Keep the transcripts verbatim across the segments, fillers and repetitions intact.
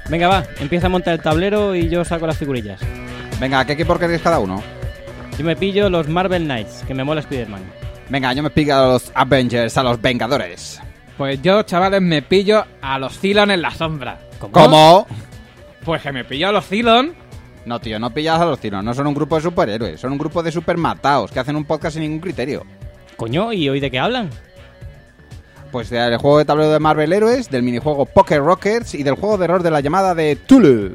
Venga, va, empieza a montar el tablero y yo saco las figurillas. Venga, ¿qué equipo queréis cada uno? Yo me pillo los Marvel Knights, que me mola Spider-Man. Venga, yo me pillo a los Avengers, a los Vengadores. Pues yo, chavales, me pillo a los Cylon en la sombra. ¿Cómo? ¿Cómo? Pues que me pillo a los Cylon. No, tío, no pillas a los Cylon, no son un grupo de superhéroes, son un grupo de supermataos que hacen un podcast sin ningún criterio. Coño, ¿y hoy de qué hablan? Pues del juego de tablero de Marvel Heroes, del minijuego Poker Rockers y del juego de rol de la llamada de Tulu.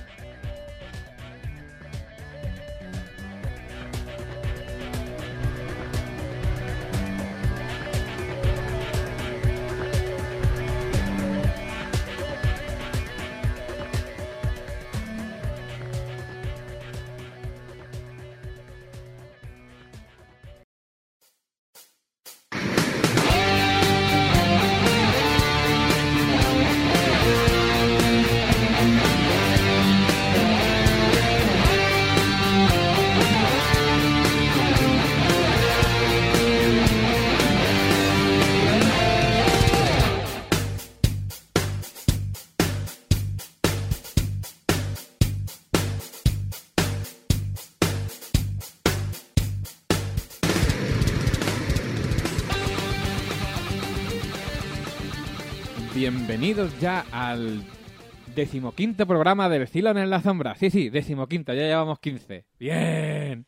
Bienvenidos ya al decimoquinto programa del Cylon en la sombra. Sí, sí, decimoquinto, ya llevamos quince. ¡Bien!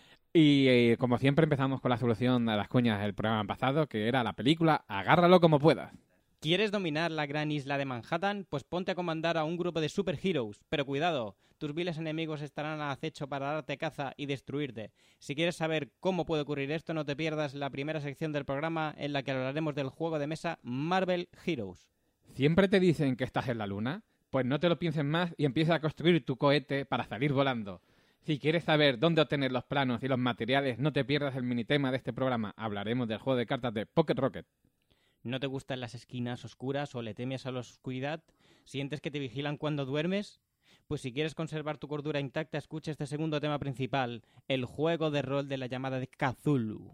Y eh, como siempre empezamos con la solución a las cuñas del programa pasado, que era la película Agárralo como puedas. ¿Quieres dominar la gran isla de Manhattan? Pues ponte a comandar a un grupo de superheroes. Pero cuidado, tus viles enemigos estarán al acecho para darte caza y destruirte. Si quieres saber cómo puede ocurrir esto, no te pierdas la primera sección del programa en la que hablaremos del juego de mesa Marvel Heroes. ¿Siempre te dicen que estás en la luna? Pues no te lo pienses más y empieza a construir tu cohete para salir volando. Si quieres saber dónde obtener los planos y los materiales, no te pierdas el minitema de este programa. Hablaremos del juego de cartas de Pocket Rocket. ¿No te gustan las esquinas oscuras o le temes a la oscuridad? ¿Sientes que te vigilan cuando duermes? Pues si quieres conservar tu cordura intacta, escucha este segundo tema principal, el juego de rol de la llamada de Cthulhu.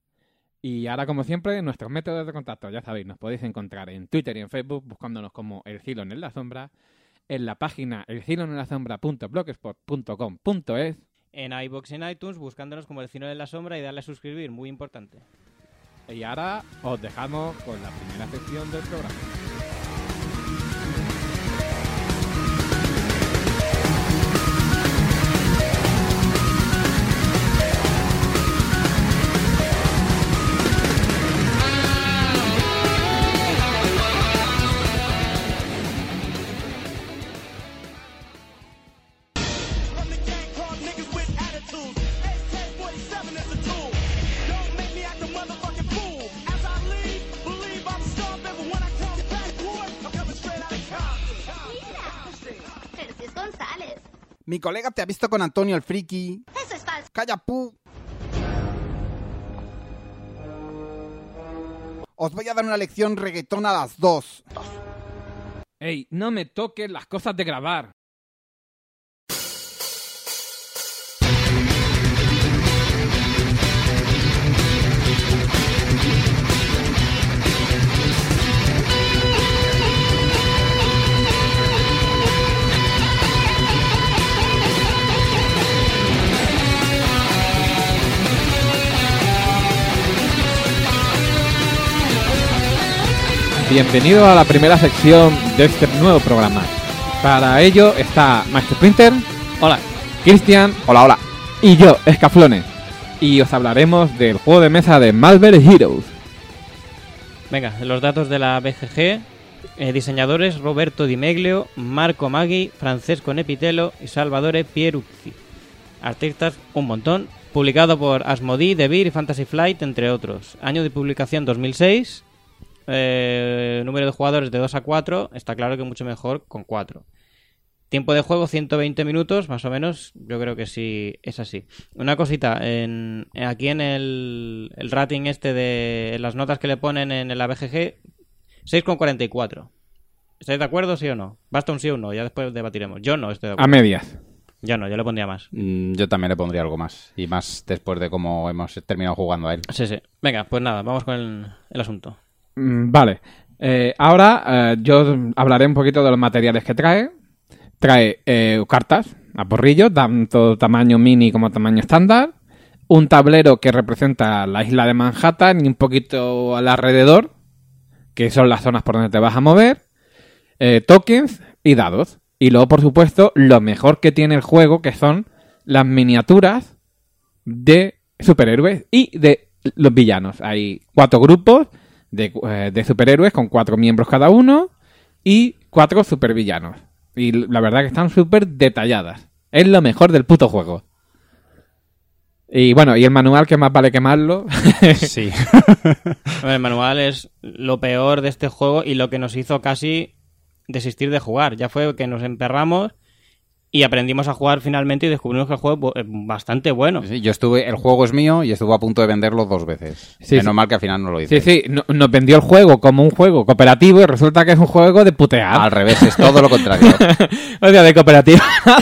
Y ahora, como siempre, nuestros métodos de contacto, ya sabéis, nos podéis encontrar en Twitter y en Facebook buscándonos como El Cylon en la Sombra, en la página el cylon en la sombra punto blogspot punto com punto es, en iVoox y en iTunes buscándonos como El Cylon en la Sombra y darle a suscribir, muy importante. Y ahora os dejamos con la primera sección del programa. Mi colega te ha visto con Antonio el friki. Eso es falso. ¡Calla, pu! Os voy a dar una lección reggaetón a las dos. ¡Ey, no me toques las cosas de grabar! Bienvenido a la primera sección de este nuevo programa. Para ello está Maestro Splinter. Hola. Cristian. Hola, hola. Y yo, Escaflones. Y os hablaremos del juego de mesa de Marvel Heroes. Venga, los datos de la B G G. Eh, diseñadores Roberto Di Meglio, Marco Maggi, Francesco Nepitello y Salvatore Pieruzzi. Artistas un montón. Publicado por Asmodee, The Beer y Fantasy Flight, entre otros. Año de publicación dos mil seis. Eh, número de jugadores de dos a cuatro. Está claro que mucho mejor con cuatro. Tiempo de juego ciento veinte minutos, más o menos. Yo creo que sí es así. Una cosita, en, aquí en el, el rating este de en las notas que le ponen en la B G G, seis coma cuarenta y cuatro. ¿Estáis de acuerdo, sí o no? Basta un sí o un no, ya después debatiremos. Yo no estoy de acuerdo. A medias. Yo no, yo le pondría más. Mm, yo también le pondría algo más. Y más después de cómo hemos terminado jugando a él. Sí, sí. Venga, pues nada, vamos con el, el asunto. Mm, vale. Eh, ahora eh, yo hablaré un poquito de los materiales que trae. trae eh, cartas a porrillo, tanto tamaño mini como tamaño estándar, un tablero que representa la isla de Manhattan y un poquito al alrededor, que son las zonas por donde te vas a mover, eh, tokens y dados. Y luego, por supuesto, lo mejor que tiene el juego, que son las miniaturas de superhéroes y de los villanos. Hay cuatro grupos de, eh, de superhéroes con cuatro miembros cada uno y cuatro supervillanos. Y la verdad que están súper detalladas. Es lo mejor del puto juego. Y bueno, y el manual, que más vale quemarlo. Sí. El manual es lo peor de este juego y lo que nos hizo casi desistir de jugar. Ya fue que nos emperramos y aprendimos a jugar finalmente y descubrimos que el juego es bastante bueno. Sí, yo estuve, el juego es mío y estuve a punto de venderlo dos veces. Sí, Menos sí. mal que al final no lo hice. Sí, sí, no- nos vendió el juego como un juego cooperativo y resulta que es un juego de putear. Al revés, es todo lo contrario. O sea, de cooperativo.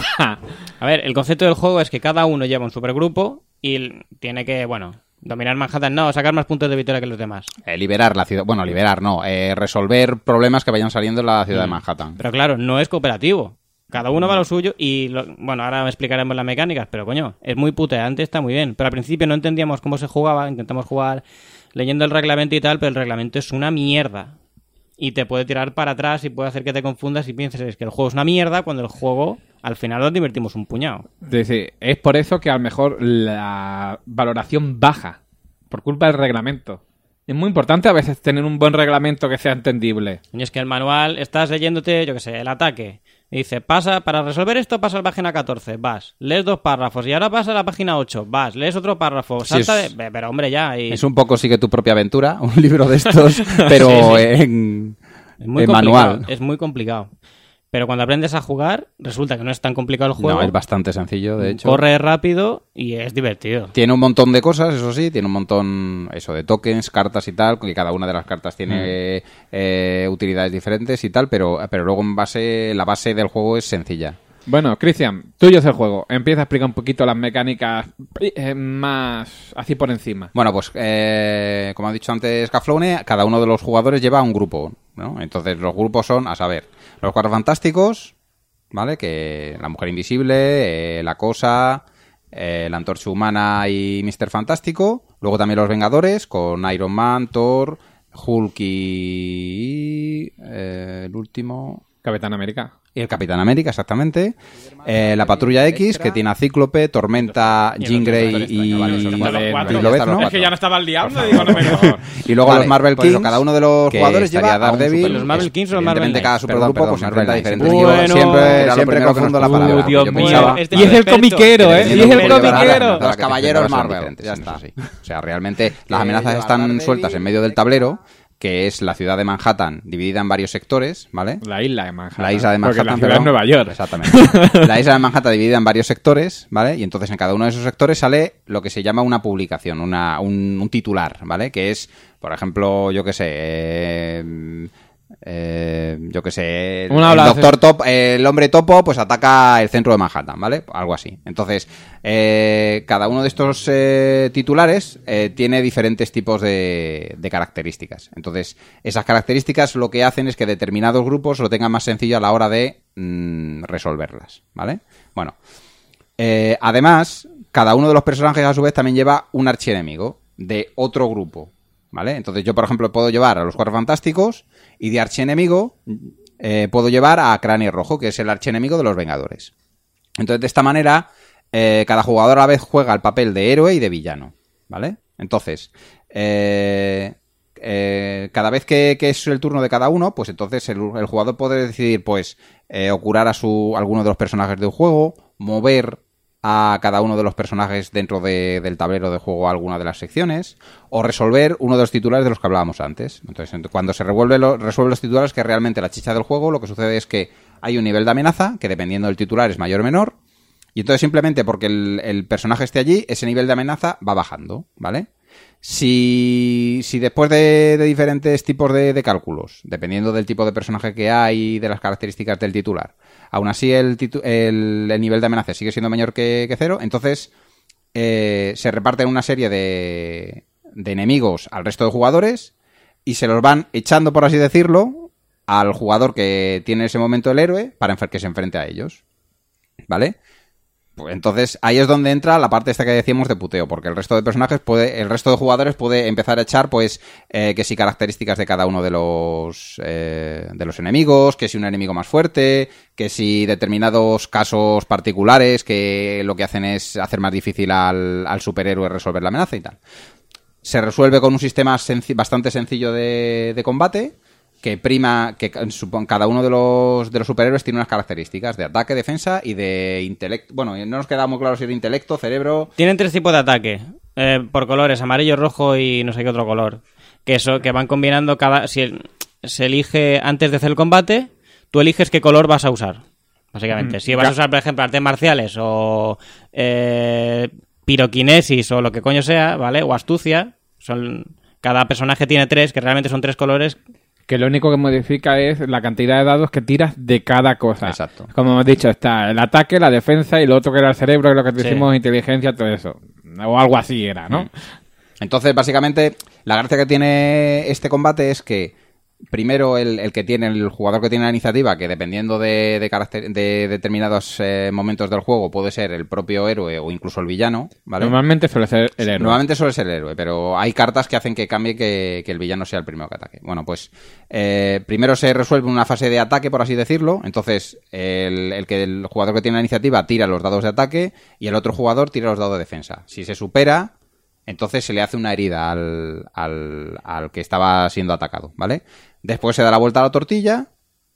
A ver, el concepto del juego es que cada uno lleva un supergrupo y l- tiene que, bueno, dominar Manhattan, no, sacar más puntos de victoria que los demás. Eh, liberar la ciudad, bueno, liberar no, eh, resolver problemas que vayan saliendo en la ciudad de Manhattan. Pero claro, no es cooperativo. Cada uno va a lo suyo y, lo- bueno, ahora explicaremos las mecánicas, pero coño, es muy puteante, está muy bien. Pero al principio no entendíamos cómo se jugaba, intentamos jugar leyendo el reglamento y tal, pero el reglamento es una mierda. Y te puede tirar para atrás y puede hacer que te confundas y pienses que el juego es una mierda cuando el juego, al final, nos divertimos un puñado. Sí, sí. Es por eso que a lo mejor la valoración baja, por culpa del reglamento. Es muy importante a veces tener un buen reglamento que sea entendible. Y es que el manual, estás leyéndote, yo qué sé, el ataque. Y dice, pasa, para resolver esto pasa a la página catorce, vas, lees dos párrafos y ahora pasa a la página ocho, vas, lees otro párrafo, Sí, salta es- de... Pero hombre, ya, y... Es un poco sigue tu propia aventura, un libro de estos, pero Sí, sí. en, Es muy en complicado, manual. es muy complicado. Pero cuando aprendes a jugar, resulta que no es tan complicado el juego. No, es bastante sencillo, de hecho. Corre rápido y es divertido. Tiene un montón de cosas, eso sí, tiene un montón eso de tokens, cartas y tal, que cada una de las cartas tiene eh, utilidades diferentes y tal, pero, pero luego en base, la base del juego es sencilla. Bueno, Cristian, tuyo es el juego. Empieza a explicar un poquito las mecánicas eh, más así por encima. Bueno, pues eh, como ha dicho antes Caflone, cada uno de los jugadores lleva un grupo, ¿no? Entonces los grupos son, a saber, los Cuatro Fantásticos, ¿vale? Que la Mujer Invisible, eh, la Cosa, eh, la Antorcha Humana y míster Fantástico. Luego también los Vengadores con Iron Man, Thor, Hulk y eh, el último... Capitán América. Y el Capitán América, exactamente. Eh, la Patrulla X, que tiene a Cíclope, Tormenta, Y el Jean Doctor Grey Extraño, y... vale, son y- los Vale, cuatro. y vale, Lobezno. es que ya no estaba liando, digo, no me digo. Y luego Vale, los Marvel pues Kings, eso, cada uno de los que jugadores estaría lleva a un Daredevil. super- ¿Los Marvel Kings o los Marvel Evidentemente Knights? cada supergrupo Perdón, pues perdón, inventa Marvel diferentes Knights. tipos. Bueno, siempre era lo siempre primero que confundo nos la confundo. palabra. Uh, Dios Yo mío, pensaba- este Y es el perfecto. comiquero, ¿eh? Y es el Perfecto. comiquero. Los caballeros son Marvel. diferentes, Ya eso está. sí. O sea, realmente las Que amenazas lleva están Daredevil, sueltas en medio del tablero, que es la ciudad de Manhattan dividida en varios sectores, ¿vale? La isla de Manhattan. La isla de Porque Manhattan, la ciudad perdón. es Nueva York. Exactamente. La isla de Manhattan dividida en varios sectores, ¿vale? Y entonces en cada uno de esos sectores sale lo que se llama una publicación, una, un, un titular, ¿vale? Que es, por ejemplo, yo qué sé, eh, eh, yo qué sé, el, Una el habla- doctor Top, el hombre topo, pues ataca el centro de Manhattan, ¿vale? Algo así. Entonces, eh, cada uno de estos eh, titulares eh, tiene diferentes tipos de, de características. Entonces, esas características lo que hacen es que determinados grupos lo tengan más sencillo a la hora de mm, resolverlas, ¿vale? Bueno, eh, además, cada uno de los personajes a su vez también lleva un archienemigo de otro grupo, ¿vale? Entonces yo, por ejemplo, puedo llevar a los Cuatro Fantásticos y de archienemigo eh, puedo llevar a Cráneo Rojo, que es el archienemigo de los Vengadores. Entonces, de esta manera, eh, cada jugador a la vez juega el papel de héroe y de villano, ¿vale? Entonces, eh, eh, cada vez que, que es el turno de cada uno, pues entonces el, el jugador puede decidir, pues, eh, o curar a su alguno de los personajes del juego, mover a cada uno de los personajes dentro de- del tablero de juego a alguna de las secciones, o resolver uno de los titulares de los que hablábamos antes. Entonces, ent- cuando se revuelve lo- resuelve los titulares, que realmente la chicha del juego, lo que sucede es que hay un nivel de amenaza, que dependiendo del titular es mayor o menor, y entonces simplemente porque el, el personaje esté allí, ese nivel de amenaza va bajando, ¿vale? Si, si después de, de diferentes tipos de, de cálculos, dependiendo del tipo de personaje que hay y de las características del titular, aún así el, titu- el, el nivel de amenaza sigue siendo mayor que, que cero, entonces eh, se reparten una serie de, de enemigos al resto de jugadores y se los van echando, por así decirlo, al jugador que tiene en ese momento el héroe para que se enfrente a ellos. ¿Vale? Pues entonces ahí es donde entra la parte esta que decíamos de puteo, porque el resto de personajes puede, el resto de jugadores puede empezar a echar, pues, eh, que si características de cada uno de los eh, de los enemigos, que si un enemigo más fuerte, que si determinados casos particulares que lo que hacen es hacer más difícil al, al superhéroe resolver la amenaza y tal. Se resuelve con un sistema senc- bastante sencillo de, de combate, que prima, que cada uno de los de los superhéroes tiene unas características de ataque, defensa y de intelecto. Bueno, no nos queda muy claro si era intelecto, cerebro... Tienen tres tipos de ataque, eh, por colores, amarillo, rojo y no sé qué otro color. Que eso, que van combinando cada... Si el, se elige antes de hacer el combate, tú eliges qué color vas a usar, básicamente. Mm, si vas a usar, por ejemplo, artes marciales o eh, piroquinesis o lo que coño sea, ¿vale? O astucia, son... Cada personaje tiene tres, que realmente son tres colores... Que lo único que modifica es la cantidad de dados que tiras de cada cosa. Exacto. Como hemos dicho, está el ataque, la defensa y lo otro que era el cerebro, que es lo que decimos, sí. Inteligencia, todo eso. O algo así era, ¿no? Entonces, básicamente, la gracia que tiene este combate es que primero el, el que tiene, el jugador que tiene la iniciativa, que dependiendo de, de, carácter, de determinados eh, momentos del juego puede ser el propio héroe o incluso el villano, ¿vale? Normalmente suele ser el héroe. Normalmente suele ser el héroe, pero hay cartas que hacen que cambie que, que el villano sea el primero que ataque. Bueno, pues eh, primero se resuelve una fase de ataque, por así decirlo. Entonces, el, el que el jugador que tiene la iniciativa tira los dados de ataque y el otro jugador tira los dados de defensa. Si se supera, entonces se le hace una herida al, al, al que estaba siendo atacado, ¿vale? Después se da la vuelta a la tortilla,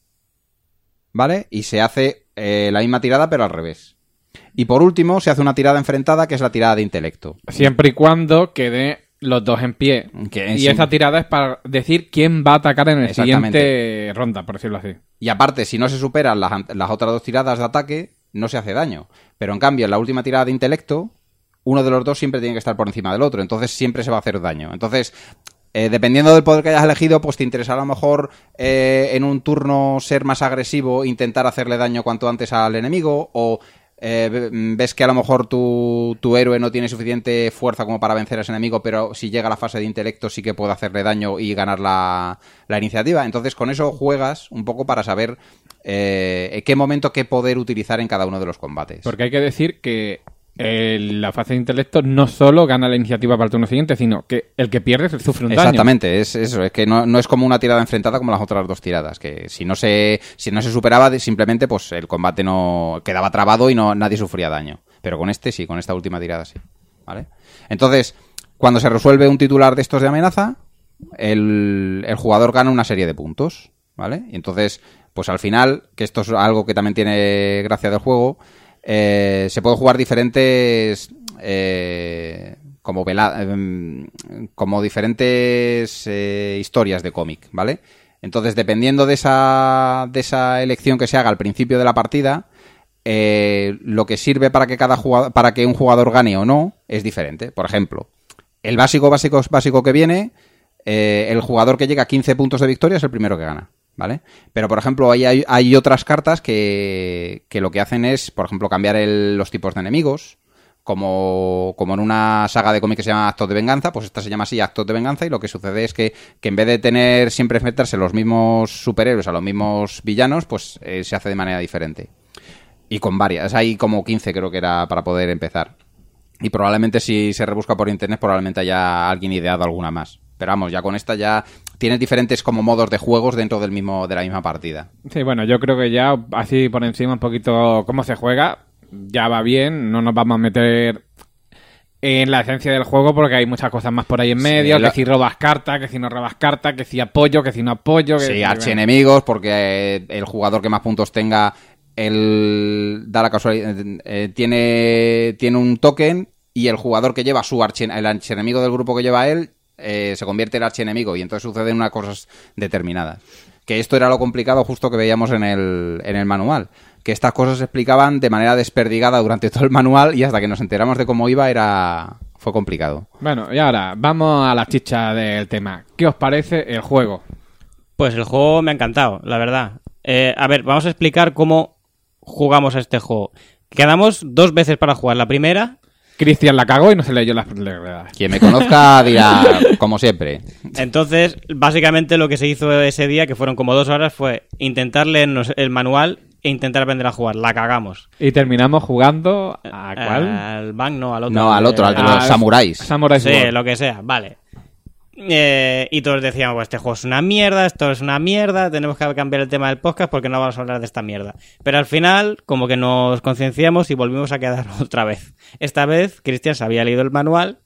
¿vale? Y se hace eh, la misma tirada, pero al revés. Y por último, se hace una tirada enfrentada, que es la tirada de intelecto. Siempre y cuando quede los dos en pie. Que y sí. esa tirada es para decir quién va a atacar en el siguiente ronda, por decirlo así. Y aparte, si no se superan las, las otras dos tiradas de ataque, no se hace daño. Pero en cambio, en la última tirada de intelecto, uno de los dos siempre tiene que estar por encima del otro. Entonces siempre se va a hacer daño. Entonces... Eh, dependiendo del poder que hayas elegido, pues te interesará a lo mejor eh, en un turno ser más agresivo, intentar hacerle daño cuanto antes al enemigo, o eh, ves que a lo mejor tu, tu héroe no tiene suficiente fuerza como para vencer a ese enemigo, pero si llega a la fase de intelecto sí que puede hacerle daño y ganar la, la iniciativa. Entonces con eso juegas un poco para saber eh, en qué momento qué poder utilizar en cada uno de los combates. Porque hay que decir que El, la fase de intelecto no solo gana la iniciativa para el turno siguiente, sino que el que pierde sufre un daño. Exactamente, es eso, es que no, no es como una tirada enfrentada como las otras dos tiradas, que si no se si no se superaba, simplemente pues el combate no quedaba trabado y no nadie sufría daño. Pero con este sí, con esta última tirada sí, ¿vale? Entonces, cuando se resuelve un titular de estos de amenaza, el, el jugador gana una serie de puntos, ¿vale? Y entonces, pues al final, que esto es algo que también tiene gracia del juego, Eh, se pueden jugar diferentes eh, como vela, eh, como diferentes eh, historias de cómic, ¿vale? Entonces, dependiendo de esa de esa elección que se haga al principio de la partida, eh, lo que sirve para que cada jugador, para que un jugador gane o no es diferente. Por ejemplo, el básico básico básico que viene, eh, el jugador que llega a quince puntos de victoria es el primero que gana, ¿vale? Pero, por ejemplo, hay, hay, hay otras cartas que, que lo que hacen es, por ejemplo, cambiar el, los tipos de enemigos, como, como en una saga de cómic que se llama Actos de Venganza, pues esta se llama así, Actos de Venganza, y lo que sucede es que, que en vez de tener siempre enfrentarse los mismos superhéroes a los mismos villanos, pues eh, se hace de manera diferente. Y con varias, hay como quince creo que era para poder empezar. Y probablemente si se rebusca por internet, probablemente haya alguien ideado alguna más. Pero vamos, ya con esta ya tienes diferentes como modos de juegos dentro del mismo de la misma partida. Sí, bueno, yo creo que ya así por encima un poquito cómo se juega, ya va bien, no nos vamos a meter en la esencia del juego porque hay muchas cosas más por ahí en medio, sí, que lo... si robas carta, que si no robas carta, que si apoyo, que si no apoyo... Que sí, si... archienemigos, porque el jugador que más puntos tenga, el da la casualidad, eh, tiene, tiene un token y el jugador que lleva su archien, el archienemigo del grupo que lleva él, Eh, se convierte en archienemigo y entonces suceden unas cosas determinadas. Que esto era lo complicado justo que veíamos en el, en el manual. Que estas cosas se explicaban de manera desperdigada durante todo el manual y hasta que nos enteramos de cómo iba era fue complicado. Bueno, y ahora vamos a la chicha del tema. ¿Qué os parece el juego? Pues el juego me ha encantado, la verdad. Eh, a ver, vamos a explicar cómo jugamos a este juego. Quedamos dos veces para jugar. La primera Cristian la cagó y no se leyó las reglas. Quien me conozca dirá, como siempre. Entonces, básicamente lo que se hizo ese día, que fueron como dos horas, fue intentar leernos el manual e intentar aprender a jugar. La cagamos. Y terminamos jugando ¿a cuál? Al Bank, no, al otro. No, al otro, al de los Ah, samuráis. Samurai Sí, Sword. lo que sea, vale. Eh, y todos decíamos, pues este juego es una mierda, esto es una mierda, tenemos que cambiar el tema del podcast porque no vamos a hablar de esta mierda. Pero al final, como que nos concienciamos y volvimos a quedar otra vez. Esta vez, Cristian se había leído el manual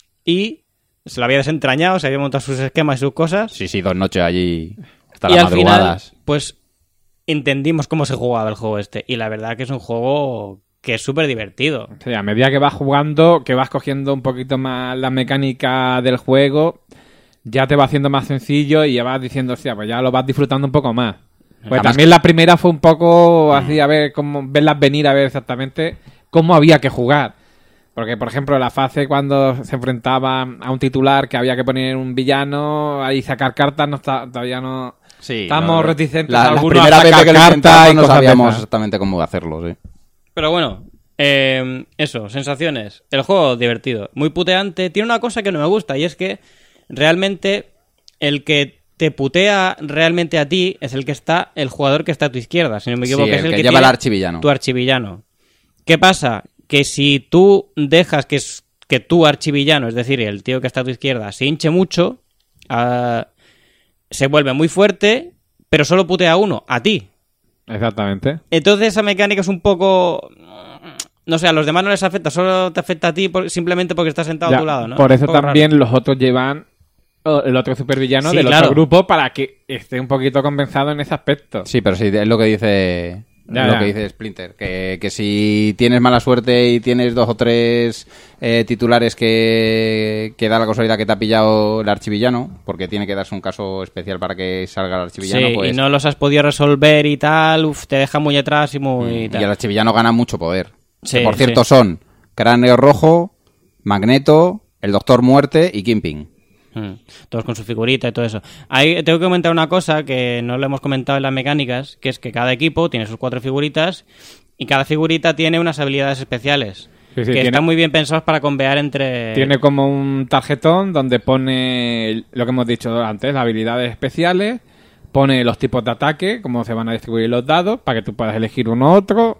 y se lo había desentrañado, se había montado sus esquemas y sus cosas. Sí, sí, dos noches allí hasta Y las al final, madrugadas. pues entendimos cómo se jugaba el juego este. Y la verdad que es un juego que es súper divertido. Sí, a medida que vas jugando, que vas cogiendo un poquito más la mecánica del juego, ya te va haciendo más sencillo y ya vas diciendo, hostia, pues ya lo vas disfrutando un poco más. Pues Además- también la primera fue un poco así, a ver, cómo verlas venir, a ver exactamente cómo había que jugar. Porque, por ejemplo, la fase cuando se enfrentaba a un titular que había que poner un villano, ahí sacar cartas, no está, todavía no... Sí, Estamos no, reticentes la, la algunos primera a vez sacar que lo cartas intentamos y no cosas de sabíamos esas. exactamente cómo hacerlo, sí. Pero bueno, eh, eso, sensaciones. El juego divertido, muy puteante. Tiene una cosa que no me gusta y es que realmente el que te putea realmente a ti es el que está, el jugador que está a tu izquierda, si no me equivoco, Sí, es el el que que lleva tiene el archivillano. tu archivillano. ¿Qué pasa? Que si tú dejas que, es- que tu archivillano, es decir, el tío que está a tu izquierda, se hinche mucho, ah, se vuelve muy fuerte, pero solo putea a uno, a ti. Exactamente. Entonces esa mecánica es un poco... No sé, a los demás no les afecta, solo te afecta a ti por- simplemente porque estás sentado Ya, a tu lado, ¿no? por eso Un poco también raro. los otros llevan oh, el otro supervillano Sí, del claro. otro grupo para que esté un poquito compensado en ese aspecto. Sí, pero sí, es lo que dice... Ya, lo ya. que dice Splinter, que, que si tienes mala suerte y tienes dos o tres eh, titulares que, que da la casualidad que te ha pillado el archivillano, porque tiene que darse un caso especial para que salga el archivillano, Sí, pues, y no los has podido resolver y tal, uf, te deja muy atrás y muy... y tal. el archivillano gana mucho poder. Sí, Que, por cierto, sí. son Cráneo Rojo, Magneto, el Doctor Muerte y Kingpin. Mm, todos con su figurita y todo eso. Ahí tengo que comentar una cosa que no lo hemos comentado en las mecánicas, que es que cada equipo tiene sus cuatro figuritas y cada figurita tiene unas habilidades especiales Sí, sí, que tiene- están muy bien pensados para convear entre... Tiene como un tarjetón donde pone lo que hemos dicho antes, las habilidades especiales, pone los tipos de ataque, cómo se van a distribuir los dados, para que tú puedas elegir uno u otro,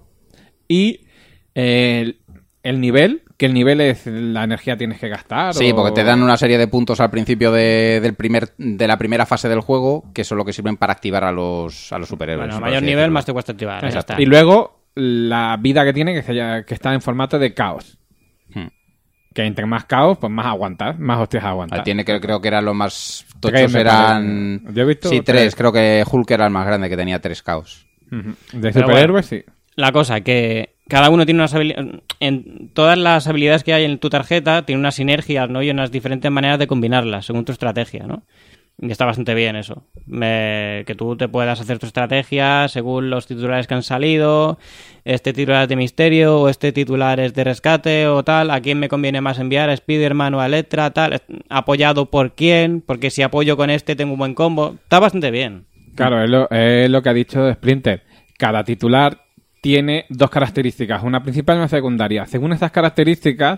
y eh, el, el nivel, que el nivel es la energía que tienes que gastar. Sí, o- porque te dan una serie de puntos al principio de, del primer, de la primera fase del juego, que son lo que sirven para activar a los, a los superhéroes. Bueno, a por mayor así nivel, decirlo. más te cuesta activar. ya Exacto. está. Y luego la vida que tiene, que, se llama- que está en formato de caos. Hmm. Que entre más caos, pues más aguantar, más hostias Ah, aguantar. Tiene que creo que eran los más Tres, tochos, me eran... parece. Yo he visto sí, tres. tres. Creo que Hulk era el más grande, que tenía tres caos. Ujú. De Pero superhéroes, sí. La cosa, que cada uno tiene unas habilidades... En todas las habilidades que hay en tu tarjeta tiene unas sinergias, ¿no? Y unas diferentes maneras de combinarlas según tu estrategia, ¿no? Y está bastante bien eso. Me- que tú te puedas hacer tu estrategia según los titulares que han salido. Este titular es de misterio o este titular es de rescate o tal. ¿A quién me conviene más enviar? ¿A Spider-Man o a Electra? Tal. ¿Apoyado por quién? Porque si apoyo con este tengo un buen combo. Está bastante bien. Claro, es lo, es lo que ha dicho Splinter. Cada titular tiene dos características, una principal y una secundaria. Según estas características,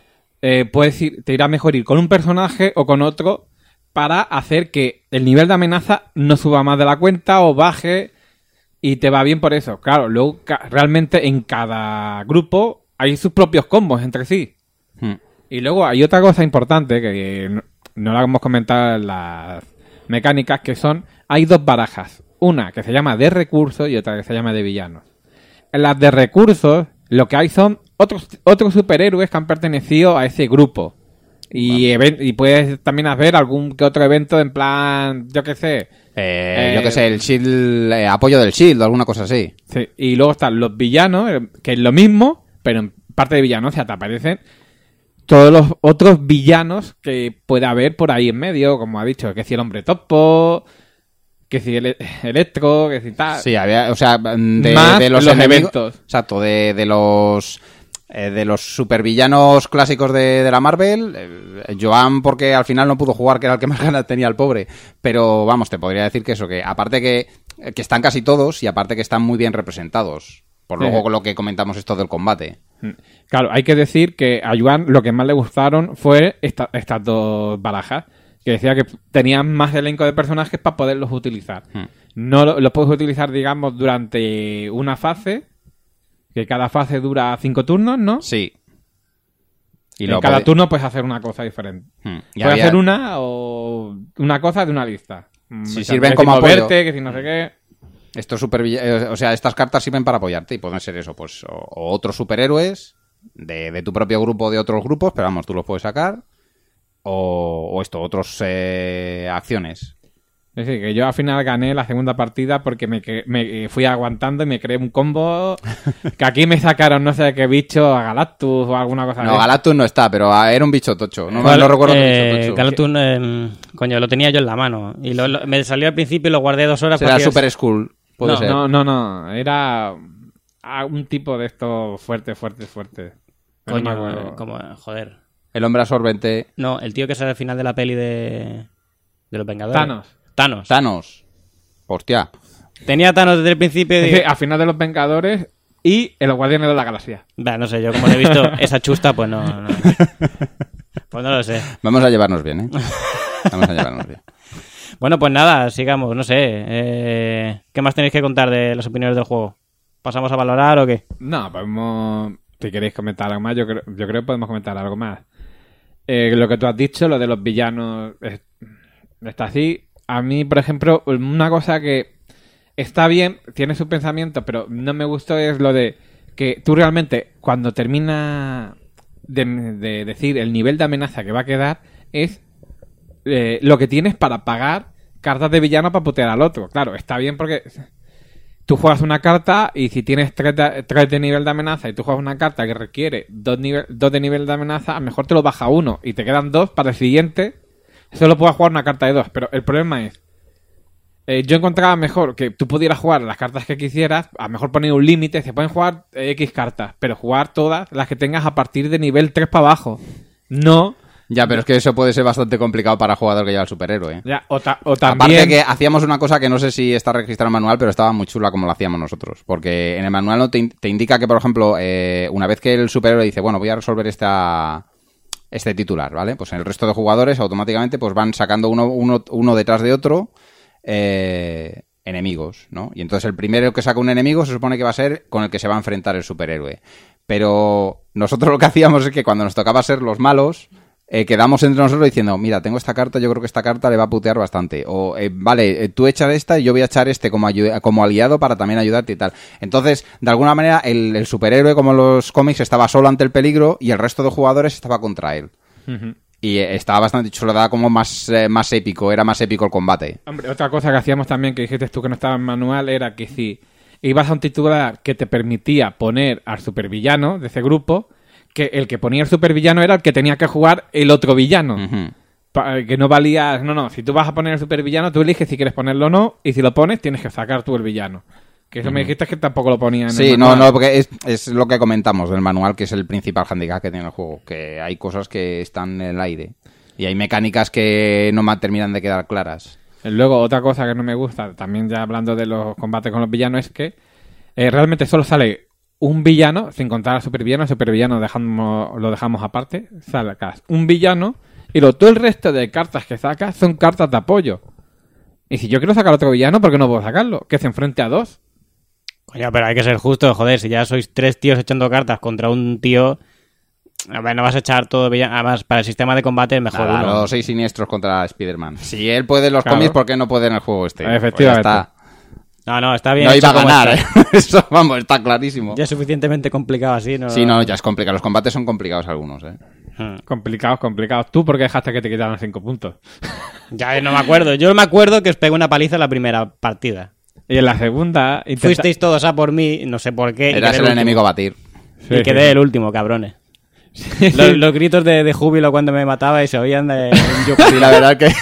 eh, puedes ir, te irá mejor ir con un personaje o con otro para hacer que el nivel de amenaza no suba más de la cuenta o baje y te va bien por eso. Claro, luego ca- realmente en cada grupo hay sus propios combos entre sí. Hmm. Y luego hay otra cosa importante que no, no la hemos comentado en las mecánicas, que son, hay dos barajas. Una que se llama de recursos y otra que se llama de villanos. En las de recursos, lo que hay son otros, otros superhéroes que han pertenecido a ese grupo. Y, even- y puedes también hacer algún que otro evento en plan, yo qué sé. Eh, Eh, yo que sé, el Shield, eh, apoyo del Shield o alguna cosa así. Sí, y luego están los villanos, eh, que es lo mismo, pero en parte de villanos, o sea, te aparecen todos los otros villanos que puede haber por ahí en medio, como ha dicho, que si el hombre topo, que si el Electro, que si tal. Sí, había, o sea, de, Más de los, los enemigos- eventos. Exacto, de, de los eh, de los supervillanos clásicos de, de la Marvel. eh, Joan, porque al final no pudo jugar, que era el que más ganas tenía el pobre. Pero vamos, te podría decir que eso, que aparte que, que están casi todos y aparte que están muy bien representados. Por Sí. luego con lo que comentamos esto del combate. Claro, hay que decir que a Joan lo que más le gustaron fue esta- estas dos barajas, que decía que tenían más elenco de personajes para poderlos utilizar. Hmm. No lo- los puedes utilizar, digamos, durante una fase, que cada fase dura cinco turnos, ¿no? Sí. Y en lo cada puede- turno puedes hacer una cosa diferente. Hmm. Y Puedes había- hacer una o una cosa de una lista. Mm, Si o sea, sirven que como si apoyo. moverte, que si no sé qué. Estos supervill- eh, o sea, estas cartas sirven para apoyarte y pueden ser eso, pues o, o otros superhéroes de, de tu propio grupo o de otros grupos, pero vamos, tú los puedes sacar. O, o esto, otros eh, acciones. Es decir, que yo al final gané la segunda partida porque me, que- me fui aguantando y me creé un combo que aquí me sacaron no sé qué bicho, a Galactus o alguna cosa No, de Galactus no está, pero ah, era un bicho tocho. No, ¿Cuál? no recuerdo qué Eh, bicho tocho. Galactus, eh, coño, lo tenía yo en la mano. Y lo- lo- me salió al principio y lo guardé dos horas. Será porque- Super Skull. Puede No, ser. No, no, no. Era a un tipo de estos fuerte, fuerte, fuerte. Pero no me Coño, acuerdo. eh, como, joder. El hombre absorbente. No, el tío que sale al final de la peli de, de los Vengadores. Thanos. Thanos. Thanos. Hostia. Tenía a Thanos desde el principio y Es digo, decir, al final de los Vengadores y en los Guardianes de la Galaxia. bah, no sé, yo como no he visto esa chusta, pues no, no. Pues no lo sé. Vamos a llevarnos bien, ¿eh? Vamos a llevarnos bien. Bueno, pues nada, sigamos, no sé. Eh, ¿Qué más tenéis que contar de las opiniones del juego? ¿Pasamos a valorar o qué? No, podemos... Si queréis comentar algo más, yo creo, yo creo que podemos comentar algo más. Eh, lo que tú has dicho, lo de los villanos, es- está así. A mí, por ejemplo, una cosa que está bien, tiene su pensamiento, pero no me gustó es lo de que tú realmente, cuando termina de, de decir el nivel de amenaza que va a quedar, es eh, lo que tienes para pagar cartas de villano para putear al otro. Claro, está bien porque tú juegas una carta y si tienes tres de, tres de nivel de amenaza y tú juegas una carta que requiere dos, nivel, dos de nivel de amenaza, a lo mejor te lo baja uno y te quedan dos para el siguiente. Solo puedes jugar una carta de dos, pero el problema es eh, yo encontraba mejor que tú pudieras jugar las cartas que quisieras, a lo mejor poner un límite, se pueden jugar eh, X cartas, pero jugar todas las que tengas a partir de nivel tres para abajo. No... Ya, pero es que eso puede ser bastante complicado para jugador que lleva el superhéroe, ¿eh? Ya, o, ta- o también... Aparte que hacíamos una cosa que no sé si está registrada en el manual, pero estaba muy chula como lo hacíamos nosotros. Porque en el manual no te, in- te indica que, por ejemplo, eh, una vez que el superhéroe dice, bueno, voy a resolver esta, este titular, ¿vale? Pues en el resto de jugadores automáticamente pues van sacando uno, uno, uno detrás de otro eh, enemigos, ¿no? Y entonces el primero que saca un enemigo se supone que va a ser con el que se va a enfrentar el superhéroe. Pero nosotros lo que hacíamos es que cuando nos tocaba ser los malos... Eh, quedamos entre nosotros diciendo, mira, tengo esta carta, yo creo que esta carta le va a putear bastante. O, eh, vale, eh, tú echas esta y yo voy a echar este como, ayu- como aliado para también ayudarte y tal. Entonces, de alguna manera, el, el superhéroe, como en los cómics, estaba solo ante el peligro y el resto de jugadores estaba contra él. Ujú. Y eh, estaba bastante chulo, daba como más, eh, más épico, era más épico el combate. Hombre, otra cosa que hacíamos también, que dijiste tú que no estaba en manual, era que si ibas a un titular que te permitía poner al supervillano de ese grupo, que el que ponía el supervillano era el que tenía que jugar el otro villano. Ujú. Pa- Que no valía... No, no, si tú vas a poner el supervillano, tú eliges si quieres ponerlo o no, y si lo pones, tienes que sacar tú el villano. Que eso me dijiste que tampoco lo ponía en el Sí, no, manual. no, porque es, es lo que comentamos del manual, que es el principal handicap que tiene el juego, que hay cosas que están en el aire y hay mecánicas que no ma- terminan de quedar claras. Luego, otra cosa que no me gusta, también ya hablando de los combates con los villanos, es que eh, realmente solo sale un villano, sin contar al supervillano. El supervillano dejamos, lo dejamos aparte. Sacas un villano y lo, todo el resto de cartas que sacas son cartas de apoyo. Y si yo quiero sacar otro villano, ¿por qué no puedo sacarlo? Que se enfrente a dos. Coño, pero hay que ser justo, joder, si ya sois tres tíos echando cartas contra un tío... A ver, no vas a echar todo villano. Además, para el sistema de combate es mejor Nada, uno. los seis siniestros contra Spider-Man. Si él puede en los Claro. cómics, ¿por qué no puede en el juego este? Efectivamente. Pues ya está. No, no, está bien No hecho iba a como ganar, está. ¿eh? Eso, vamos, está clarísimo. Ya es suficientemente complicado así, ¿no? Sí, no, ya es complicado. Los combates son complicados algunos, ¿eh? Hmm. Complicados, complicados. ¿Tú por qué dejaste que te quitaran cinco puntos? Ya no me acuerdo. Yo me acuerdo que os pegué una paliza en la primera partida. Y en la segunda... intenta- Fuisteis todos a por mí, no sé por qué. y Eras quedé el último. enemigo a batir. Sí, Y quedé sí. el último, cabrones. Los, los gritos de, de júbilo cuando me mataba y se oían de... Yo sí, la verdad que...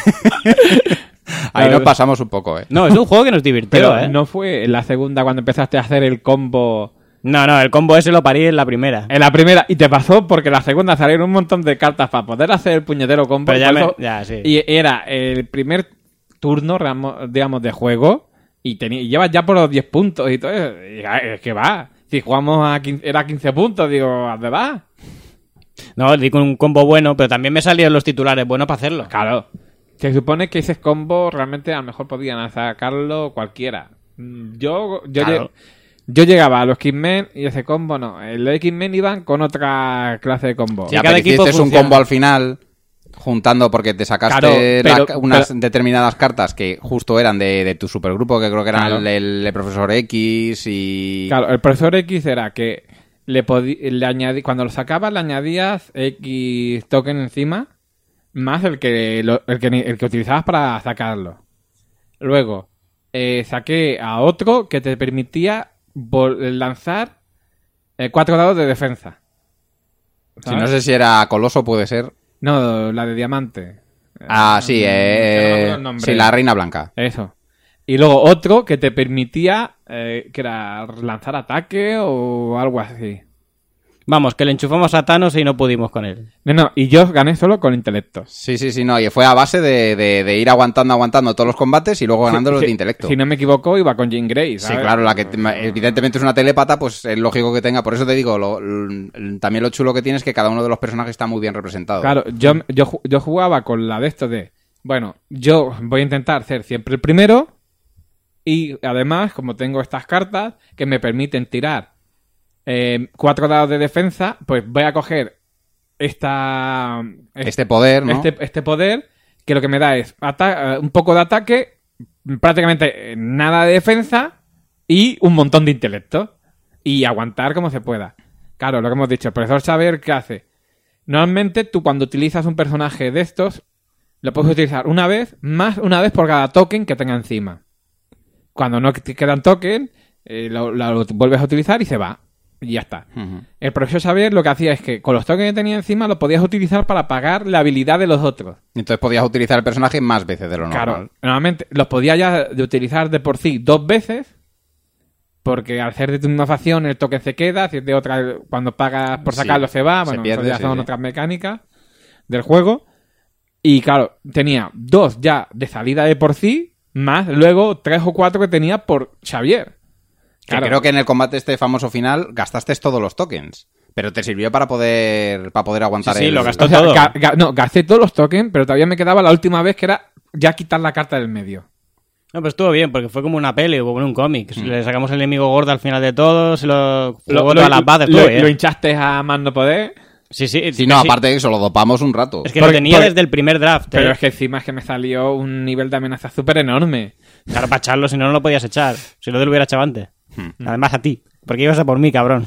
Ahí Claro. nos pasamos un poco, ¿eh? No, es un juego que nos divirtió, Pero ¿eh? No. no fue en la segunda cuando empezaste a hacer el combo... no, el combo ese lo parí en la primera. En la primera, y te pasó porque en la segunda salieron un montón de cartas para poder hacer el puñetero combo. Pero ya por me- eso- ya, sí. Y era el primer turno, ramo- digamos, de juego, y, tenía, y llevas ya por los diez puntos y todo eso. Y, ah, es que va. Si jugamos a quince, era quince puntos, digo, ¿a dónde vas? No, di con un combo bueno, pero también me salían los titulares buenos para hacerlo. Claro. Se supone que ese combo realmente a lo mejor podían sacarlo cualquiera. Yo, yo, Claro. lle- yo llegaba a los Kidmen y ese combo no. El de Kidmen iban con otra clase de combo. Sí, Ya, cada pero equipo hiciste un funciona. combo al final juntando porque te sacaste Claro, la- pero- unas pero- determinadas cartas que justo eran de, de tu supergrupo, que creo que eran Claro. el, el- el profesor X y... Claro, el profesor X era que le, podi- le añadi- cuando lo sacabas le añadías X token encima más el que, lo- el que, el que utilizabas para sacarlo. Luego eh, saqué a otro que te permitía vol- lanzar eh, cuatro dados de defensa. Si ¿Sabes? no sé si era Coloso, puede ser. No, la de diamante. Ah, sí, Eh, eh, no me acuerdo el nombre. sí, la Reina Blanca. Eso. Y luego otro que te permitía eh, que era lanzar ataque o algo así. Vamos, que le enchufamos a Thanos y no pudimos con él. No, no, y yo gané solo con intelecto. Sí, sí, sí, no, y fue a base de, de- de ir aguantando, aguantando todos los combates y luego ganándolos Sí, de intelecto. Si no me equivoco, iba con Jean Grey, Sí, ¿sabes? claro, la que te- evidentemente es una telépata, pues es lógico que tenga. Por eso te digo, lo- l- también lo chulo que tiene es que cada uno de los personajes está muy bien representado. Claro, yo, yo, ju- yo jugaba con la de esto de... Bueno, yo voy a intentar ser siempre el primero y además, como tengo estas cartas que me permiten tirar eh, cuatro dados de defensa, pues voy a coger esta... Este poder, ¿no? este, este poder que lo que me da es ata- eh, un poco de ataque, prácticamente eh, nada de defensa y un montón de intelecto. Y aguantar como se pueda. Claro, lo que hemos dicho, el profesor Xavier, ¿qué hace? Normalmente tú cuando utilizas un personaje de estos, lo puedes utilizar una vez, más una vez por cada token que tenga encima. Cuando no te quedan token, eh, lo, lo vuelves a utilizar y se va. Y ya está. Ujú. El profesor Xavier lo que hacía es que con los tokens que tenía encima los podías utilizar para pagar la habilidad de los otros. Entonces podías utilizar el personaje más veces de lo normal. Claro, normalmente los podía ya de utilizar de por sí dos veces, porque al ser de tu misma facción el token se queda, si es de otra, cuando pagas por Sí, sacarlo se va, se bueno, pierde, eso ya sí, son sí. otras mecánicas del juego. Y claro, tenía dos ya de salida de por sí, más luego tres o cuatro que tenía por Xavier. Que Claro. creo que en el combate este famoso final gastaste todos los tokens. Pero te sirvió para poder para poder aguantar Sí, sí, el... lo gastó O sea, todo. ga- ga- no, gasté todos los tokens, pero todavía me quedaba la última vez que era ya quitar la carta del medio. No, pues estuvo bien, porque fue como una peli o como un cómic. Le sacamos el enemigo gordo al final de todo, se lo jugó todas las bases, lo, estuvo bien. lo hinchaste a más no poder. Sí, sí. Sí, no, sí. aparte de eso, lo dopamos un rato. Es que Porque- lo tenía porque- desde el primer draft. Pero ¿eh? es que encima es que me salió un nivel de amenaza súper enorme. Claro, para echarlo, si no, no lo podías echar. Si no te lo hubiera echado antes. Hmm. Además a ti. Porque ibas a por mí, cabrón.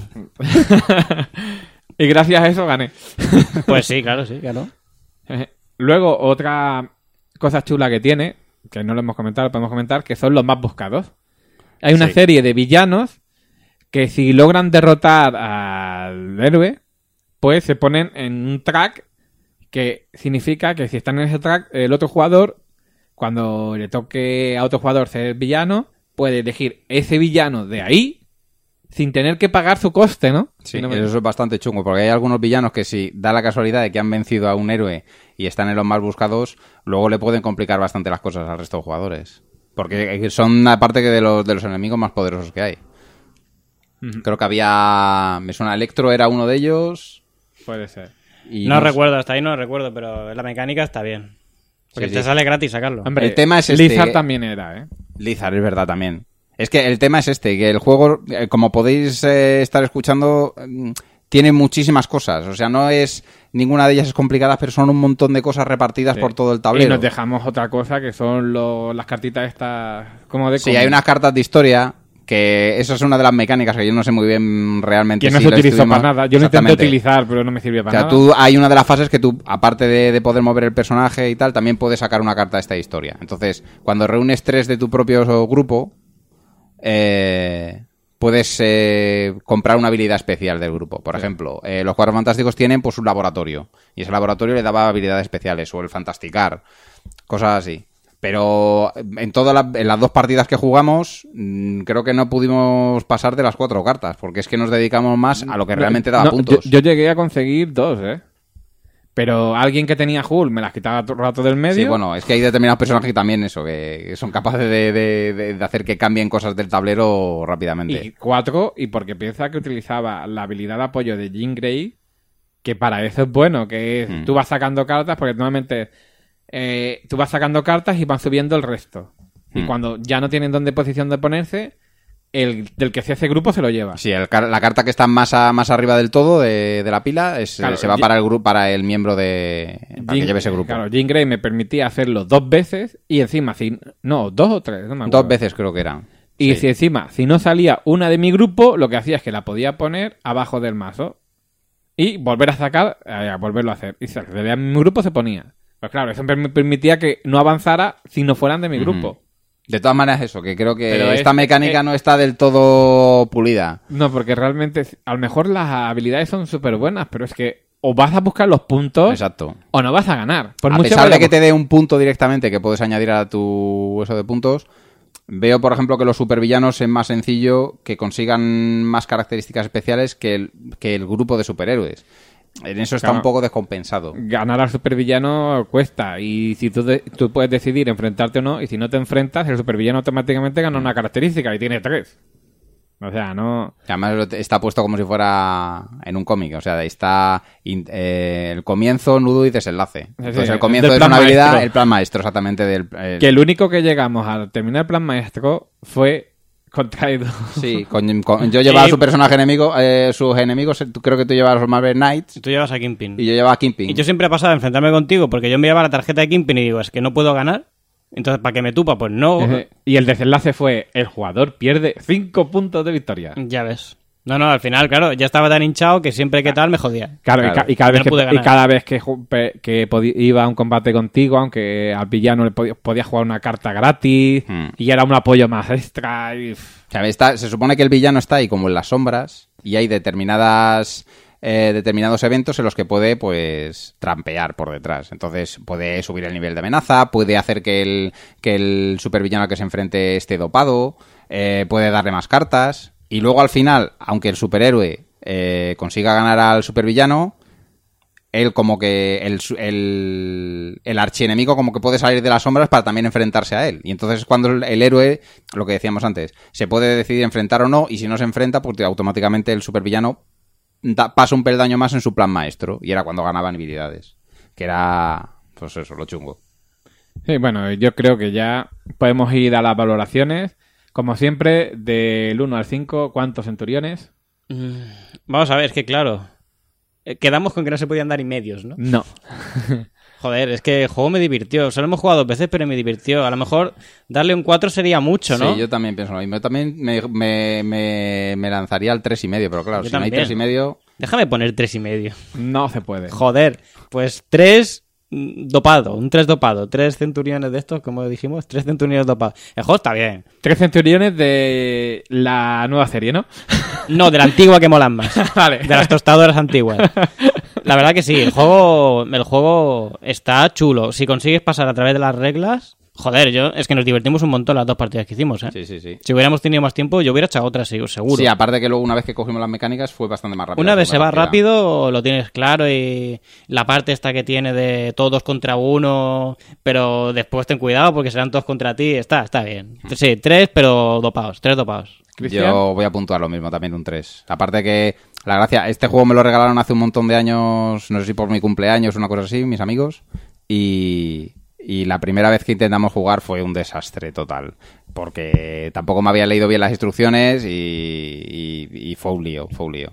Y gracias a eso gané. Pues sí, claro, sí, claro. Luego, otra cosa chula que tiene, que no lo hemos comentado, lo podemos comentar, que son los más buscados. Hay una Sí. serie de villanos que si logran derrotar al héroe, pues se ponen en un track que significa que si están en ese track, el otro jugador, cuando le toque a otro jugador ser villano, puede elegir ese villano de ahí sin tener que pagar su coste, ¿no? Sí, Si no me- eso es bastante chungo, porque hay algunos villanos que si da la casualidad de que han vencido a un héroe y están en los más buscados, luego le pueden complicar bastante las cosas al resto de jugadores. Porque son aparte que de los, de los enemigos más poderosos que hay. Ujú. Creo que había... Me suena, Electro era uno de ellos. Puede ser. Y No sé. recuerdo, hasta ahí no recuerdo, pero la mecánica está bien. Porque Sí, te sí. sale gratis sacarlo. Hombre, El tema es este, Lizard que- también era, ¿eh? Lizard, es verdad también. Es que el tema es este, que el juego, eh, como podéis eh, estar escuchando, mm, tiene muchísimas cosas. O sea, no es... Ninguna de ellas es complicada, pero son un montón de cosas repartidas Sí. por todo el Y tablero. nos dejamos otra cosa que son lo- las cartitas estas como de Sí, cómic. hay unas cartas de historia que eso es una de las mecánicas que yo no sé muy bien realmente que no si se la utilizó estuvimos- para nada. Yo lo intenté Exactamente. utilizar, pero no me sirvió O para sea, nada. tú hay una de las fases que tú, aparte de, de poder mover el personaje y tal, también puedes sacar una carta de esta historia. Entonces, cuando reúnes tres de tu propio grupo, eh, puedes eh, comprar una habilidad especial del grupo. Por ejemplo, eh, los Cuatro Fantásticos tienen pues un laboratorio, y ese laboratorio le daba habilidades especiales, o el Fantasticar, cosas así. Pero en todas las, en las dos partidas que jugamos, mmm, creo que no pudimos pasar de las cuatro cartas, porque es que nos dedicamos más a lo que realmente daba No, puntos. Yo, yo llegué a conseguir dos, ¿eh? Pero alguien que tenía Hulk me las quitaba todo el rato del medio. Sí, bueno, es que hay determinados personajes que también eso, que son capaces de, de, de, de hacer que cambien cosas del tablero rápidamente. Y cuatro, y porque piensa que utilizaba la habilidad de apoyo de Jean Grey, que para eso es bueno, que es, mm. tú vas sacando cartas, porque normalmente eh, tú vas sacando cartas y van subiendo el resto. Mm. Y cuando ya no tienen dónde posición de ponerse, el del que se hace grupo se lo lleva. Sí, el, la carta que está más, a, más arriba del todo de, de la pila es, claro, se va G- para el grupo, para el miembro de para Jean, que lleve ese grupo. Claro, Jean Grey me permitía hacerlo dos veces y encima, si no, dos o tres, no me acuerdo. Dos veces creo que eran. Y sí. si encima, si no salía una de mi grupo, lo que hacía es que la podía poner abajo del mazo y volver a sacar, eh, a volverlo a hacer. Y si de mi grupo se ponía. Pues claro, eso me permitía que no avanzara si no fueran de mi grupo. Uh-huh. De todas maneras, eso, que creo que Pero esta es, mecánica es, no está del todo pulida. No, porque realmente, a lo mejor las habilidades son súper buenas, pero es que o vas a buscar los puntos, exacto, o no vas a ganar. Por a mucho pesar de que te dé un punto directamente que puedes añadir a tu eso de puntos, veo, por ejemplo, que los supervillanos es más sencillo que consigan más características especiales que el, que el grupo de superhéroes. En eso está claro, un poco descompensado. Ganar al supervillano cuesta. Y si tú, de, tú puedes decidir enfrentarte o no, y si no te enfrentas, el supervillano automáticamente gana una característica y tiene tres. O sea, no... Además está puesto como si fuera en un cómic. O sea, ahí está eh, el comienzo, nudo y desenlace. Entonces sí, el comienzo es una habilidad, maestro. El plan maestro exactamente. del el... Que el único que llegamos a terminar el plan maestro fue... contra Edu. Sí, con, con, yo llevaba a su personaje enemigo, eh, sus enemigos, creo que tú llevabas a los Marvel Knights. Tú llevas a Kingpin. Y yo llevaba a Kingpin. Y yo siempre he pasado a enfrentarme contigo porque yo me llevaba la tarjeta de Kingpin y digo, es que no puedo ganar. Entonces, ¿para que me tupa? Pues no. Y el desenlace fue, el jugador pierde cinco puntos de victoria. Ya ves. No, no, al final, claro, ya estaba tan hinchado que siempre que tal me jodía. Claro, claro. Y, ca- y, cada no que, y cada vez que, que podía, iba a un combate contigo, aunque al villano le podía, podía jugar una carta gratis, hmm. y era un apoyo más extra. Y... O sea, está, se supone que el villano está ahí como en las sombras y hay determinadas eh, determinados eventos en los que puede, pues, trampear por detrás. Entonces puede subir el nivel de amenaza, puede hacer que el, que el supervillano al que se enfrente esté dopado, eh, puede darle más cartas... Y luego al final, aunque el superhéroe eh, consiga ganar al supervillano, él como que el, el, el archienemigo como que puede salir de las sombras para también enfrentarse a él. Y entonces cuando el, el héroe, lo que decíamos antes, se puede decidir enfrentar o no, y si no se enfrenta, pues automáticamente el supervillano da, pasa un peldaño más en su plan maestro. Y era cuando ganaban habilidades. Que era, pues eso, lo chungo. Sí, bueno, yo creo que ya podemos ir a las valoraciones. Como siempre, del uno al cinco, ¿cuántos centuriones? Mm, vamos a ver, es que claro, quedamos con que no se podían dar y medios, ¿no? No. Joder, es que el juego me divirtió. Solo hemos jugado dos veces, pero me divirtió. A lo mejor darle un cuatro sería mucho, ¿no? Sí, yo también pienso lo mismo. Yo también me, me, me, me lanzaría al tres y medio, pero claro, yo si también. No hay tres y medio... Déjame poner tres y medio. No se puede. Joder, pues tres... dopado, un tres dopado, tres centuriones de estos, como dijimos, tres centuriones dopados. El juego está bien. Tres centuriones de la nueva serie, ¿no? No, de la antigua que molan más. Vale. De las tostadoras antiguas. La verdad que sí, el juego, el juego está chulo. Si consigues pasar a través de las reglas... Joder, yo es que nos divertimos un montón las dos partidas que hicimos, ¿eh? Sí, sí, sí. Si hubiéramos tenido más tiempo, yo hubiera echado otras, seguro. Sí, aparte que luego una vez que cogimos las mecánicas fue bastante más rápido. Una vez se va rápido, lo tienes claro, y la parte esta que tiene de todos contra uno, pero después ten cuidado porque serán todos contra ti, está, está bien. Sí, tres, pero dopados, tres dopados. ¿Cristian? Yo voy a puntuar lo mismo, también un tres. Aparte que, la gracia, este juego me lo regalaron hace un montón de años, no sé si por mi cumpleaños o una cosa así, mis amigos, y... Y la primera vez que intentamos jugar fue un desastre total, porque tampoco me había leído bien las instrucciones y, y, y fue un lío, fue un lío.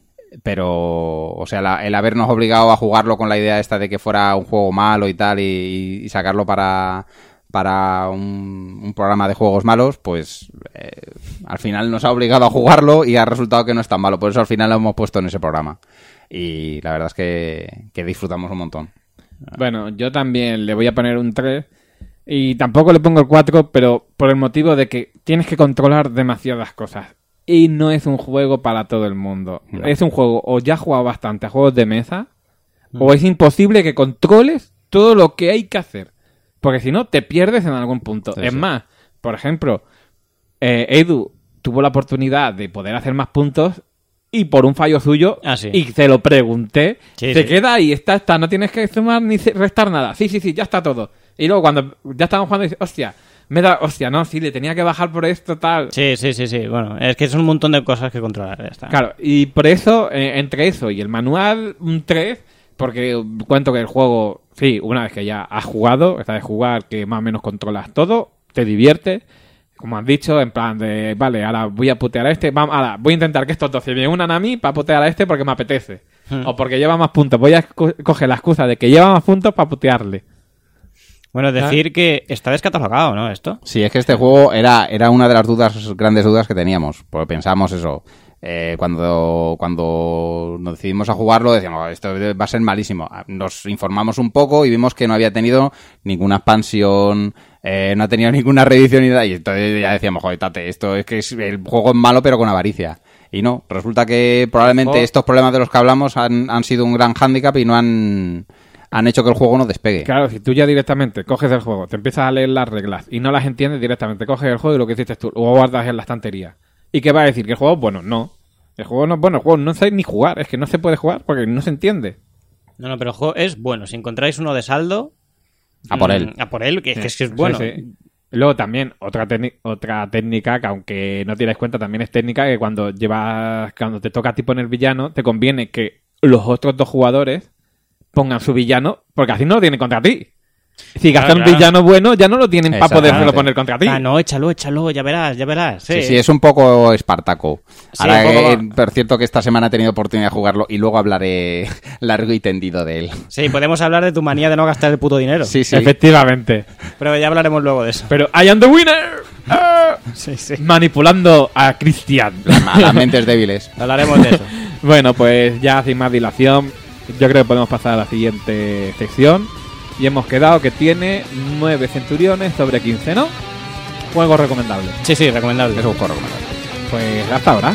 Pero, o sea, la, el habernos obligado a jugarlo con la idea esta de que fuera un juego malo y tal, y, y sacarlo para, para un, un programa de juegos malos, pues eh, al final nos ha obligado a jugarlo y ha resultado que no es tan malo. Por eso al final lo hemos puesto en ese programa. Y la verdad es que, que disfrutamos un montón. Bueno, yo también le voy a poner un tres y tampoco le pongo el cuatro, pero por el motivo de que tienes que controlar demasiadas cosas y no es un juego para todo el mundo. No. Es un juego, o ya has jugado bastante a juegos de mesa, no. o es imposible que controles todo lo que hay que hacer, porque si no te pierdes en algún punto. Sí, es sí. más, por ejemplo, eh, Edu tuvo la oportunidad de poder hacer más puntos y por un fallo suyo, Ah, sí. y te lo pregunté, Sí, se sí. queda ahí, está, está, no tienes que sumar ni restar nada. Sí, sí, sí, ya está todo. Y luego cuando ya estamos jugando, dice, hostia, me da, hostia, no, sí, le tenía que bajar por esto, tal. Sí, sí, sí, sí. Bueno, es que es un montón de cosas que controlar. Ya está. Claro, y por eso, eh, entre eso y el manual, un tres, porque cuento que el juego, sí, una vez que ya has jugado, esta de jugar, que más o menos controlas todo, te diviertes, como has dicho, en plan de, vale, ahora voy a putear a este, vamos, ahora voy a intentar que estos dos se me unan a mí para putear a este porque me apetece, Hmm. o porque lleva más puntos, voy a co- coger la excusa de que lleva más puntos para putearle. Bueno, decir que está descatalogado, ¿no? Esto. Sí, es que este juego era, era una de las dudas, grandes dudas que teníamos. Porque pensamos eso. Eh, cuando, cuando nos decidimos a jugarlo, decíamos, esto va a ser malísimo. Nos informamos un poco y vimos que no había tenido ninguna expansión, eh, no ha tenido ninguna reedición ni nada. Y entonces ya decíamos, joder, tate, esto es que es, el juego es malo, pero con avaricia. Y no, resulta que probablemente Ojo. estos problemas de los que hablamos han, han sido un gran hándicap y no han, han hecho que el juego no despegue. Claro, si tú ya directamente coges el juego, te empiezas a leer las reglas y no las entiendes directamente, coges el juego y lo que hiciste tú, lo guardas en la estantería. ¿Y qué va a decir? ¿Que el juego es bueno? No. El juego no es bueno, el juego no sé ni jugar, es que no se puede jugar porque no se entiende. No, no, pero el juego es bueno. Si encontráis uno de saldo... A por mm, él. A por él, que, Sí, que es que es bueno. sí, sí. Luego también, otra, técni- otra técnica que aunque no te das cuenta, también es técnica que cuando llevas, cuando te toca a ti poner villano, te conviene que los otros dos jugadores pongan su villano, porque así no lo tienen contra ti. Si Claro, gastan un claro. villano bueno, ya no lo tienen para Exactamente. podérselo poner contra ti. Ah, no, échalo, échalo, ya verás, ya verás. Sí, Sí, sí, es un poco Espartaco. Sí, Ahora, un poco- eh, por cierto, que esta semana he tenido oportunidad de jugarlo y luego hablaré largo y tendido de él. Sí, podemos hablar de tu manía de no gastar el puto dinero. Sí, sí. Efectivamente. Pero ya hablaremos luego de eso. Pero I am the winner. Ah. Sí, sí. Manipulando a Christian. A las mentes débiles. Hablaremos de eso. Bueno, pues ya sin más dilación, yo creo que podemos pasar a la siguiente sección. Y hemos quedado que tiene nueve centuriones sobre quince, ¿no? Juego recomendable. Sí, sí, recomendable. Es un juego recomendable. Pues hasta ahora.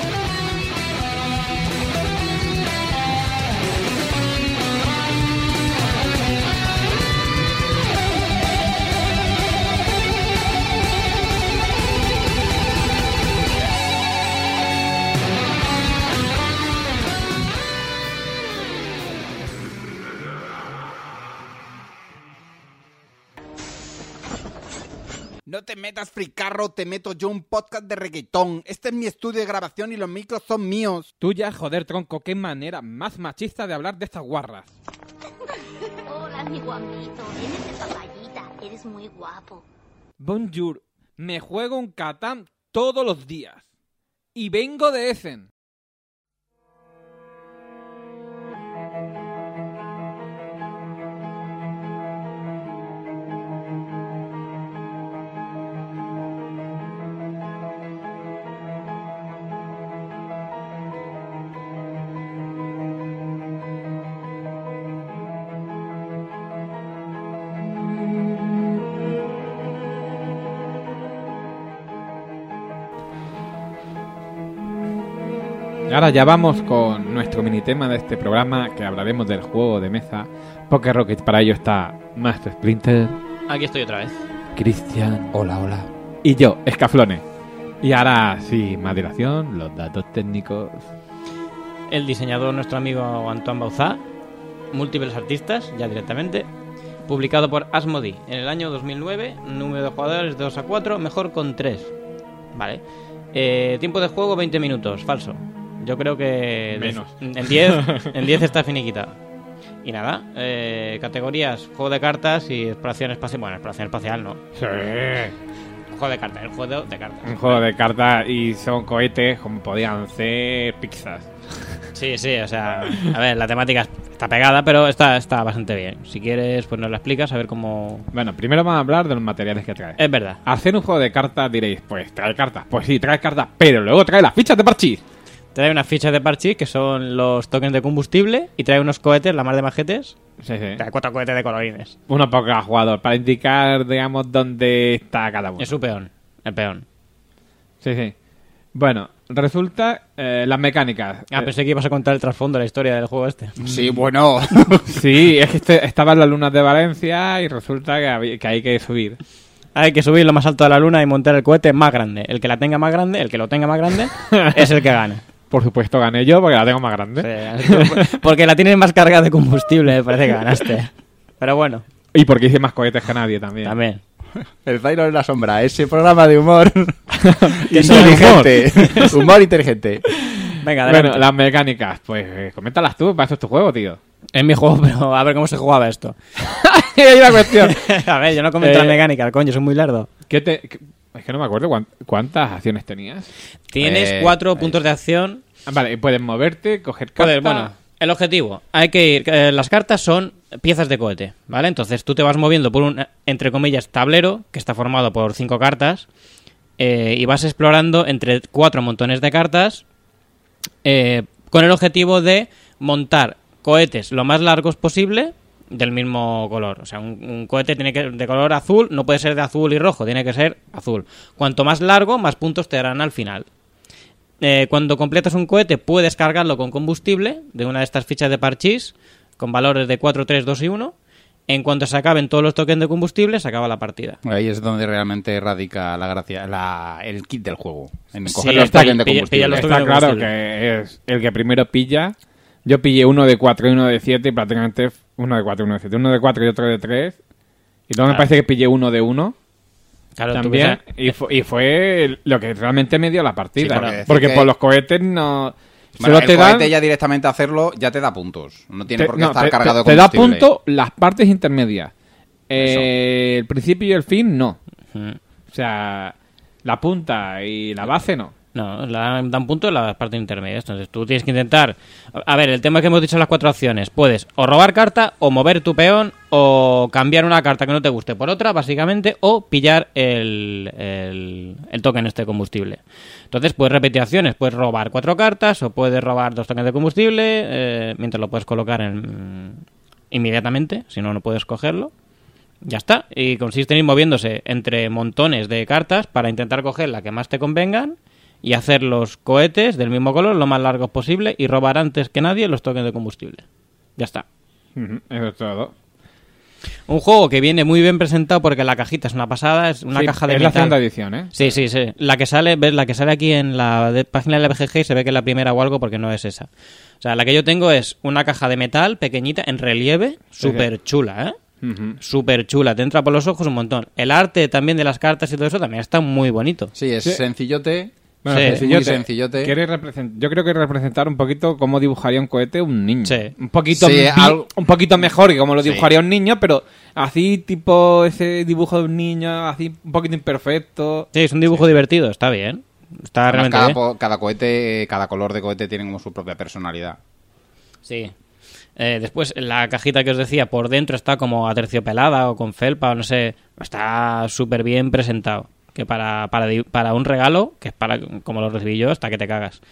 No te metas, fricarro, te meto yo un podcast de reggaetón. Este es mi estudio de grabación y los micros son míos. Tuya, joder, tronco, qué manera más machista de hablar de estas guarras. Hola, mi guapito. Vienes de papayita. Eres muy guapo. Bonjour, me juego un Catán todos los días. Y vengo de Essen. Y ahora ya vamos con nuestro mini tema de este programa, que hablaremos del juego de mesa Poker Rocket. Para ello está Master Splinter, Aquí estoy otra vez. Cristian Hola, hola. y yo, Escaflone. Y ahora, sí, más dilación, los datos técnicos. El diseñador, nuestro amigo Antoine Bauzá. Múltiples artistas, ya directamente. Publicado por Asmodee en el año dos mil nueve. Número de jugadores de dos a cuatro, mejor con tres. Vale. Eh, tiempo de juego veinte minutos, falso. Yo creo que... Menos. En diez, en diez está finiquitado. Y nada, eh, categorías, juego de cartas y exploración espacial. Bueno, exploración espacial no. Sí. Juego de cartas, el juego de cartas. Un juego de cartas y son cohetes como podían ser pizzas. Sí, sí, o sea, a ver, la temática está pegada, pero está, está bastante bien. Si quieres, pues nos la explicas, a ver cómo... Bueno, primero vamos a hablar de los materiales que trae. Es verdad. Hacer un juego de cartas diréis, pues trae cartas. Pues sí, trae cartas, pero luego trae las fichas de parchís. Trae unas fichas de parchís que son los tokens de combustible y trae unos cohetes, la mar de majetes. Sí, sí. Trae cuatro cohetes de colorines. Uno por cada jugador, para indicar, digamos, dónde está cada uno. Es su peón, el peón. Sí, sí. Bueno, resulta eh, las mecánicas. Ah, Eh, pensé que ibas a contar el trasfondo de la historia del juego este. Sí, bueno. Sí, es que este, estaba en las lunas de Valencia y resulta que, había- que hay que subir. Hay que subir lo más alto de la luna y montar el cohete más grande. El que la tenga más grande, el que lo tenga más grande, es el que gana. Por supuesto gané yo porque la tengo más grande. Sí, porque la tienes más carga de combustible, me parece que ganaste. Pero bueno. Y porque hice más cohetes que nadie también. También. El Zaino en la sombra, ese programa de humor Inteligente. inteligente. Humor inteligente. Venga, adelante. Bueno, las mecánicas, pues eh, coméntalas tú, para eso es tu juego, tío. Es mi juego, pero a ver cómo se jugaba esto. Hay una cuestión. A ver, yo no comento Eh, la mecánica, coño, soy muy lardo. ¿Qué te, qué- es que no me acuerdo cuán- cuántas acciones tenías. Tienes Eh, cuatro ahí puntos de acción. Ah, vale, puedes moverte, coger cartas. Joder, bueno, el objetivo. Hay que ir. eh, las cartas son piezas de cohete, ¿vale? Entonces tú te vas moviendo por un, entre comillas, tablero que está formado por cinco cartas eh, y vas explorando entre cuatro montones de cartas eh, con el objetivo de montar cohetes lo más largos posible del mismo color. O sea, un, un cohete tiene que de color azul, no puede ser de azul y rojo, tiene que ser azul. Cuanto más largo, más puntos te darán al final. Eh, cuando completas un cohete puedes cargarlo con combustible de una de estas fichas de parchís con valores de cuatro, tres, dos y uno. En cuanto se acaben todos los tokens de combustible, se acaba la partida. Ahí es donde realmente radica la gracia, la, el kit del juego. En Sí, coger los está tokens ahí, de pilla- combustible. pilla los Está de claro combustible. que es el que primero pilla. Yo pillé uno de cuatro y uno de siete y prácticamente uno de cuatro y uno de siete. Uno de cuatro y otro de tres. Y luego me Claro. parece que pillé uno de uno Claro, tú también. piensas- Y, fu- y fue lo que realmente me dio la partida. Sí, porque decir porque que- por los cohetes no... Bueno, solo el te dan... cohete ya directamente hacerlo ya te da puntos. No tiene te- por qué no, estar te- cargado te, de te da combustible. punto las partes intermedias. Eh, el principio y el fin, no. Mm. O sea, la punta y la base, no. No, la, dan puntos en las partes intermedias. Entonces tú tienes que intentar... A ver, el tema que hemos dicho en las cuatro opciones. Puedes o robar carta, o mover tu peón, o cambiar una carta que no te guste por otra, básicamente, o pillar el, el, el token este de combustible. Entonces puedes repetir acciones. Puedes robar cuatro cartas, o puedes robar dos tokens de combustible, eh, mientras lo puedes colocar en, inmediatamente, si no, no puedes cogerlo. Ya está. Y consiste en ir moviéndose entre montones de cartas para intentar coger la que más te convengan y hacer los cohetes del mismo color lo más largos posible y robar antes que nadie los tokens de combustible. Ya está. Ujú, eso es todo. Un juego que viene muy bien presentado porque la cajita es una pasada, es una Sí, caja de es la metal. segunda edición, ¿eh? Sí, sí, sí. La que sale, ves, la que sale aquí en la de- página de la B G G se ve que es la primera o algo porque no es esa. O sea, la que yo tengo es una caja de metal pequeñita en relieve, súper chula, ¿eh? Ujú. Súper chula, te entra por los ojos un montón. El arte también de las cartas y todo eso también está muy bonito. Sí, es Sí. sencillote. Bueno, Sí, sencillote. muy sencillote. Quiere represent- Yo creo que representar un poquito cómo dibujaría un cohete un niño. Sí. Un poquito, Sí, vi- algo- un poquito mejor que como lo Sí. dibujaría un niño, pero así tipo ese dibujo de un niño, así un poquito imperfecto. Sí, es un dibujo divertido, está bien. Está Además, realmente cada, bien. po- cada cohete, cada color de cohete tiene como su propia personalidad. Sí. Eh, después, la cajita que os decía, por dentro está como aterciopelada o con felpa o no sé. Está súper bien presentado. Que para, para, di- para un regalo, que es para como lo recibí yo, hasta que te cagas.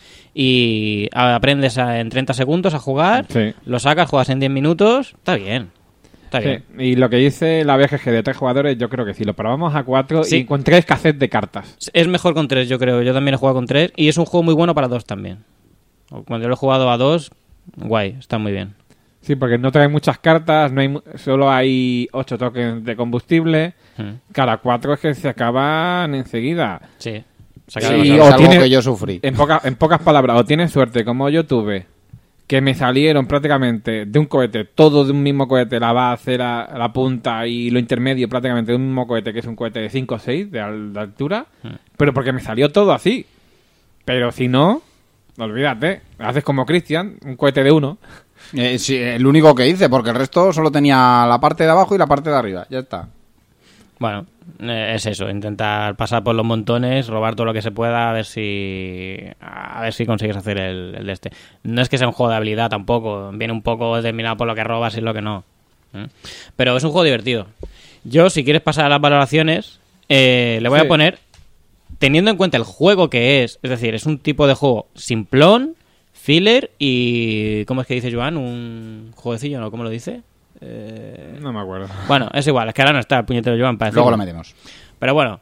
Y a- aprendes a- en treinta segundos a jugar, Sí. lo sacas, juegas en diez minutos, está bien. Está Sí, bien. y lo que dice la B G G de tres jugadores, yo creo que sí, lo probamos a cuatro Sí. y con tres cassettes de cartas. Es mejor con tres, yo creo. Yo también he jugado con tres y es un juego muy bueno para dos también. Cuando yo lo he jugado a dos, guay, está muy bien. Sí, porque no trae muchas cartas, no hay mu- solo hay ocho tokens de combustible. Mm. Cada cuatro es que se acaban enseguida. Sí. Sí, Saca- Sí, es o algo tiene- que yo sufrí. En, poca- en pocas palabras, o tienes suerte, como yo tuve, que me salieron prácticamente de un cohete, todo de un mismo cohete, la base, la, la punta y lo intermedio prácticamente de un mismo cohete, que es un cohete de cinco o seis de, al- de altura, pero porque me salió todo así. Pero si no, olvídate, haces como Christian, un cohete de uno. Eh, sí, el único que hice, porque el resto solo tenía la parte de abajo y la parte de arriba. Ya está. Bueno, eh, es eso, intentar pasar por los montones, robar todo lo que se pueda, a ver si a ver si consigues hacer el, el de este. No es que sea un juego de habilidad tampoco, viene un poco determinado por lo que robas y lo que no. ¿eh? Pero es un juego divertido. Yo, si quieres pasar a las valoraciones, eh, le voy Sí. a poner, teniendo en cuenta el juego que es, es decir, es un tipo de juego simplón, filler y... ¿Cómo es que dice Joan? ¿Un jueguecillo, no? ¿Cómo lo dice? Eh... No me acuerdo. Bueno, es igual, es que ahora no está el puñetero Joan para Luego decirlo. lo metemos. Pero bueno,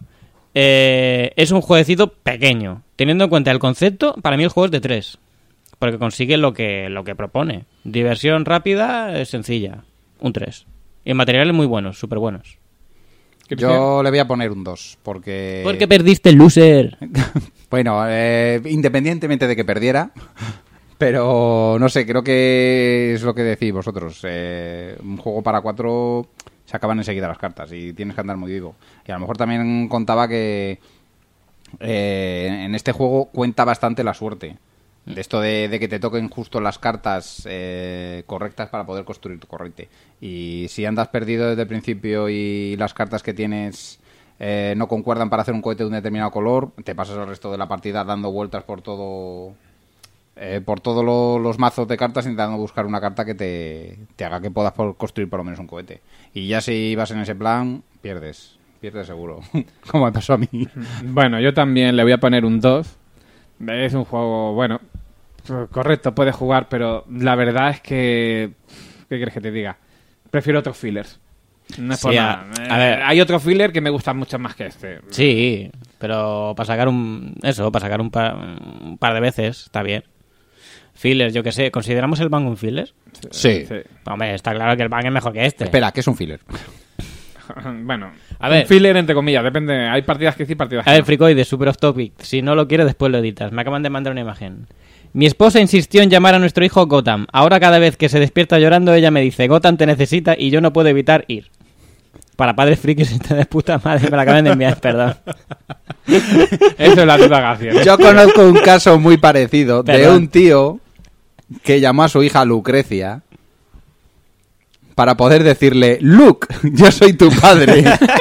eh, es un jueguecito pequeño. Teniendo en cuenta el concepto, para mí el juego es de tres. Porque consigue lo que, lo que propone. Diversión rápida, es sencilla. Un tres. Y en materiales muy buenos, súper buenos. Yo le voy a poner un dos, porque... Porque perdiste el loser. Bueno, eh, independientemente de que perdiera, pero no sé, creo que es lo que decís vosotros. Eh, un juego para cuatro se acaban enseguida las cartas y tienes que andar muy vivo. Y a lo mejor también contaba que eh, en este juego cuenta bastante la suerte. De esto de, de que te toquen justo las cartas eh, correctas para poder construir tu cohete. Y si andas perdido desde el principio y las cartas que tienes eh, no concuerdan para hacer un cohete de un determinado color, te pasas el resto de la partida dando vueltas por todo eh, por todos lo, los mazos de cartas intentando buscar una carta que te, te haga que puedas por construir por lo menos un cohete. Y ya si vas en ese plan, pierdes. Pierdes seguro. Como me pasó a mí. Bueno, yo también le voy a poner un dos. Es un juego, bueno, correcto, puedes jugar, pero la verdad es que... ¿Qué quieres que te diga? Prefiero otros fillers. No es por Sí, nada. a- a ver. Eh, Hay otros fillers que me gustan mucho más que este. Sí, pero para sacar un... Eso, para sacar un par, un par de veces, está bien. Fillers, yo qué sé. ¿Consideramos el Bang un filler? Sí. Sí. Hombre, está claro que el Bang es mejor que este. Espera, ¿qué es un filler? Bueno, A ver. un filler entre comillas, depende. Hay partidas que sí, partidas que A ver, no. Fricoide, super off topic. Si no lo quieres, después lo editas. Me acaban de mandar una imagen. Mi esposa insistió en llamar a nuestro hijo Gotham. Ahora cada vez que se despierta llorando, ella me dice, Gotham te necesita y yo no puedo evitar ir. Para padres frikis, está de puta madre, me la acaban de enviar, perdón. Eso es la divagación. Yo conozco un caso muy parecido de Perdón. un tío que llamó a su hija Lucrecia para poder decirle, Luke, yo soy tu padre.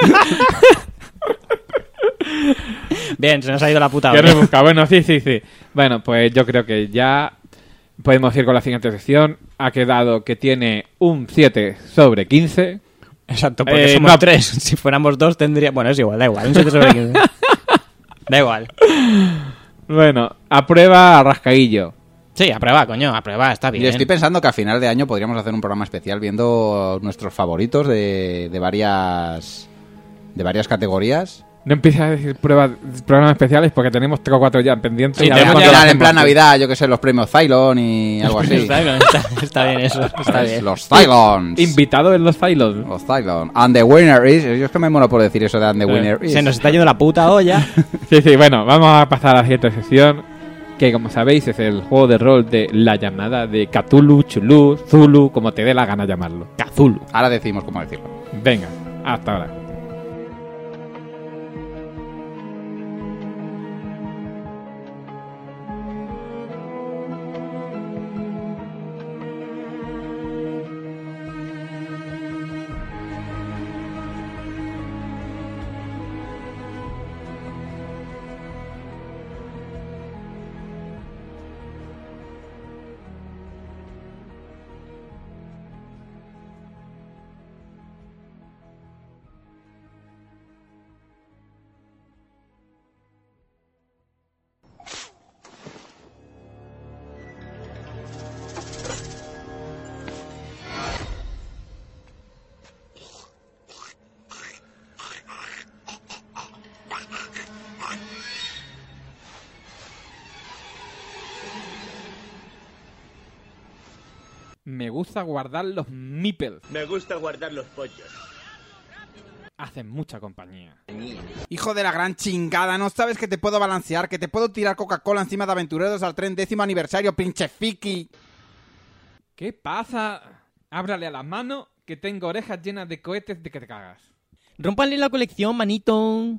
Bien, se nos ha ido la puta Qué hora. rebusca. Bueno, sí, sí, sí. Bueno, pues yo creo que ya podemos ir con la siguiente sección. Ha quedado que tiene un siete sobre quince. Exacto, porque Eh, somos no. tres. Si fuéramos dos, tendría... Bueno, es igual, da igual. Un siete sobre quince. Da igual. Bueno, aprueba a Rascaillo. Sí, a prueba, coño, a prueba, está bien. Yo estoy pensando que a final de año podríamos hacer un programa especial viendo nuestros favoritos de, de varias de varias categorías. No empieces a decir pruebas, programas especiales porque tenemos tres o cuatro ya pendientes. Sí, Y a te ver voy a cuándo En lo plan, en hacemos. plan Navidad, yo que sé, los premios Cylon y algo así. Está bien, está, está bien eso, está bien. Los Cylons. Invitado en los Cylons. Los Cylon. And the winner is... Yo es que me mola por decir eso de and the winner is. Se nos está yendo la puta olla. Sí, sí, bueno, vamos a pasar a la siguiente sección. Que como sabéis es el juego de rol de la llamada de Cthulhu, Chulú, Zulu, como te dé la gana llamarlo. Cthulhu. Ahora decimos cómo decirlo. Venga, hasta ahora. Me gusta guardar los meeples. Me gusta guardar los pollos. Hacen mucha compañía. Hijo de la gran chingada, ¿no sabes que te puedo balancear? Que te puedo tirar Coca-Cola encima de Aventureros al tren décimo aniversario, pinche fiki. ¿Qué pasa? Ábrale a la mano que tengo orejas llenas de cohetes de que te cagas. Rompanle la colección, manito.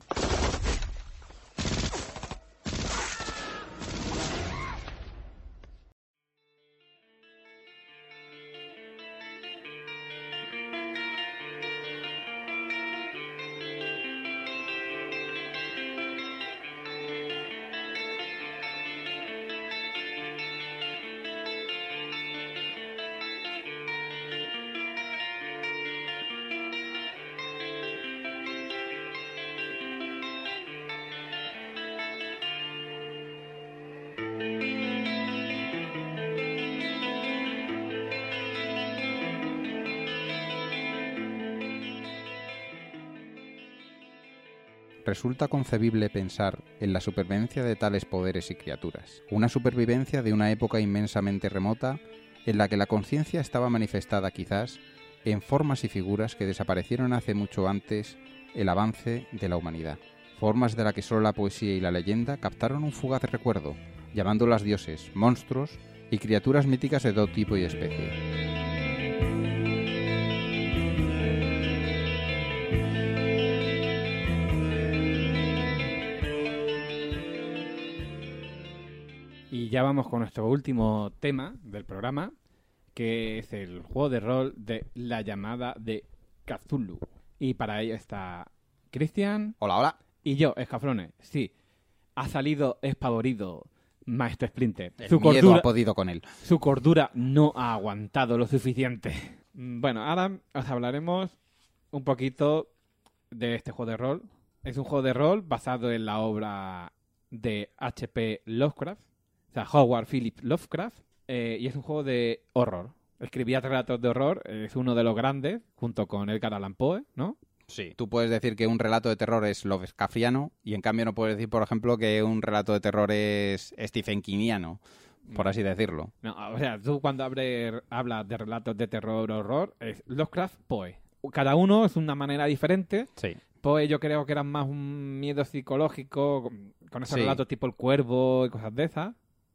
Resulta concebible pensar en la supervivencia de tales poderes y criaturas, una supervivencia de una época inmensamente remota en la que la conciencia estaba manifestada quizás en formas y figuras que desaparecieron hace mucho antes el avance de la humanidad. formas de la que solo la poesía y la leyenda captaron un fugaz recuerdo, llamándolas dioses, monstruos y criaturas míticas de todo tipo y especie. Y ya vamos con nuestro último tema del programa, que es el juego de rol de La Llamada de Cthulhu. Y para ello está Cristian. Hola, hola. Y yo, Escafrones. Sí, ha salido espavorido Maestro Splinter. El Su miedo cordura, ha podido con él. su cordura no ha aguantado lo suficiente. Bueno, ahora os hablaremos un poquito de este juego de rol. Es un juego de rol basado en la obra de H P Lovecraft, o sea, Howard Phillips Lovecraft, eh, y es un juego de horror. Escribía relatos de horror, es uno de los grandes, junto con Edgar Allan Poe, ¿no? Sí. Tú puedes decir que un relato de terror es Lovecraftiano y en cambio no puedes decir, por ejemplo, que un relato de terror es Stephen Kingiano, por así decirlo. No, o sea, tú cuando abre, hablas de relatos de terror o horror, es Lovecraft, Poe. Cada uno es una manera diferente. Sí. Poe yo creo que era más un miedo psicológico, con, con esos Sí. relatos tipo El Cuervo y cosas de esas.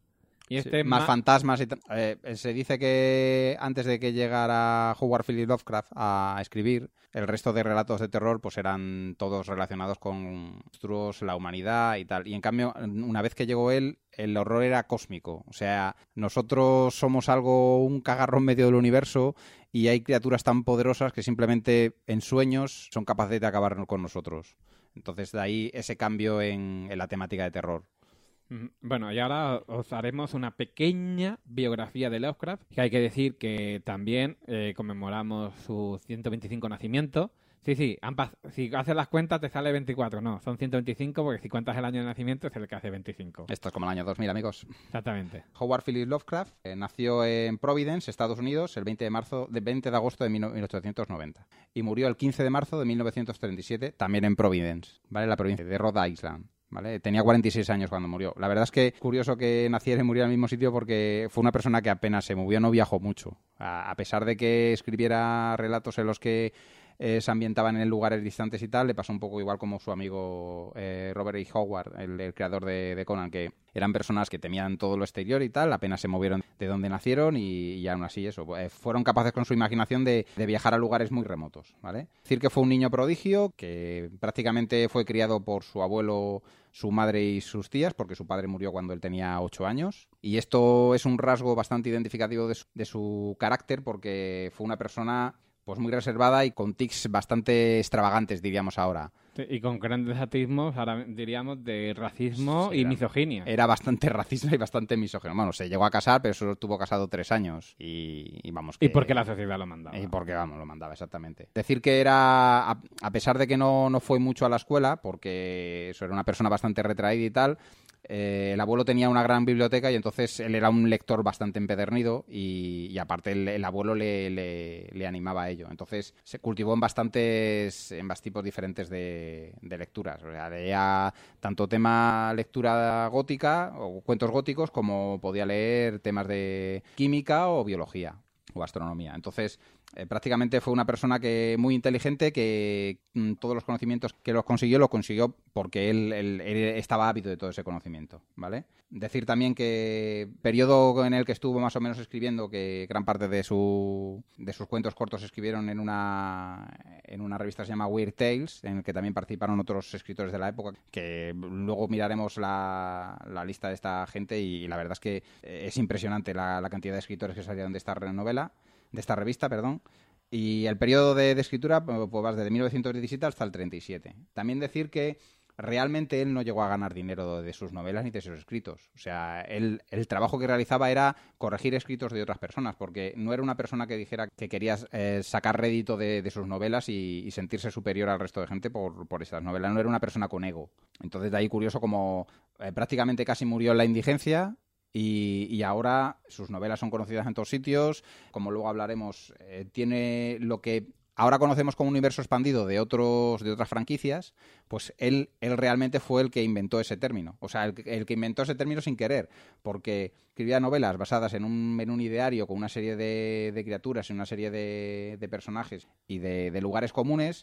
Y Sí, este más ma- fantasmas y tal. Eh, se dice que antes de que llegara Howard Phillips Lovecraft a escribir, el resto de relatos de terror pues eran todos relacionados con monstruos, la humanidad y tal. Y en cambio, una vez que llegó él, el horror era cósmico. O sea, nosotros somos algo, un cagarrón medio del universo y hay criaturas tan poderosas que simplemente en sueños son capaces de acabar con nosotros. Entonces, de ahí ese cambio en, en la temática de terror. Mm, Bueno, y ahora os haremos una pequeña biografía de Lovecraft, que hay que decir que también eh, conmemoramos su ciento veinticinco nacimiento. Sí, sí, han pas- si haces las cuentas te sale veinticuatro, no, son ciento veinticinco porque si cuentas el año de nacimiento es el que hace veinticinco. Esto es como el año dos mil, amigos. Exactamente. Howard Phillips Lovecraft eh, nació en Providence, Estados Unidos, el veinte de marzo, de veinte de agosto de mil ochocientos noventa y murió el quince de marzo de mil novecientos treinta y siete, también en Providence, ¿vale? La provincia de Rhode Island. ¿Vale? Tenía cuarenta y seis años cuando murió. La verdad es que es curioso que naciera y muriera en el mismo sitio porque fue una persona que apenas se movió, no viajó mucho. A, a pesar de que escribiera relatos en los que eh, se ambientaban en lugares distantes y tal, le pasó un poco igual como su amigo eh, Robert E. Howard, el, el creador de, de Conan, que eran personas que temían todo lo exterior y tal, apenas se movieron de donde nacieron y, y aún así eso, eh, fueron capaces con su imaginación de, de viajar a lugares muy remotos, ¿vale? Decir que fue un niño prodigio, que prácticamente fue criado por su abuelo, su madre y sus tías, porque su padre murió cuando él tenía ocho años. Y esto es un rasgo bastante identificativo de su, de su carácter, porque fue una persona pues muy reservada y con tics bastante extravagantes, diríamos ahora. Sí, y con grandes atismos, ahora diríamos, de racismo Sí, y era- misoginia. Era bastante racista y bastante misógino. Bueno, se llegó a casar, pero solo estuvo casado tres años. Y, y vamos que... Y porque la sociedad lo mandaba. Y porque, vamos, lo mandaba, exactamente. Decir que era, a, a pesar de que no, no fue mucho a la escuela, porque eso era una persona bastante retraída y tal, eh, el abuelo tenía una gran biblioteca y entonces él era un lector bastante empedernido y, y aparte el, el abuelo le, le, le animaba a ello. Entonces se cultivó en bastantes, en bastantes tipos diferentes de, de lecturas. O sea, leía tanto tema lectura gótica o cuentos góticos como podía leer temas de química o biología o astronomía. Entonces, eh, prácticamente fue una persona que muy inteligente, que mm, todos los conocimientos que los consiguió, los consiguió porque él, él- él estaba ávido de todo ese conocimiento, ¿vale? Decir también que periodo en el que estuvo más o menos escribiendo, que gran parte de su de sus cuentos cortos se escribieron en una en una revista que se llama Weird Tales, en el que también participaron otros escritores de la época, que luego miraremos la, la lista de esta gente y, la verdad es que eh, es impresionante la, la cantidad de escritores que salieron de esta novela, de esta revista, perdón. Y el periodo de, de escritura pues va desde mil novecientos diecisiete hasta el treinta y siete. También decir que realmente él no llegó a ganar dinero de sus novelas ni de sus escritos. O sea, él, el trabajo que realizaba era corregir escritos de otras personas, porque no era una persona que dijera que quería eh, sacar rédito de, de sus novelas y, y sentirse superior al resto de gente por, por esas novelas. No era una persona con ego. Entonces, de ahí curioso como eh, prácticamente casi murió en la indigencia. Y, y ahora sus novelas son conocidas en todos sitios. Como luego hablaremos, eh, tiene lo que ahora conocemos como un universo expandido de otros de otras franquicias. Pues él, él realmente fue el que inventó ese término. O sea, el, que- el que inventó ese término sin querer. Porque escribía novelas basadas en un, en un ideario con una serie de, de criaturas y una serie de, de personajes y de, de lugares comunes.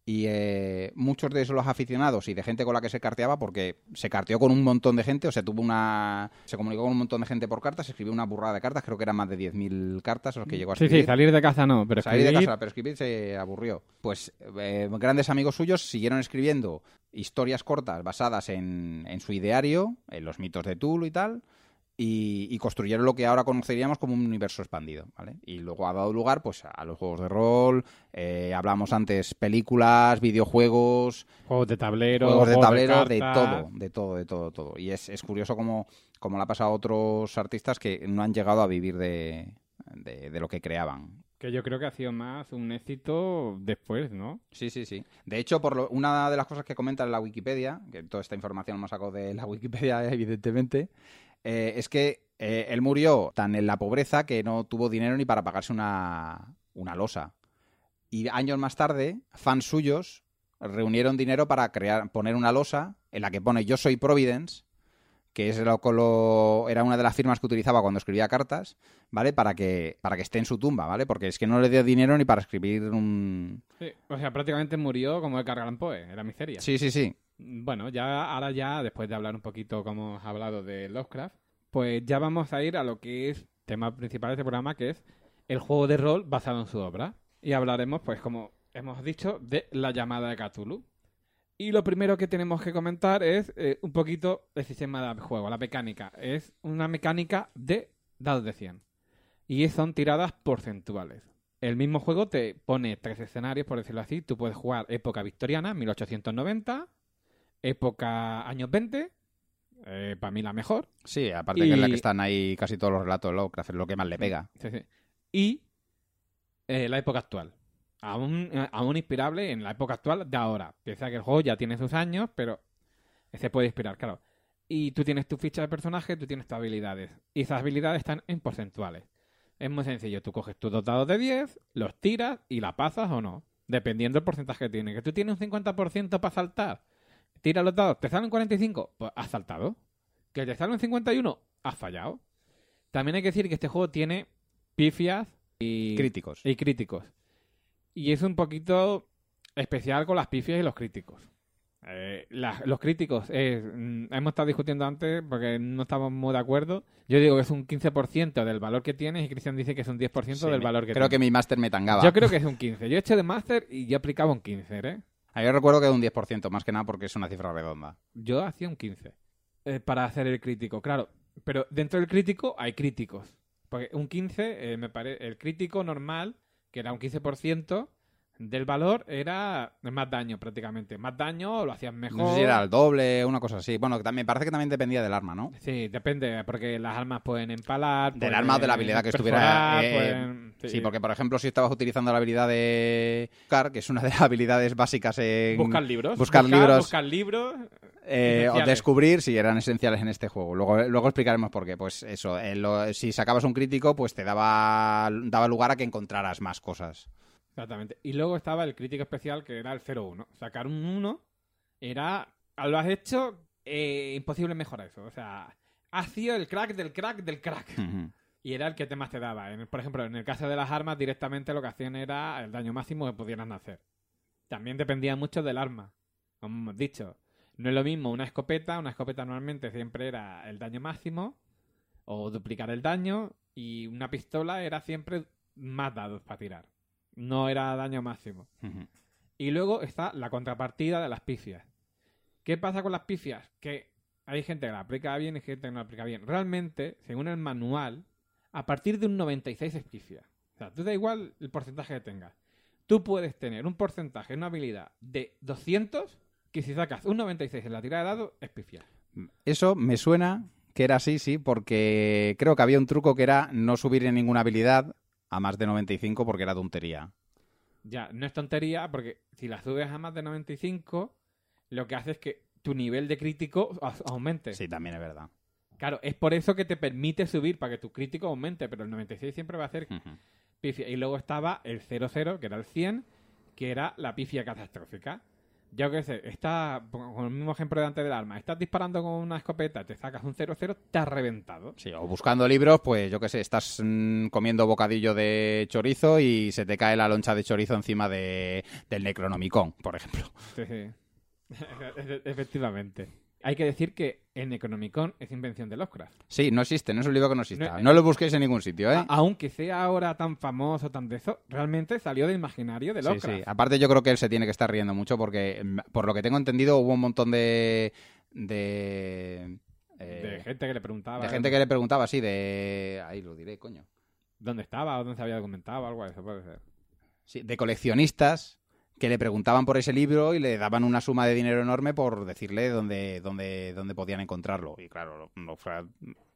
Y eh, muchos de esos los aficionados y de gente con la que se carteaba, porque se carteó con un montón de gente, o sea, tuvo una se comunicó con un montón de gente por cartas, escribió una burrada de cartas, creo que eran más de diez mil cartas los que llegó a Sí, escribir. sí, salir de casa no, pero Salir escribir... de casa, pero escribir se aburrió. Pues eh, grandes amigos suyos siguieron escribiendo historias cortas basadas en, en su ideario, en los mitos de Tulu y tal, y, y construyeron lo que ahora conoceríamos como un universo expandido, ¿vale? Y luego ha dado lugar pues a los juegos de rol, eh, hablamos antes películas, videojuegos, Juegos de tablero, juegos de tablero, de, cartas. todo, de todo, de todo, todo. Y es, es curioso como, como le ha pasado a otros artistas que no han llegado a vivir de, de, de lo que creaban. Que yo creo que ha sido más un éxito después, ¿no? Sí, sí, sí. De hecho, por lo, una de las cosas que comenta en la Wikipedia, que toda esta información me sacó de la Wikipedia, evidentemente, eh, es que eh, él murió tan en la pobreza que no tuvo dinero ni para pagarse una, una losa. Y años más tarde, fans suyos reunieron dinero para crear, poner una losa en la que pone Yo soy Providence, que es lo, lo, era una de las firmas que utilizaba cuando escribía cartas, ¿vale? Para que, para que esté en su tumba, ¿vale? Porque es que no le dio dinero ni para escribir un... Sí, o sea, prácticamente murió como el Edgar Allan Poe, era miseria. Sí, sí, sí. Bueno, ya ahora ya, después de hablar un poquito como hemos hablado de Lovecraft, pues ya vamos a ir a lo que es tema principal de este programa, que es el juego de rol basado en su obra. Y hablaremos, pues como hemos dicho, de La llamada de Cthulhu. Y lo primero que tenemos que comentar es eh, un poquito el sistema de juego, la mecánica. Es una mecánica de dados de cien. Y son tiradas porcentuales. El mismo juego te pone tres escenarios, por decirlo así. Tú puedes jugar época victoriana, mil ochocientos noventa, época años veinte, eh, para mí la mejor. Sí, aparte Y- que es la que están ahí casi todos los relatos de Lovecraft, es lo que más le pega. Sí, sí. Y eh, la época actual. Aún, eh, aún inspirable en la época actual de ahora. Piensa que el juego ya tiene sus años, pero se puede inspirar, claro. Y tú tienes tu ficha de personaje, tú tienes tus habilidades. Y esas habilidades están en porcentuales. Es muy sencillo. Tú coges tus dos dados de diez, los tiras y la pasas o no. Dependiendo del porcentaje que tienes. Que tú tienes un cincuenta por ciento para saltar. Tira los dados, ¿te salen cuarenta y cinco? Pues has saltado. ¿Que te salen cincuenta y uno? Has fallado. También hay que decir que este juego tiene pifias y Críticos. y críticos. Y es un poquito especial con las pifias y los críticos. Eh, la- los críticos, es, mm, hemos estado discutiendo antes porque no estamos muy de acuerdo. Yo digo que es un quince por ciento del valor que tienes y Cristian dice que es un diez por ciento Sí, del me- valor que creo que tienes. mi máster me tangaba. Yo creo que es un quince. Yo he hecho de máster y yo aplicaba un quince, ¿eh? Ah, Yo recuerdo que es un diez por ciento, más que nada porque es una cifra redonda. Yo hacía un quince eh, para hacer el crítico, claro. Pero dentro del crítico hay críticos. Porque un quince, eh, me parece, el crítico normal, que era un quince por ciento del valor, era más daño prácticamente. Más daño, lo hacías mejor. No sé si era el doble, una cosa así. Bueno, que también, me parece que también dependía del arma, ¿no? Sí, depende, porque las armas pueden empalar. Del pueden arma o de la habilidad que estuviera. perforar, eh, pueden- sí. porque por ejemplo, si estabas utilizando la habilidad de buscar, que es una de las habilidades básicas en. Buscar libros. Buscar libros. Buscar libros. Eh, o esenciales. descubrir si eran esenciales en este juego. Luego, luego explicaremos por qué. Pues eso, eh, lo- si sacabas un crítico, pues te daba, daba lugar a que encontraras más cosas. Exactamente. Y luego estaba el crítico especial, que era el cero uno. Sacar un uno era... Lo has hecho, eh, imposible mejorar eso. O sea, ha sido el crack del crack del crack. Ujú. Y era el que te más te daba. En- por ejemplo, en el caso de las armas, directamente lo que hacían era el daño máximo que pudieran hacer. También dependía mucho del arma. Como hemos dicho, no es lo mismo una escopeta. Una escopeta normalmente siempre era el daño máximo o duplicar el daño. Y una pistola era siempre más dados para tirar. No era daño máximo. Ujú. Y luego está la contrapartida de las pifias. ¿Qué pasa con las pifias? Que hay gente que la aplica bien y gente que no la aplica bien. Realmente, según el manual, a partir de un noventa y seis es pifia. O sea, tú da igual el porcentaje que tengas. Tú puedes tener un porcentaje, una habilidad de doscientos, que si sacas un noventa y seis en la tirada de dados, es pifia. Eso me suena que era así, sí, porque creo que había un truco que era no subir en ninguna habilidad a más de noventa y cinco porque era tontería. Ya, no es tontería, porque si la subes a más de noventa y cinco, lo que hace es que tu nivel de crítico a- aumente. Sí, también es verdad. Claro, es por eso que te permite subir, para que tu crítico aumente, pero el noventa y seis siempre va a ser Ujú. pifia. Y luego estaba el cero cero, que era el cien, que era la pifia catastrófica. Yo qué sé, está, con el mismo ejemplo de antes del arma, estás disparando con una escopeta, te sacas un cero cero, te has reventado. Sí, o buscando libros, pues yo qué sé, estás mmm, comiendo bocadillo de chorizo y se te cae la loncha de chorizo encima de, del Necronomicon, por ejemplo. Sí, sí. Efectivamente. Hay que decir que el Necronomicon es invención de Lovecraft. Sí, no existe, no es un libro que no exista. No, No lo busquéis en ningún sitio, ¿eh? A- aunque sea ahora tan famoso, tan de eso, realmente salió del imaginario de Sí, Lovecraft. sí. Aparte yo creo que él se tiene que estar riendo mucho porque, por lo que tengo entendido, hubo un montón de... de, eh, De gente que le preguntaba de gente que le preguntaba, sí, de... Ahí lo diré, coño. dónde estaba o dónde se había documentado, algo de eso puede ser. Sí, de coleccionistas que le preguntaban por ese libro y le daban una suma de dinero enorme por decirle dónde, dónde, dónde podían encontrarlo. Y claro, no fue...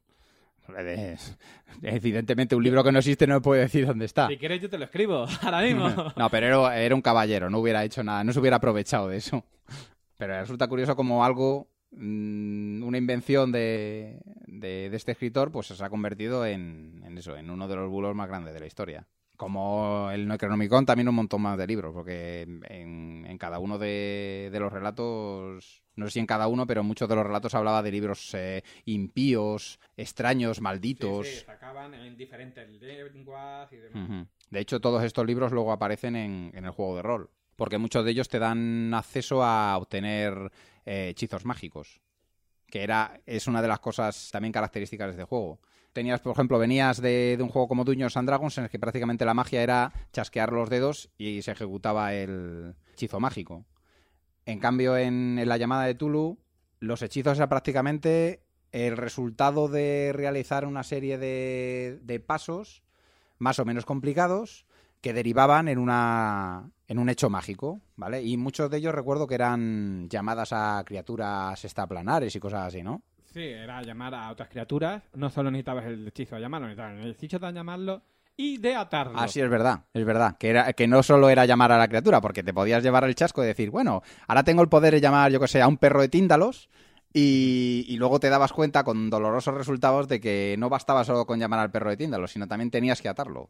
Es, evidentemente un libro que no existe no me puede decir dónde está. Si quieres yo te lo escribo, ahora mismo. No, pero era, era un caballero, no hubiera hecho nada, no se hubiera aprovechado de eso. Pero resulta curioso como algo, mmm, una invención de, de, de este escritor, pues se ha convertido en, en eso, en uno de los bulos más grandes de la historia. Como el Necronomicon, también un montón más de libros, porque en, en cada uno de, de los relatos, no sé si en cada uno, pero en muchos de los relatos hablaba de libros eh, impíos, extraños, malditos. Sí, sí, sacaban en diferentes lenguas y demás. Uh-huh. De hecho, todos estos libros luego aparecen en, en el juego de rol, porque muchos de ellos te dan acceso a obtener eh, hechizos mágicos, que era es una de las cosas también características de este juego. Tenías, por ejemplo, venías de, de un juego como Dungeons and Dragons en el que prácticamente la magia era chasquear los dedos y se ejecutaba el hechizo mágico. En cambio, en, en la llamada de Tulu, los hechizos eran prácticamente el resultado de realizar una serie de, de pasos más o menos complicados que derivaban en una en un hecho mágico, ¿vale? Y muchos de ellos recuerdo que eran llamadas a criaturas extraplanares y cosas así, ¿no? Sí, era llamar a otras criaturas. No solo necesitabas el hechizo de llamarlo, necesitabas el hechizo de llamarlo y de atarlo. Ah, sí, es verdad, es verdad. Que, era, que no solo era llamar a la criatura, porque te podías llevar el chasco y decir, bueno, ahora tengo el poder de llamar, yo que sé, a un perro de Tíndalos. Y, y luego te dabas cuenta con dolorosos resultados de que no bastaba solo con llamar al perro de Tíndalos, sino también tenías que atarlo.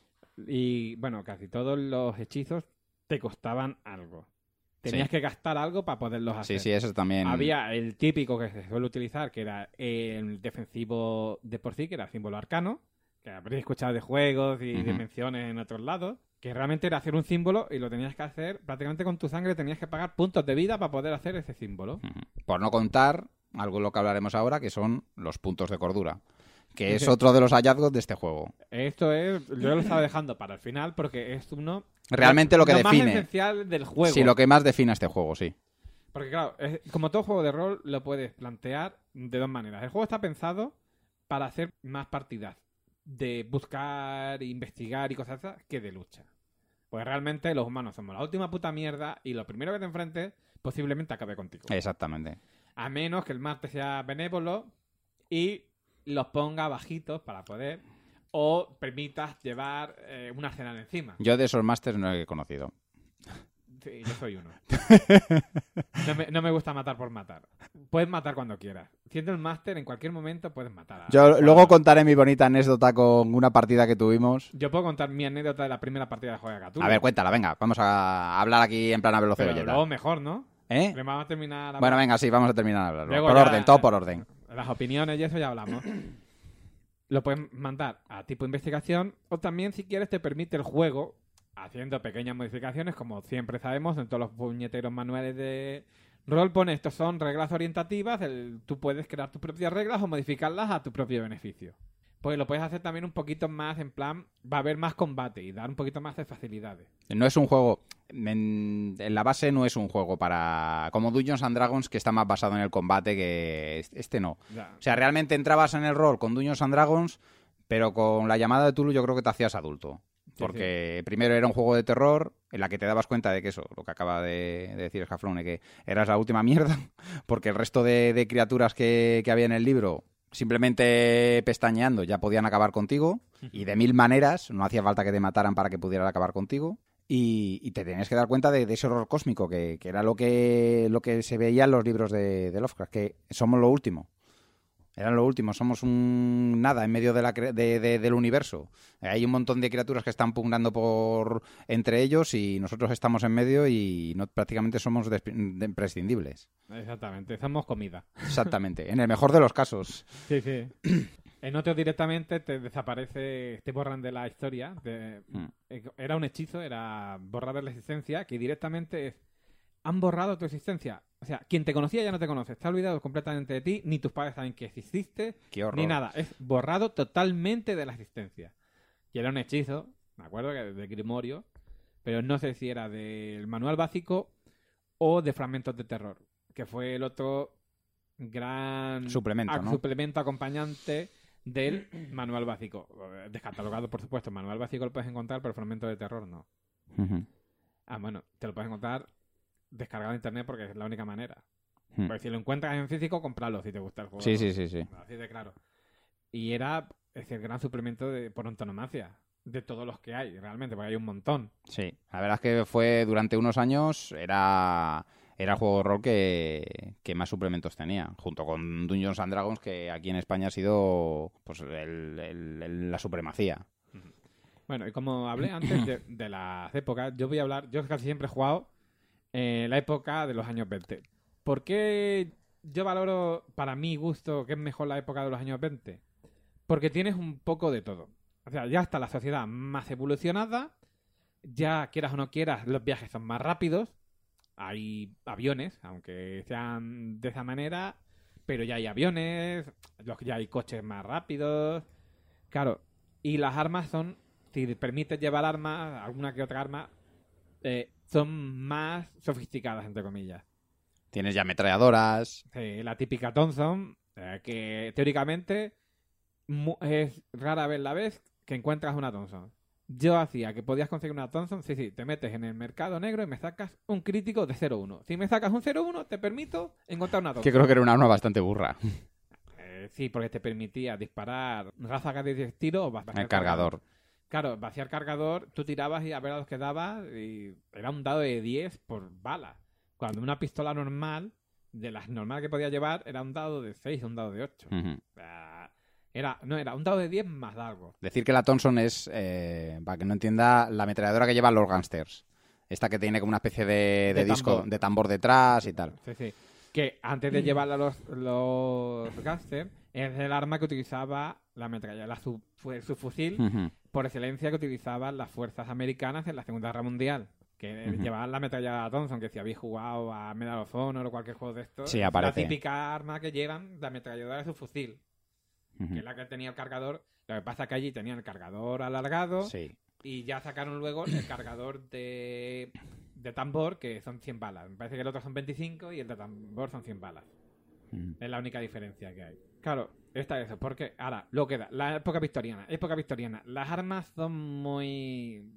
Y bueno, casi todos los hechizos te costaban algo. Tenías Sí. que gastar algo para poderlos hacer. Sí, sí, eso también. Había el típico que se suele utilizar, que era el defensivo de por sí, que era el símbolo arcano, que habréis escuchado de juegos y Ujú. de menciones en otros lados, que realmente era hacer un símbolo y lo tenías que hacer prácticamente con tu sangre, tenías que pagar puntos de vida para poder hacer ese símbolo. Ujú. Por no contar algo de lo que hablaremos ahora, que son los puntos de cordura, que es Sí. otro de los hallazgos de este juego. Esto es, yo lo estaba dejando para el final porque es uno... Realmente lo que más define. esencial del juego. Sí, lo que más define a este juego, sí. Porque claro, es- como todo juego de rol lo puedes plantear de dos maneras. El juego está pensado para hacer más partidas de buscar, investigar y cosas esas que de lucha. Pues realmente los humanos somos la última puta mierda y lo primero que te enfrentes posiblemente acabe contigo. Exactamente. A menos que el máster sea benévolo y los ponga bajitos para poder o permitas llevar eh, un arsenal encima. Yo de esos masters no he conocido. Sí, yo soy uno. No me, no me gusta matar por matar. Puedes matar cuando quieras. Siendo el máster, en cualquier momento puedes matar. a- Yo a- luego contaré mi bonita anécdota con una partida que tuvimos. Yo puedo contar mi anécdota de la primera partida de Juego de Cthulhu. A ver, cuéntala, venga. Vamos a hablar aquí en plan a Pero velocidad. luego mejor, ¿no? ¿Eh? Le vamos a terminar... a- Bueno, venga, sí, vamos a terminar de hablarlo. Luego Por ya- orden, todo por orden. Las opiniones y eso ya hablamos. Lo puedes mandar a tipo investigación o también, si quieres, te permite el juego, haciendo pequeñas modificaciones, como siempre sabemos, en todos los puñeteros manuales de rol pone, estos son reglas orientativas, el- tú puedes crear tus propias reglas o modificarlas a tu propio beneficio. Pues lo puedes hacer también un poquito más, en plan, va a haber más combate y dar un poquito más de facilidades. No es un juego... En, en la base no es un juego para... Como Dungeons and Dragons, que está más basado en el combate que... Este no. Ya. O sea, realmente entrabas en el rol con Dungeons and Dragons, pero con la llamada de Tulu yo creo que te hacías adulto. Porque primero era un juego de terror en la que te dabas cuenta de que eso, lo que acaba de, de decir Scaflone, que eras la última mierda, porque el resto de, de criaturas que, que había en el libro, simplemente pestañeando ya podían acabar contigo, y de mil maneras, no hacía falta que te mataran para que pudieran acabar contigo. Y, y te tenías que dar cuenta de, de ese horror cósmico, que, que era lo que, lo que se veía en los libros de, de Lovecraft, que somos lo último. Eran lo último, somos un nada en medio de la, cre- de, de- del universo. Hay un montón de criaturas que están pugnando por entre ellos y nosotros estamos en medio y no, prácticamente somos des- de- imprescindibles. Exactamente, somos comida. Exactamente, en el mejor de los casos. Sí, sí. En otros directamente te desaparece, te borran de la historia. te- Mm. Era un hechizo, era borrar de la existencia, que directamente es, han borrado tu existencia. O sea, quien te conocía ya no te conoce, está olvidado completamente de ti, ni tus padres saben que exististe, Qué horror. ni nada. Es borrado totalmente de la existencia. Y era un hechizo, me acuerdo que de Grimorio, pero no sé si era del manual básico o de Fragmentos de Terror, que fue el otro gran Suplemento, ac- ¿no? suplemento acompañante del manual básico. Descatalogado, por supuesto. El manual básico lo puedes encontrar, pero Fragmentos de Terror no. Ujú. Ah, bueno, te lo puedes encontrar descargado de internet porque es la única manera. Mm. Pues si lo encuentras en físico, cómpralo si te gusta el juego. Sí, sí, sí, sí. Así de claro. Y era es el gran suplemento de, por antonomasia de todos los que hay, realmente, porque hay un montón. Sí, la verdad es que fue durante unos años, era, era el juego de rol que, que más suplementos tenía, junto con Dungeons and Dragons, que aquí en España ha sido pues el- el- el- la supremacía. Bueno, y como hablé antes de, de las épocas, yo voy a hablar, yo casi siempre he jugado en la época de los años veinte. ¿Por qué yo valoro, para mi gusto, que es mejor la época de los años veinte? Porque tienes un poco de todo. O sea, ya está la sociedad más evolucionada, ya quieras o no quieras, los viajes son más rápidos, hay aviones, aunque sean de esa manera, pero ya hay aviones, los- ya hay coches más rápidos, claro, y las armas son, si te permites llevar armas, alguna que otra arma, eh, son más sofisticadas, entre comillas. Tienes ya ametralladoras. Sí, la típica Thompson, eh, que teóricamente mu- es rara vez la vez que encuentras una Thompson. Yo hacía que podías conseguir una Thompson, sí, sí, te metes en el mercado negro y me sacas un crítico de cero uno. Si me sacas un cero uno, te permito encontrar una Thompson. Que creo que era una arma bastante burra. Eh, sí, porque te permitía disparar ráfagas de diez tiros o va- vaciar El cargador. Claro, vaciar cargador, tú tirabas y a ver a los que dabas y era un dado de diez por bala. Cuando una pistola normal, de las normales que podía llevar, era un dado de seis o un dado de ocho. Ujú. O sea, era, no, era un dado de diez más algo. Decir que la Thompson es, eh, para que no entienda, la ametralladora que llevan los gángsters. Esta que tiene como una especie de, de De disco, tambor. de tambor detrás y tal. Sí, sí. Que antes de llevarla a los, los gángsters, es el arma que utilizaba la metralla, la sub, fue su fusil Ujú. por excelencia que utilizaban las fuerzas americanas en la Segunda Guerra Mundial. Que Ujú. llevaban la metralla Thompson, que si habéis jugado a Medal of Honor o cualquier juego de estos, Sí, es aparece. la típica arma que llevan, la ametralladora de su fusil, Ujú. que es la que tenía el cargador. Lo que pasa es que allí tenían el cargador alargado Sí. y ya sacaron luego el cargador de, de tambor, que son cien balas. Me parece que el otro son veinticinco y el de tambor son cien balas. Ujú. Es la única diferencia que hay. Claro, esta es eso. Porque ahora, lo queda. La época victoriana. Época victoriana. Las armas son muy...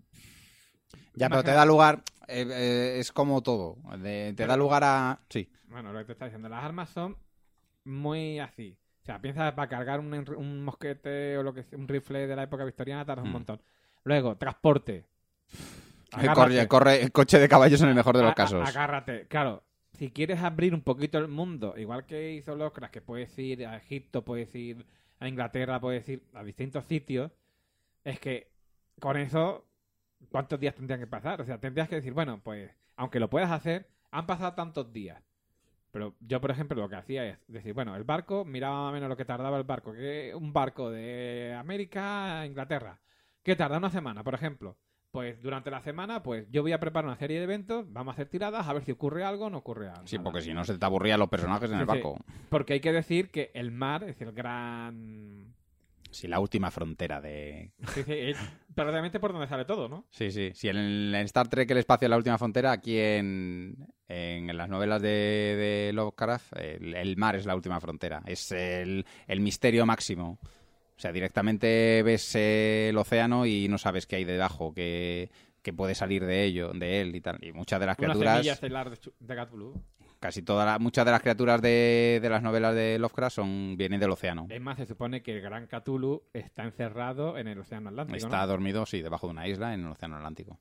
Ya, Más pero te que- da lugar, eh, eh, es como todo, de- te da lugar a... Sí. Bueno, lo que te está diciendo. Las armas son muy así. O sea, piensas para cargar un, un mosquete o lo que sea, un rifle de la época victoriana tarda un Mm. montón. Luego, transporte. Eh, Corre, corre el coche de caballos en el mejor de los A- a- casos. Agárrate. Claro, si quieres abrir un poquito el mundo, igual que hizo Lovecraft, que puedes ir a Egipto, puedes ir a Inglaterra, puedes ir a distintos sitios, es que con eso, ¿cuántos días tendrían que pasar? O sea, tendrías que decir, bueno, pues, aunque lo puedas hacer, han pasado tantos días. Pero yo, por ejemplo, lo que hacía es decir, bueno, el barco, miraba más o menos lo que tardaba el barco, que un barco de América a Inglaterra, que tarda una semana, por ejemplo. Pues durante la semana, pues yo voy a preparar una serie de eventos, vamos a hacer tiradas, a ver si ocurre algo o no ocurre algo. Sí, Nada. porque si no se te aburrían los personajes en Sí, el sí. barco. Porque hay que decir que el mar es el gran... Sí, la última frontera de... Sí, sí, es prácticamente por donde sale todo, ¿no? Sí, sí. Si en, en Star Trek el espacio es la última frontera, aquí en, en las novelas de, de Lovecraft el, el mar es la última frontera. Es el, el misterio máximo. O sea, directamente ves eh, el océano y no sabes qué hay debajo, qué, qué puede salir de ello, de él y tal. Y muchas de las Una criaturas... semilla estelar de, Chu- de Cthulhu. Casi todas las, muchas de las criaturas de, de las novelas de Lovecraft son, vienen del océano. Es más, se supone que el gran Cthulhu está encerrado en el océano Atlántico, Está ¿no? dormido, sí, debajo de una isla en el océano Atlántico.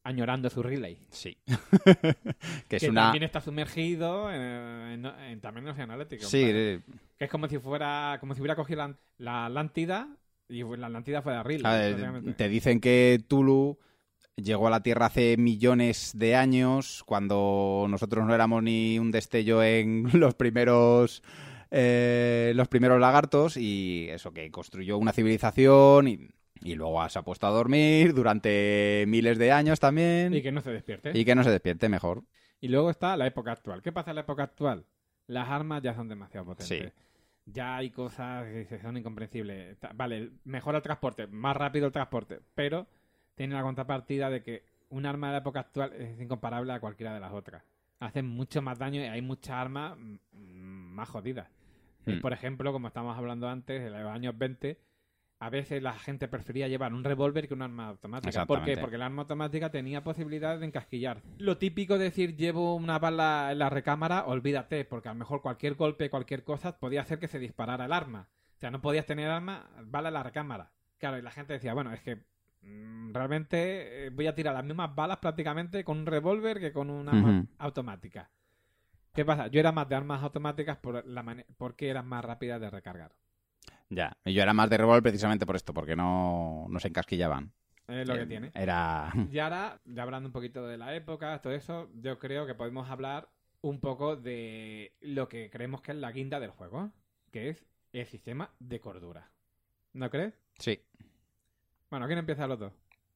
añorando su relay. Sí. que es que una... también está sumergido en, en, en también en Océano Atlántico. Sí, Claro. eh, Que es como si fuera como si hubiera cogido la, la Atlántida y la Atlántida fuera relay. a ver, prácticamente. te dicen que Tulu llegó a la Tierra hace millones de años, cuando nosotros no éramos ni un destello en los primeros eh, los primeros lagartos, y eso, que construyó una civilización y, y luego se ha puesto a dormir durante miles de años también, Y que no se despierte. y que no se despierte mejor. Y luego está la época actual. ¿Qué pasa en la época actual? Las armas ya son demasiado potentes. Sí. Ya hay cosas que son incomprensibles. Ta- Vale, mejora el transporte, más rápido el transporte, pero tiene la contrapartida de que un arma de la época actual es incomparable a cualquiera de las otras. Hacen mucho más daño y hay muchas armas mm, más jodidas. Eh, Hmm. Por ejemplo, como estábamos hablando antes, en los años veinte, a veces la gente prefería llevar un revólver que un arma automática. ¿Por qué? Exactamente. Porque el arma automática tenía posibilidad de encasquillar. Lo típico de decir llevo una bala en la recámara, olvídate, porque a lo mejor cualquier golpe, cualquier cosa podía hacer que se disparara el arma. O sea, no podías tener arma, bala en la recámara. Claro, y la gente decía, bueno, es que mm, realmente eh, voy a tirar las mismas balas prácticamente con un revólver que con una arma Ujú. automática. ¿Qué pasa? Yo era más de armas automáticas por la mane- porque eran más rápidas de recargar. Ya, y yo era más de revólver precisamente por esto, porque no, no se encasquillaban. Es lo Eh, que tiene. Era... Y ahora, ya hablando un poquito de la época, todo eso, yo creo que podemos hablar un poco de lo que creemos que es la guinda del juego, que es el sistema de cordura. ¿No crees? Sí. Bueno, ¿quién empieza los dos?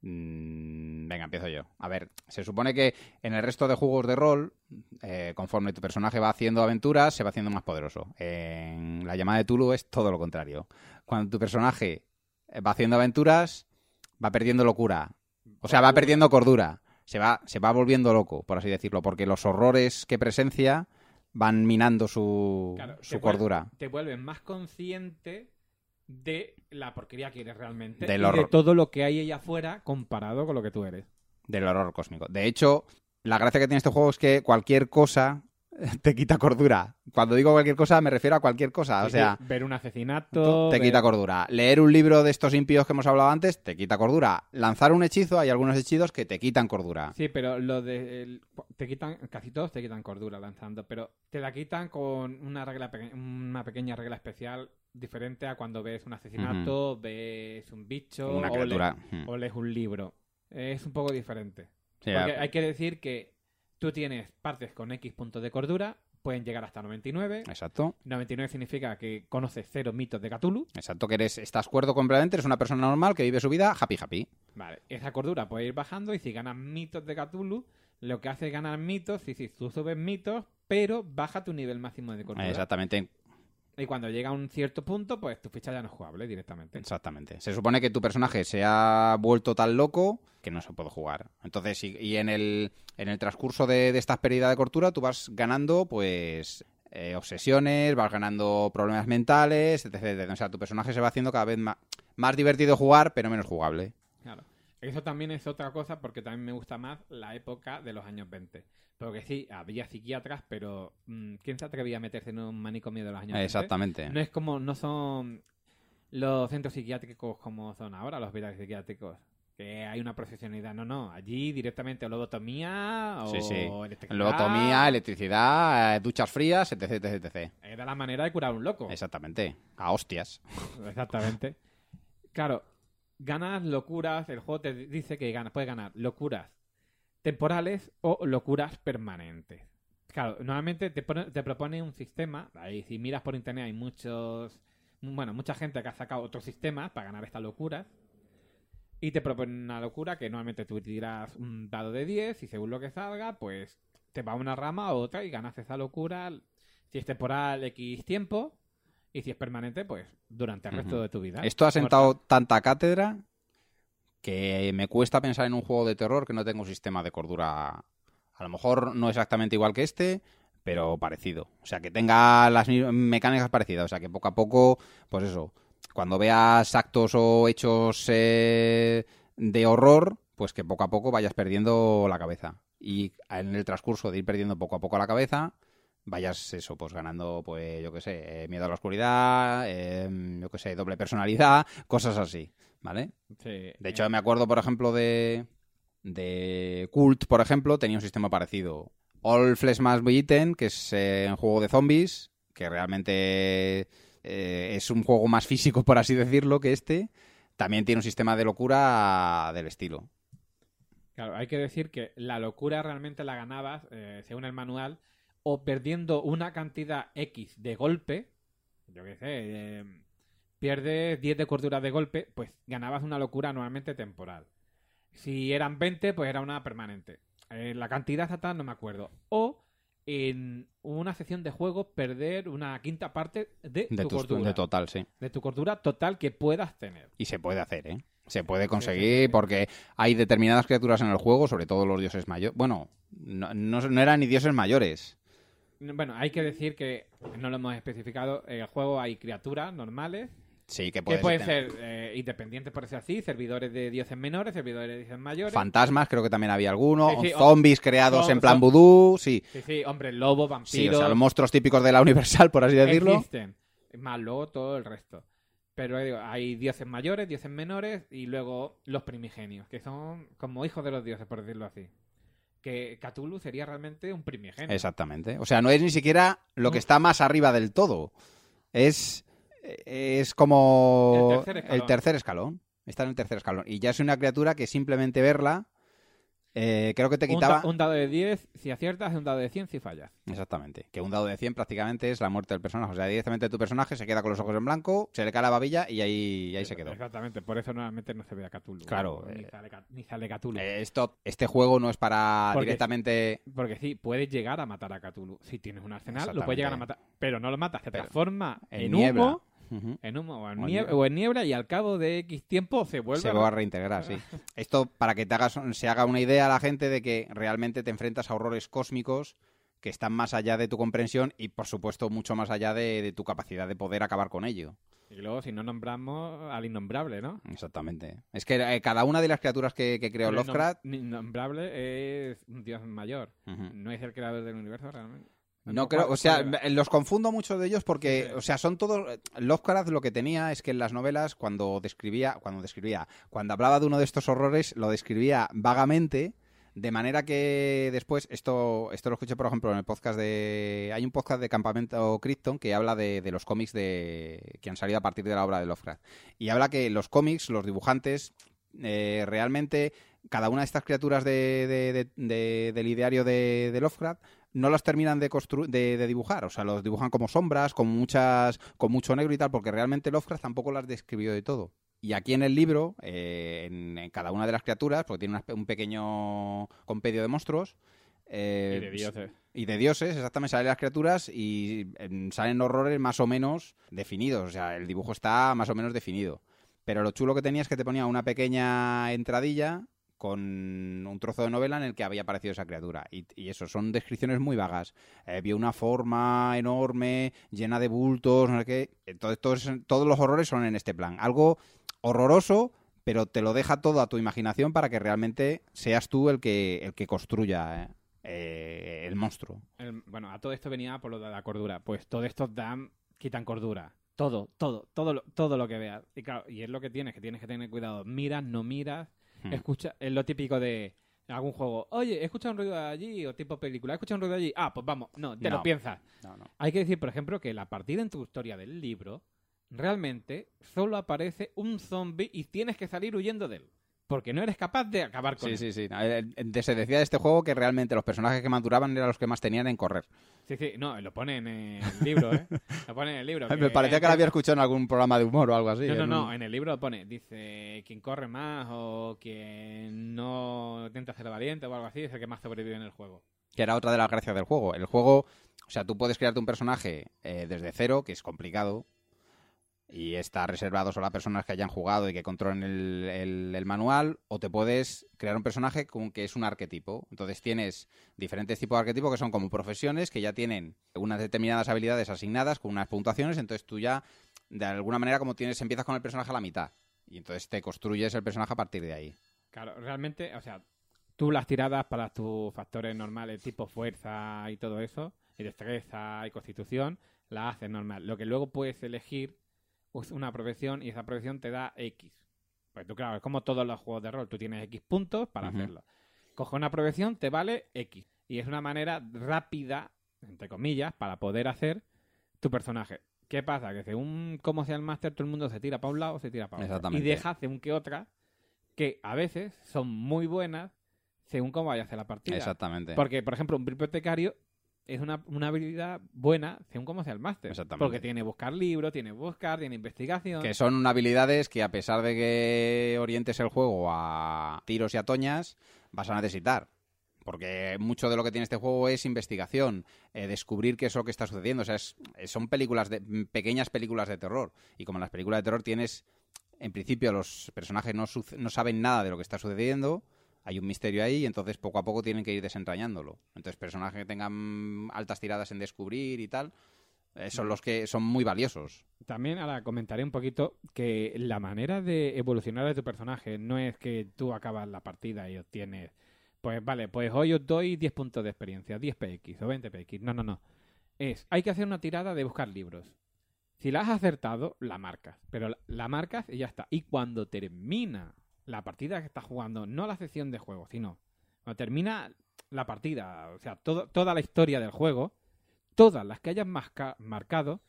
Mm, venga, empiezo yo. A ver, se supone que en el resto de juegos de rol, eh, conforme tu personaje va haciendo aventuras, se va haciendo más poderoso. En la llamada de Tulu es todo lo contrario. Cuando tu personaje va haciendo aventuras, va perdiendo locura. O sea, va perdiendo cordura. Se va, se va volviendo loco, por así decirlo, porque los horrores que presencia van minando su, Claro, su te vuel- cordura. Te vuelves más consciente de la porquería que eres realmente Del y de horror. todo lo que hay allá afuera comparado con lo que tú eres. Del horror cósmico. De hecho, la gracia que tiene este juego es que cualquier cosa te quita cordura. Cuando digo cualquier cosa, me refiero a cualquier cosa. O Sí, sea, sí, ver un asesinato... te ver- quita cordura. Leer un libro de estos impíos que hemos hablado antes, te quita cordura. Lanzar un hechizo, hay algunos hechizos que te quitan cordura. Sí, pero lo de el- te quitan, casi todos te quitan cordura lanzando, pero te la quitan con una regla peque- una pequeña regla especial diferente a cuando ves un asesinato, ves un bicho Una o, criatura. lees, Hmm. o lees un libro. Es un poco diferente. Sí, Porque a- hay que decir que tú tienes partes con X puntos de cordura, pueden llegar hasta noventa y nueve. Exacto. noventa y nueve significa que conoces cero mitos de Cthulhu. Exacto, que eres, estás cuerdo completamente, eres una persona normal que vive su vida happy happy. Vale, esa cordura puede ir bajando y si ganas mitos de Cthulhu, lo que hace es ganar mitos, sí, sí, tú subes mitos, pero baja tu nivel máximo de cordura. Exactamente. Y cuando llega a un cierto punto, pues tu ficha ya no es jugable directamente. Exactamente. Se supone que tu personaje se ha vuelto tan loco que no se puede jugar. Entonces, y, y en el en el transcurso de, de esta pérdida de cordura, tú vas ganando, pues, eh, obsesiones, vas ganando problemas mentales, etcétera, etcétera. O sea, tu personaje se va haciendo cada vez más, más divertido jugar, pero menos jugable. Claro. Eso también es otra cosa porque también me gusta más la época de los años veinte. Porque sí, había psiquiatras, pero mm, ¿quién se atrevía a meterse en un manicomio de los años veinte? Exactamente. No es como, no son los centros psiquiátricos como son ahora, los hospitales psiquiátricos. Que hay una profesionalidad. No, no. Allí directamente o lobotomía o Sí, sí. electricidad. Lobotomía, electricidad, eh, duchas frías, etcétera, etcétera, etcétera. Era la manera de curar a un loco. Exactamente. A hostias. Exactamente. Claro, ganas locuras. El juego te dice que ganas, puedes ganar locuras temporales o locuras permanentes. Claro, normalmente te, pone- te propone un sistema. Ahí, si miras por internet, hay muchos. Bueno, mucha gente que ha sacado otros sistemas para ganar estas locuras. Y te propone una locura que normalmente tú tiras un dado de diez y según lo que salga, pues te va a una rama a otra y ganas esa locura. Si es temporal, X tiempo. Y si es permanente, pues durante el resto Ujú. de tu vida. Esto ha sentado Muerta. tanta cátedra que me cuesta pensar en un juego de terror que no tenga un sistema de cordura. A lo mejor no exactamente igual que este, pero parecido. O sea, que tenga las mi- mecánicas parecidas. O sea, que poco a poco, pues eso, cuando veas actos o hechos eh, de horror, pues que poco a poco vayas perdiendo la cabeza. Y en el transcurso de ir perdiendo poco a poco la cabeza, vayas eso, pues ganando, pues yo qué sé, eh, miedo a la oscuridad, eh, yo qué sé, doble personalidad, cosas así, ¿vale? Sí, De hecho, eh, me acuerdo, por ejemplo, de, de Cult, por ejemplo, tenía un sistema parecido. All Flesh Must Be Eaten, que es eh, un juego de zombies, que realmente eh, es un juego más físico, por así decirlo, que este, también tiene un sistema de locura del estilo. Claro, hay que decir que la locura realmente la ganabas, eh, según el manual, o perdiendo una cantidad X de golpe, yo qué sé, eh, pierdes diez de cordura de golpe, pues ganabas una locura normalmente temporal. Si eran veinte, pues era una permanente. Eh, la cantidad exacta no me acuerdo. O en una sección de juego perder una quinta parte de, De tu tus- cordura. de total, sí. De tu cordura total que puedas tener. Y se puede hacer, ¿eh? Se puede conseguir Sí, sí, sí. porque hay determinadas criaturas en el juego, sobre todo los dioses mayores. Bueno, no, no, no eran ni dioses mayores. Bueno, hay que decir que, no lo hemos especificado, en el juego hay criaturas normales Sí, que que puede pueden ser eh, independientes, por decir así, servidores de dioses menores, servidores de dioses mayores. Fantasmas, creo que también había alguno. Sí, sí, o zombies creados son- en plan son- vudú, sí. Sí, sí, hombres lobo, vampiros. Sí, o sea, los monstruos típicos de la Universal, por así decirlo. Existen. Más luego todo el resto. Pero digo, hay dioses mayores, dioses menores y luego los primigenios, que son como hijos de los dioses, por decirlo así. Que Cthulhu sería realmente un primigenio. Exactamente. O sea, no es ni siquiera lo que está más arriba del todo. Es, es como El tercer escalón. el tercer escalón. Está en el tercer escalón. Y ya es una criatura que simplemente verla, eh, creo que te Un, quitaba... da- un dado de diez si aciertas y un dado de cien si fallas. Exactamente. Que un dado de cien prácticamente es la muerte del personaje. O sea, directamente tu personaje se queda con los ojos en blanco, se le cae la babilla y ahí, y ahí se quedó. Exactamente, por eso normalmente no se ve a Cthulhu. Claro, Ni, eh, sale, Ca- ni sale Cthulhu. Eh, Esto, este juego no es para Porque- directamente... Porque sí, puedes llegar a matar a Cthulhu. Si tienes un arsenal, lo Exactamente. puedes llegar a matar. Pero no lo matas, se Pero transforma en en, niebla. humo, Ujú. en humo o en, O en niebla, niebla. o en niebla y al cabo de X tiempo se vuelve Se a... va a reintegrar, sí. Esto para que te hagas, se haga una idea a la gente de que realmente te enfrentas a horrores cósmicos que están más allá de tu comprensión y, por supuesto, mucho más allá de, de tu capacidad de poder acabar con ello. Y luego, si no nombramos al innombrable, ¿no? Exactamente. Es que eh, cada una de las criaturas que, que creó El innom- Lovecraft... innombrable es un dios mayor. Ujú. No es el creador del universo realmente. No ¿Cuál- creo, o sea, cuál era? me- los confundo mucho de ellos porque, Sí, sí. o sea, son todos. Lovecraft lo que tenía es que en las novelas, cuando describía, cuando describía, cuando hablaba de uno de estos horrores, lo describía vagamente, de manera que después, esto, esto lo escuché, por ejemplo, en el podcast de. Hay un podcast de Campamento Krypton que habla de, de los cómics de que han salido a partir de la obra de Lovecraft. Y habla que los cómics, los dibujantes, eh, realmente, cada una de estas criaturas de, de- de- de- del ideario de, de Lovecraft no las terminan de, constru- de, de dibujar, o sea, los dibujan como sombras, con muchas, con mucho negro y tal, porque realmente Lovecraft tampoco las describió de todo. Y aquí en el libro, eh, en, en cada una de las criaturas, porque tiene una- un pequeño compendio de monstruos, eh, Y de dioses. y de dioses, exactamente, salen las criaturas y em, salen horrores más o menos definidos, o sea, el dibujo está más o menos definido. Pero lo chulo que tenía es que te ponía una pequeña entradilla con un trozo de novela en el que había aparecido esa criatura. Y, y eso, son descripciones muy vagas. Eh, vio una forma enorme, llena de bultos, no sé qué. Entonces, todos, todos los horrores son en este plan. Algo horroroso, pero te lo deja todo a tu imaginación para que realmente seas tú el que, el que construya eh, eh, el monstruo. El- bueno, a todo esto venía por lo de la cordura. Pues todo esto dan, quitan cordura. Todo, todo, todo lo, todo lo que veas. Y claro, y es lo que tienes, que tienes que tener cuidado. Miras, no miras. Hmm. Escucha, es lo típico de algún juego. Oye, he escuchado un ruido allí, o tipo película. He escuchado un ruido allí. Ah, pues vamos. No, te No. lo piensas. No, no. Hay que decir, por ejemplo, que la partida en tu historia del libro, realmente solo aparece un zombie y tienes que salir huyendo de él. Porque no eres capaz de acabar con Sí, él. sí, sí. No, eh, eh, Se decía de este juego que realmente los personajes que más duraban eran los que más tenían en correr. Sí, sí, no, lo pone en el libro, ¿eh? Lo pone en el libro. Me parecía que lo había escuchado en algún programa de humor o algo así. No, no, en no, un- en el libro lo pone, dice, quien corre más o quien no intenta ser valiente o algo así es el que más sobrevive en el juego. Que era otra de las gracias del juego. El juego, o sea, tú puedes crearte un personaje eh, desde cero, que es complicado, y está reservado solo a personas que hayan jugado y que controlen el, el- el manual, o te puedes crear un personaje con que es un arquetipo. Entonces tienes diferentes tipos de arquetipos que son como profesiones que ya tienen unas determinadas habilidades asignadas con unas puntuaciones, entonces tú ya, de alguna manera, como tienes, empiezas con el personaje a la mitad, y entonces te construyes el personaje a partir de ahí. Claro, realmente, o sea, tú las tiradas para tus factores normales, tipo fuerza y todo eso, y destreza y constitución, las haces normal. Lo que luego puedes elegir es una profesión y esa profesión te da X. Pues tú, claro, es como todos los juegos de rol, tú tienes X puntos para Ujú. hacerlo. coge una progresión, te vale X. Y es una manera rápida, entre comillas, para poder hacer tu personaje. ¿Qué pasa? Que según cómo sea el máster, todo el mundo se tira para un lado o se tira para otro. Exactamente. Y deja según que otras, que a veces son muy buenas según cómo vaya a hacer la partida. Exactamente. Porque, por ejemplo, un bibliotecario es una, una habilidad buena según cómo sea el máster. Exactamente. Porque tiene buscar libros, tiene buscar, tiene investigación. Que son habilidades que, a pesar de que orientes el juego a tiros y a toñas, vas a necesitar. Porque mucho de lo que tiene este juego es investigación, eh, descubrir qué es lo que está sucediendo. O sea, es, son películas de, pequeñas películas de terror. Y como en las películas de terror tienes, en principio, los personajes no, no saben nada de lo que está sucediendo. Hay un misterio ahí y entonces poco a poco tienen que ir desentrañándolo. Entonces, personajes que tengan altas tiradas en descubrir y tal, eh, son los que son muy valiosos. También ahora comentaré un poquito que la manera de evolucionar de tu personaje no es que tú acabas la partida y obtienes, pues vale, pues hoy os doy diez puntos de experiencia, diez P X o veinte P X. No, no, no. Es, hay que hacer una tirada de buscar libros. Si la has acertado, la marcas. Pero la, la marcas y ya está. Y cuando termina la partida que estás jugando, no la sección de juego, sino cuando termina la partida, o sea, todo, toda la historia del juego, todas las que hayas marca, marcado,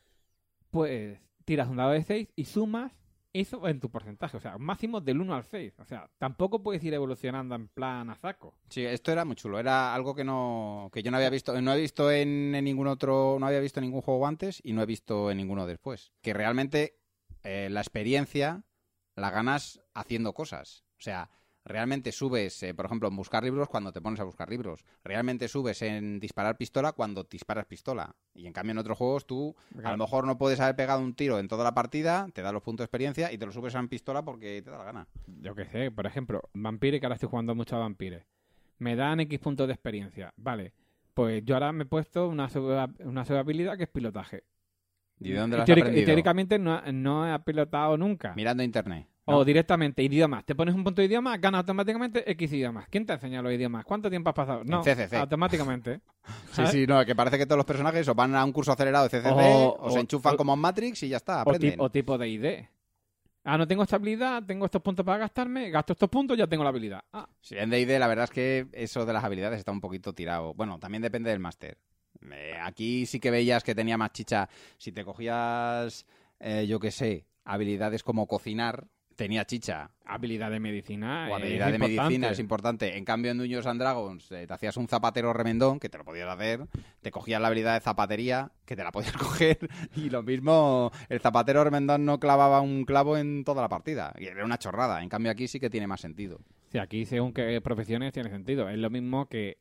pues tiras un dado de seis y sumas eso en tu porcentaje. O sea, un máximo del uno al seis. O sea, tampoco puedes ir evolucionando en plan a saco. Sí, esto era muy chulo. Era algo que no que yo no había visto, no he visto en, en ningún otro, no había visto en ningún juego antes y no he visto en ninguno después. Que realmente eh, la experiencia la ganas haciendo cosas. O sea, realmente subes, eh, por ejemplo, en buscar libros cuando te pones a buscar libros. Realmente subes en disparar pistola cuando disparas pistola. Y en cambio en otros juegos tú Claro. a lo mejor no puedes haber pegado un tiro en toda la partida, te da los puntos de experiencia y te lo subes en pistola porque te da la gana. Yo qué sé, por ejemplo, Vampire, que ahora estoy jugando mucho a Vampire. Me dan X puntos de experiencia. Vale, pues yo ahora me he puesto una sub- una subhabilidad que es pilotaje. ¿Y de dónde lo has Teórica- aprendido? y teóricamente no, no he pilotado nunca. Mirando internet. O ¿no? directamente, idiomas. Te pones un punto de idioma, ganas automáticamente X idiomas. ¿Quién te ha enseñado los idiomas? ¿Cuánto tiempo has pasado? No, C C C. automáticamente. Sí, ¿sabes? sí, no, que parece que todos los personajes o van a un curso acelerado de C C C O- o, se o- enchufan o- como en Matrix y ya está, O, aprenden. ti- o tipo de I D. Ah, no tengo esta habilidad, tengo estos puntos para gastarme, gasto estos puntos, ya tengo la habilidad. Ah, Sí, en D and D la verdad es que eso de las habilidades está un poquito tirado. Bueno, también depende del máster. Eh, aquí sí que veías que tenía más chicha. Si te cogías, eh, yo qué sé, habilidades como cocinar, tenía chicha. habilidad de medicina. O es habilidad de importante. medicina es importante. En cambio, en Dungeons and Dragons eh, te hacías un zapatero remendón, que te lo podías hacer. Te cogías la habilidad de zapatería, que te la podías coger. Y lo mismo, el zapatero remendón no clavaba un clavo en toda la partida. Y era una chorrada. En cambio, aquí sí que tiene más sentido. Sí, aquí según qué profesiones tiene sentido. Es lo mismo que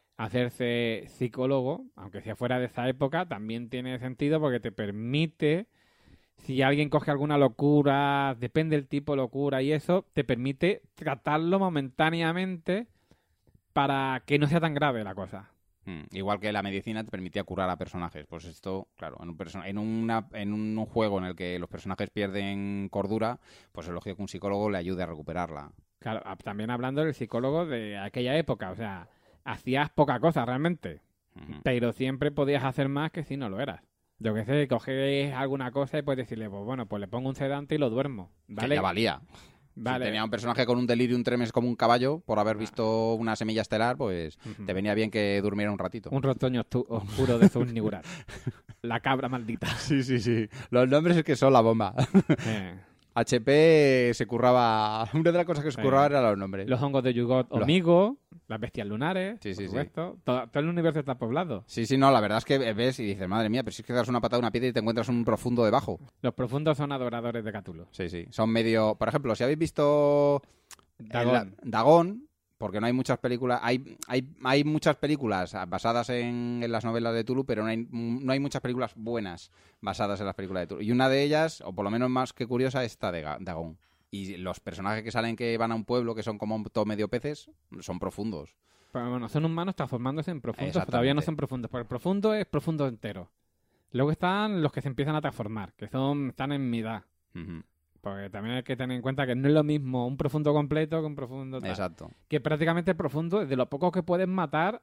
hacerse psicólogo, aunque sea fuera de esa época, también tiene sentido porque te permite, si alguien coge alguna locura, depende del tipo de locura y eso, te permite tratarlo momentáneamente para que no sea tan grave la cosa. Mm, Igual que la medicina te permitía curar a personajes. Pues esto, claro, en un, perso- en una, en un juego en el que los personajes pierden cordura, pues es lógico que un psicólogo le ayude a recuperarla. Claro, a- también hablando del psicólogo de aquella época, o sea, hacías poca cosa realmente, Ujú. pero siempre podías hacer más que si no lo eras. Yo que sé, coges alguna cosa y puedes decirle, pues bueno, pues le pongo un sedante y lo duermo, Que ¿vale? ya valía. Vale. Si tenía un personaje con un delirium tremens como un caballo, por haber Ah. visto una semilla estelar, pues Ujú. te venía bien que durmiera un ratito. Un retoño ostu- oscuro de Zúñigurat. La cabra maldita. Sí, sí, sí. Los nombres es que son la bomba. Eh, H P se curraba... Una de las cosas que se Sí. curraba eran los nombres. Los hongos de Yugot Los- Omigo, las bestias lunares, Sí, sí, por sí. supuesto. Todo, todo el universo está poblado. Sí, sí, no, la verdad es que ves y dices, madre mía, pero si es que das una patada a una piedra y te encuentras un profundo debajo. Los profundos son adoradores de Cthulhu. Sí, sí. Son medio... Por ejemplo, si habéis visto... Dagón. el- Dagón, porque no hay muchas películas... Hay, hay, hay muchas películas basadas en, en las novelas de Tulu, pero no hay, no hay muchas películas buenas basadas en las películas de Tulu. Y una de ellas, o por lo menos más que curiosa, es esta de Ga- Dagón. Y los personajes que salen que van a un pueblo, que son como todo medio peces, son profundos. Pero bueno, son humanos transformándose en profundos, pero Exactamente. todavía no son profundos, porque el profundo es profundo entero. Luego están los que se empiezan a transformar, que son están en mitad. Ujú. Porque también hay que tener en cuenta que no es lo mismo un profundo completo que un profundo tal. Exacto. Que prácticamente el profundo es de lo poco que puedes matar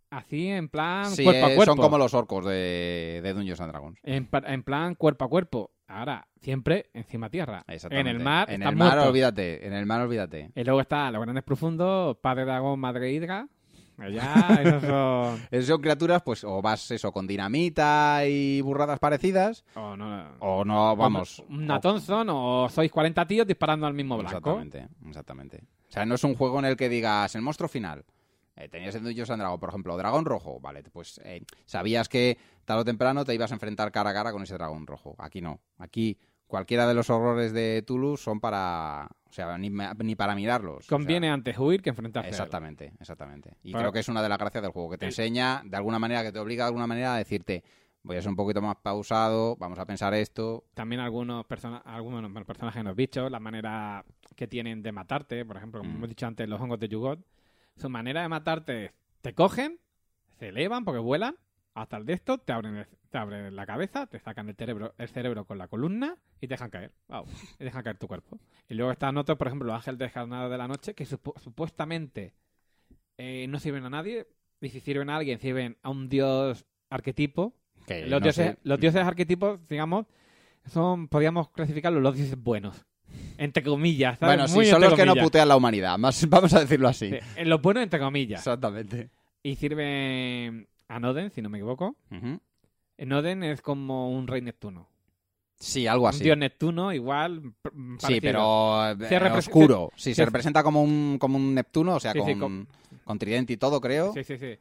así en plan Sí, cuerpo a eh, cuerpo. son como los orcos de, de Dungeons and Dragons. En, pa- en plan cuerpo a cuerpo. Ahora, siempre encima tierra. En Exactamente. el mar En están el mar, muertos. olvídate. En el mar, olvídate. Y luego está los grandes profundos, padre dragón, madre hidra. Allá, esos son... Esas son criaturas, pues, o vas eso con dinamita y burradas parecidas, Oh, no, o no, vamos. Una o- Thompson o sois cuarenta tíos disparando al mismo blanco. Exactamente, exactamente. O sea, no es un juego en el que digas el monstruo final. Eh, tenías en Dungeons and Dragons, por ejemplo, dragón rojo. Vale, pues eh, sabías que tarde o temprano te ibas a enfrentar cara a cara con ese dragón rojo. Aquí no. Aquí cualquiera de los horrores de Tulu son para... O sea, ni, ni para mirarlos. Conviene O sea, antes huir que enfrentarse. a él. exactamente, exactamente. Y Pero- creo que es una de las gracias del juego, que te El- enseña de alguna manera, que te obliga de alguna manera a decirte, voy a ser un poquito más pausado, vamos a pensar esto. También algunos, persona- algunos bueno, personajes, los bichos, la manera que tienen de matarte, por ejemplo, como Mm. hemos dicho antes, los hongos de Yugot, su manera de matarte es, te cogen, se elevan porque vuelan, hasta el de esto, te abren, el- te abren la cabeza, te sacan el cerebro, el cerebro con la columna y te dejan caer. Wow, y dejan caer tu cuerpo. Y luego están otros, por ejemplo, los ángeles descarnados de la noche, que supu- supuestamente eh, no sirven a nadie, y si sirven a alguien, sirven a un dios arquetipo. Que Los, no dioses, sé. los dioses arquetipos, digamos, son, podríamos clasificarlos los dioses buenos. Entre comillas, ¿sabes? Bueno, sí, Muy son entre los que no comillas. putean la humanidad, más, vamos a decirlo así. Sí, eh, los buenos entre comillas. Exactamente. Y sirven a Noden, si no me equivoco. Ujú. Noden es como un rey Neptuno. Sí, algo Un así. dios Neptuno, igual. p- Sí, parecido. pero eh, Se repre- oscuro. Sí, se- se representa como un, como un Neptuno, o sea, Sí, sí, con, con- con tridente y todo, creo. Sí, sí, sí.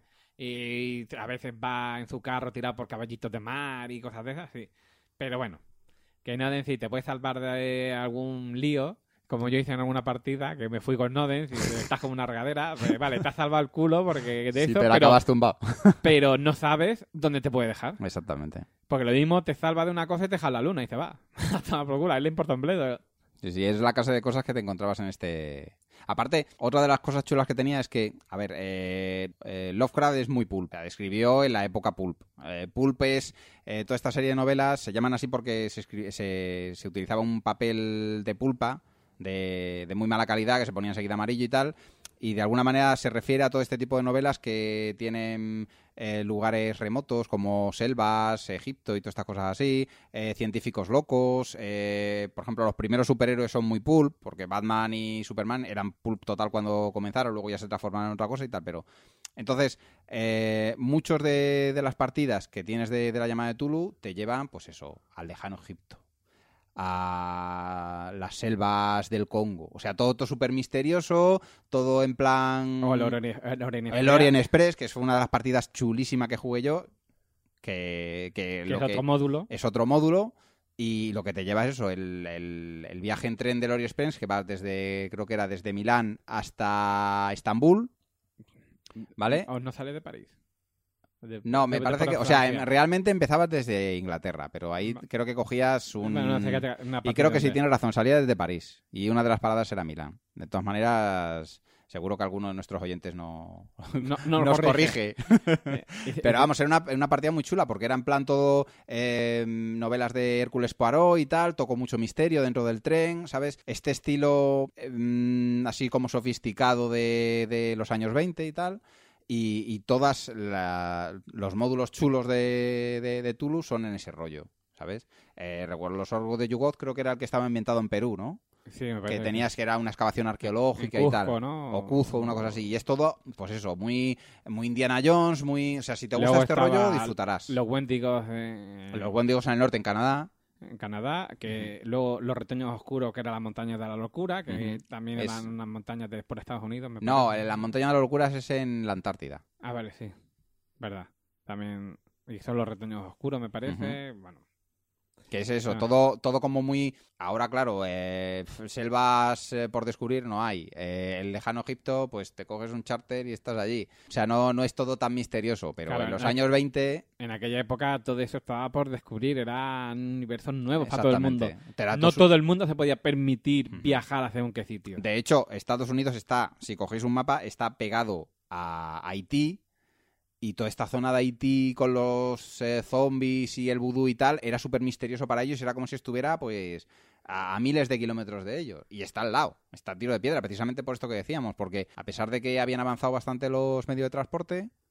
Y a veces va en su carro tirado por caballitos de mar y cosas de esas, sí. Pero bueno, que Noden sí te puede salvar de algún lío, como yo hice en alguna partida, que me fui con Noden, si estás como una regadera, pues vale, te has salvado el culo porque de Sí, eso, te la pero, acabas tumbado. pero no sabes dónde te puede dejar. Exactamente. Porque lo mismo te salva de una cosa y te deja la luna y se va. Hasta la procura, a él le importa un bledo. Sí, sí, es la clase de cosas que te encontrabas en este... Aparte, otra de las cosas chulas que tenía es que, a ver, eh, eh, Lovecraft es muy pulp. La describió en la época pulp. Eh, pulp es... eh, toda esta serie de novelas se llaman así porque se, escri- se, se utilizaba un papel de pulpa de, de muy mala calidad que se ponía enseguida amarillo y tal. Y de alguna manera se refiere a todo este tipo de novelas que tienen eh, lugares remotos como selvas, Egipto y todas estas cosas así, eh, científicos locos, eh, por ejemplo los primeros superhéroes son muy pulp, porque Batman y Superman eran pulp total cuando comenzaron, luego ya se transformaron en otra cosa y tal, pero... Entonces, eh, muchos de, de las partidas que tienes de, de la llamada de Tulu te llevan, pues eso, al lejano Egipto, a las selvas del Congo. O sea, todo, todo súper misterioso, todo en plan... O el Orient, el Orient El Orient Express, que fue una de las partidas chulísimas que jugué yo, que, que, que lo es otro que- módulo. es otro módulo, y lo que te lleva es eso, el, el- el viaje en tren del Orient Express, que va desde, creo que era desde Milán hasta Estambul, ¿vale? O no sale de París. De- No, me de- de parece por que, o sea, Francia. em- realmente empezabas desde Inglaterra, pero ahí Va- creo que cogías un... Bueno, no sé qué te- una Y partida creo que sí de- tienes razón, salía desde París, y una de las paradas era Milán. De todas maneras, seguro que alguno de nuestros oyentes no, No, no lo nos corrige. corrige. Eh, y- Pero vamos, era una, una partida muy chula porque era en plan todo eh, novelas de Hércules Poirot y tal, tocó mucho misterio dentro del tren, ¿sabes? Este estilo eh, mm, así como sofisticado de, de los años veinte y tal. Y, y todos los módulos chulos de, de, de Tulu son en ese rollo, ¿sabes? Eh, recuerdo los orgos de Yugot, creo que era el que estaba ambientado en Perú, ¿no? Sí, me Que parece tenías que era una excavación arqueológica En y Cuzco, tal. ¿no? O Cuzco, una cosa así. Y es todo, pues eso, muy, muy Indiana Jones, muy... O sea, si te gusta Luego este estaba rollo, disfrutarás. Los Wendigos eh, Los Wendigos en el norte, en Canadá. en Canadá, que luego los retoños oscuros, que eran las montañas de la locura, que Ujú. también Es- eran unas montañas de por Estados Unidos. me No, parece. la montaña de las locuras es en la Antártida. Ah, vale, sí. Verdad. También. Y son los retoños oscuros, me parece. Bueno. Que es eso, Ah. todo, todo como muy... Ahora, claro, eh, f- selvas eh, por descubrir no hay. Eh, el lejano Egipto, pues te coges un charter y estás allí. O sea, no, no es todo tan misterioso, pero Claro, en los no. años veinte... En aquella época todo eso estaba por descubrir. Eran universos nuevos para todo el mundo. Exactamente. Te la No tos- todo el mundo se podía permitir Ujú. viajar hacia un qué sitio. De hecho, Estados Unidos está, si cogéis un mapa, está pegado a Haití, y toda esta zona de Haití con los eh, zombies y el vudú y tal era súper misterioso para ellos, era como si estuviera pues a, a miles de kilómetros de ellos. Y está al lado, está a tiro de piedra, precisamente por esto que decíamos, porque a pesar de que habían avanzado bastante los medios de transporte,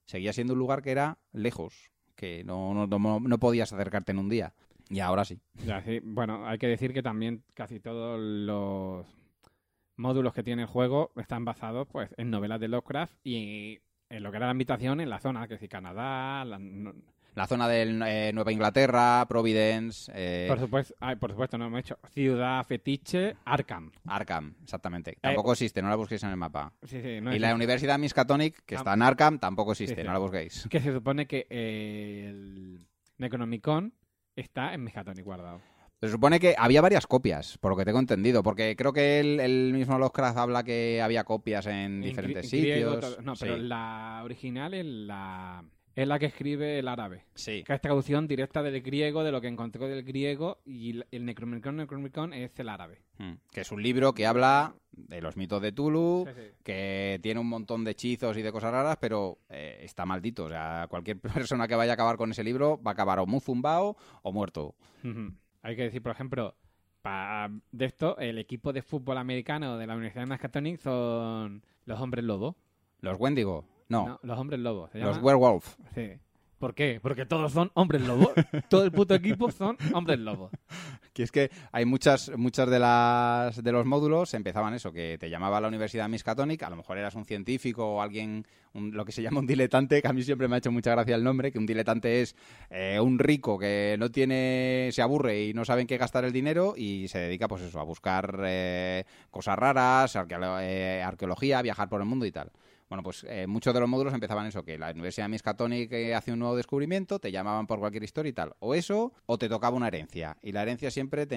seguía siendo un lugar que era lejos, que no, no, no, no podías acercarte en un día. Y ahora sí. Ya, sí. Bueno, hay que decir que también casi todos los módulos que tiene el juego están basados pues en novelas de Lovecraft y en lo que era la ambientación en la zona, que es decir, Canadá, la... La zona de eh, Nueva Inglaterra, Providence... Eh... Por supuesto, ay, por supuesto, no hemos hecho Ciudad Fetiche, Arkham. Arkham, exactamente. Tampoco eh... existe, no la busquéis en el mapa. Sí, sí, no y existe. La Universidad Miskatonic, que está en Arkham, tampoco existe, sí, sí. no la busquéis. Que se supone que eh, el Necronomicon está en Miskatonic guardado. Se supone que había varias copias, por lo que tengo entendido, porque creo que él, el mismo Lovecraft habla que había copias en, en diferentes gri- griego, sitios. Todo. No, pero sí. la original es la... Es la que escribe el árabe. Sí. Que es traducción directa del griego, de lo que encontró del griego, y el Necronomicon, Necronomicon es el árabe. Hmm. Que es un libro que habla de los mitos de Tulu, Sí, sí. que tiene un montón de hechizos y de cosas raras, pero eh, está maldito. O sea, cualquier persona que vaya a acabar con ese libro va a acabar o muy zumbao o muerto. Ujú. Hay que decir, por ejemplo, pa- de esto, el equipo de fútbol americano de la Universidad de Miskatonic son los hombres lobo. ¿Los Wendigo? No, No, los hombres lobos. se los llama- Werewolf. Sí. ¿Por qué? Porque todos son hombres lobos. Todo el puto equipo son hombres lobos. Que es que hay muchas muchas de las de los módulos empezaban eso, que te llamaba a la Universidad Miskatonic, a lo mejor eras un científico o alguien, un, lo que se llama un diletante, que a mí siempre me ha hecho mucha gracia el nombre, que un diletante es eh, un rico que no tiene, se aburre y no sabe en qué gastar el dinero y se dedica pues eso, a buscar eh, cosas raras, arqueolo- eh, arqueología, viajar por el mundo y tal. Bueno, pues eh, muchos de los módulos empezaban eso, que la Universidad Miskatonic eh, hacía un nuevo descubrimiento, te llamaban por cualquier historia y tal. O eso, o te tocaba una herencia. Y la herencia siempre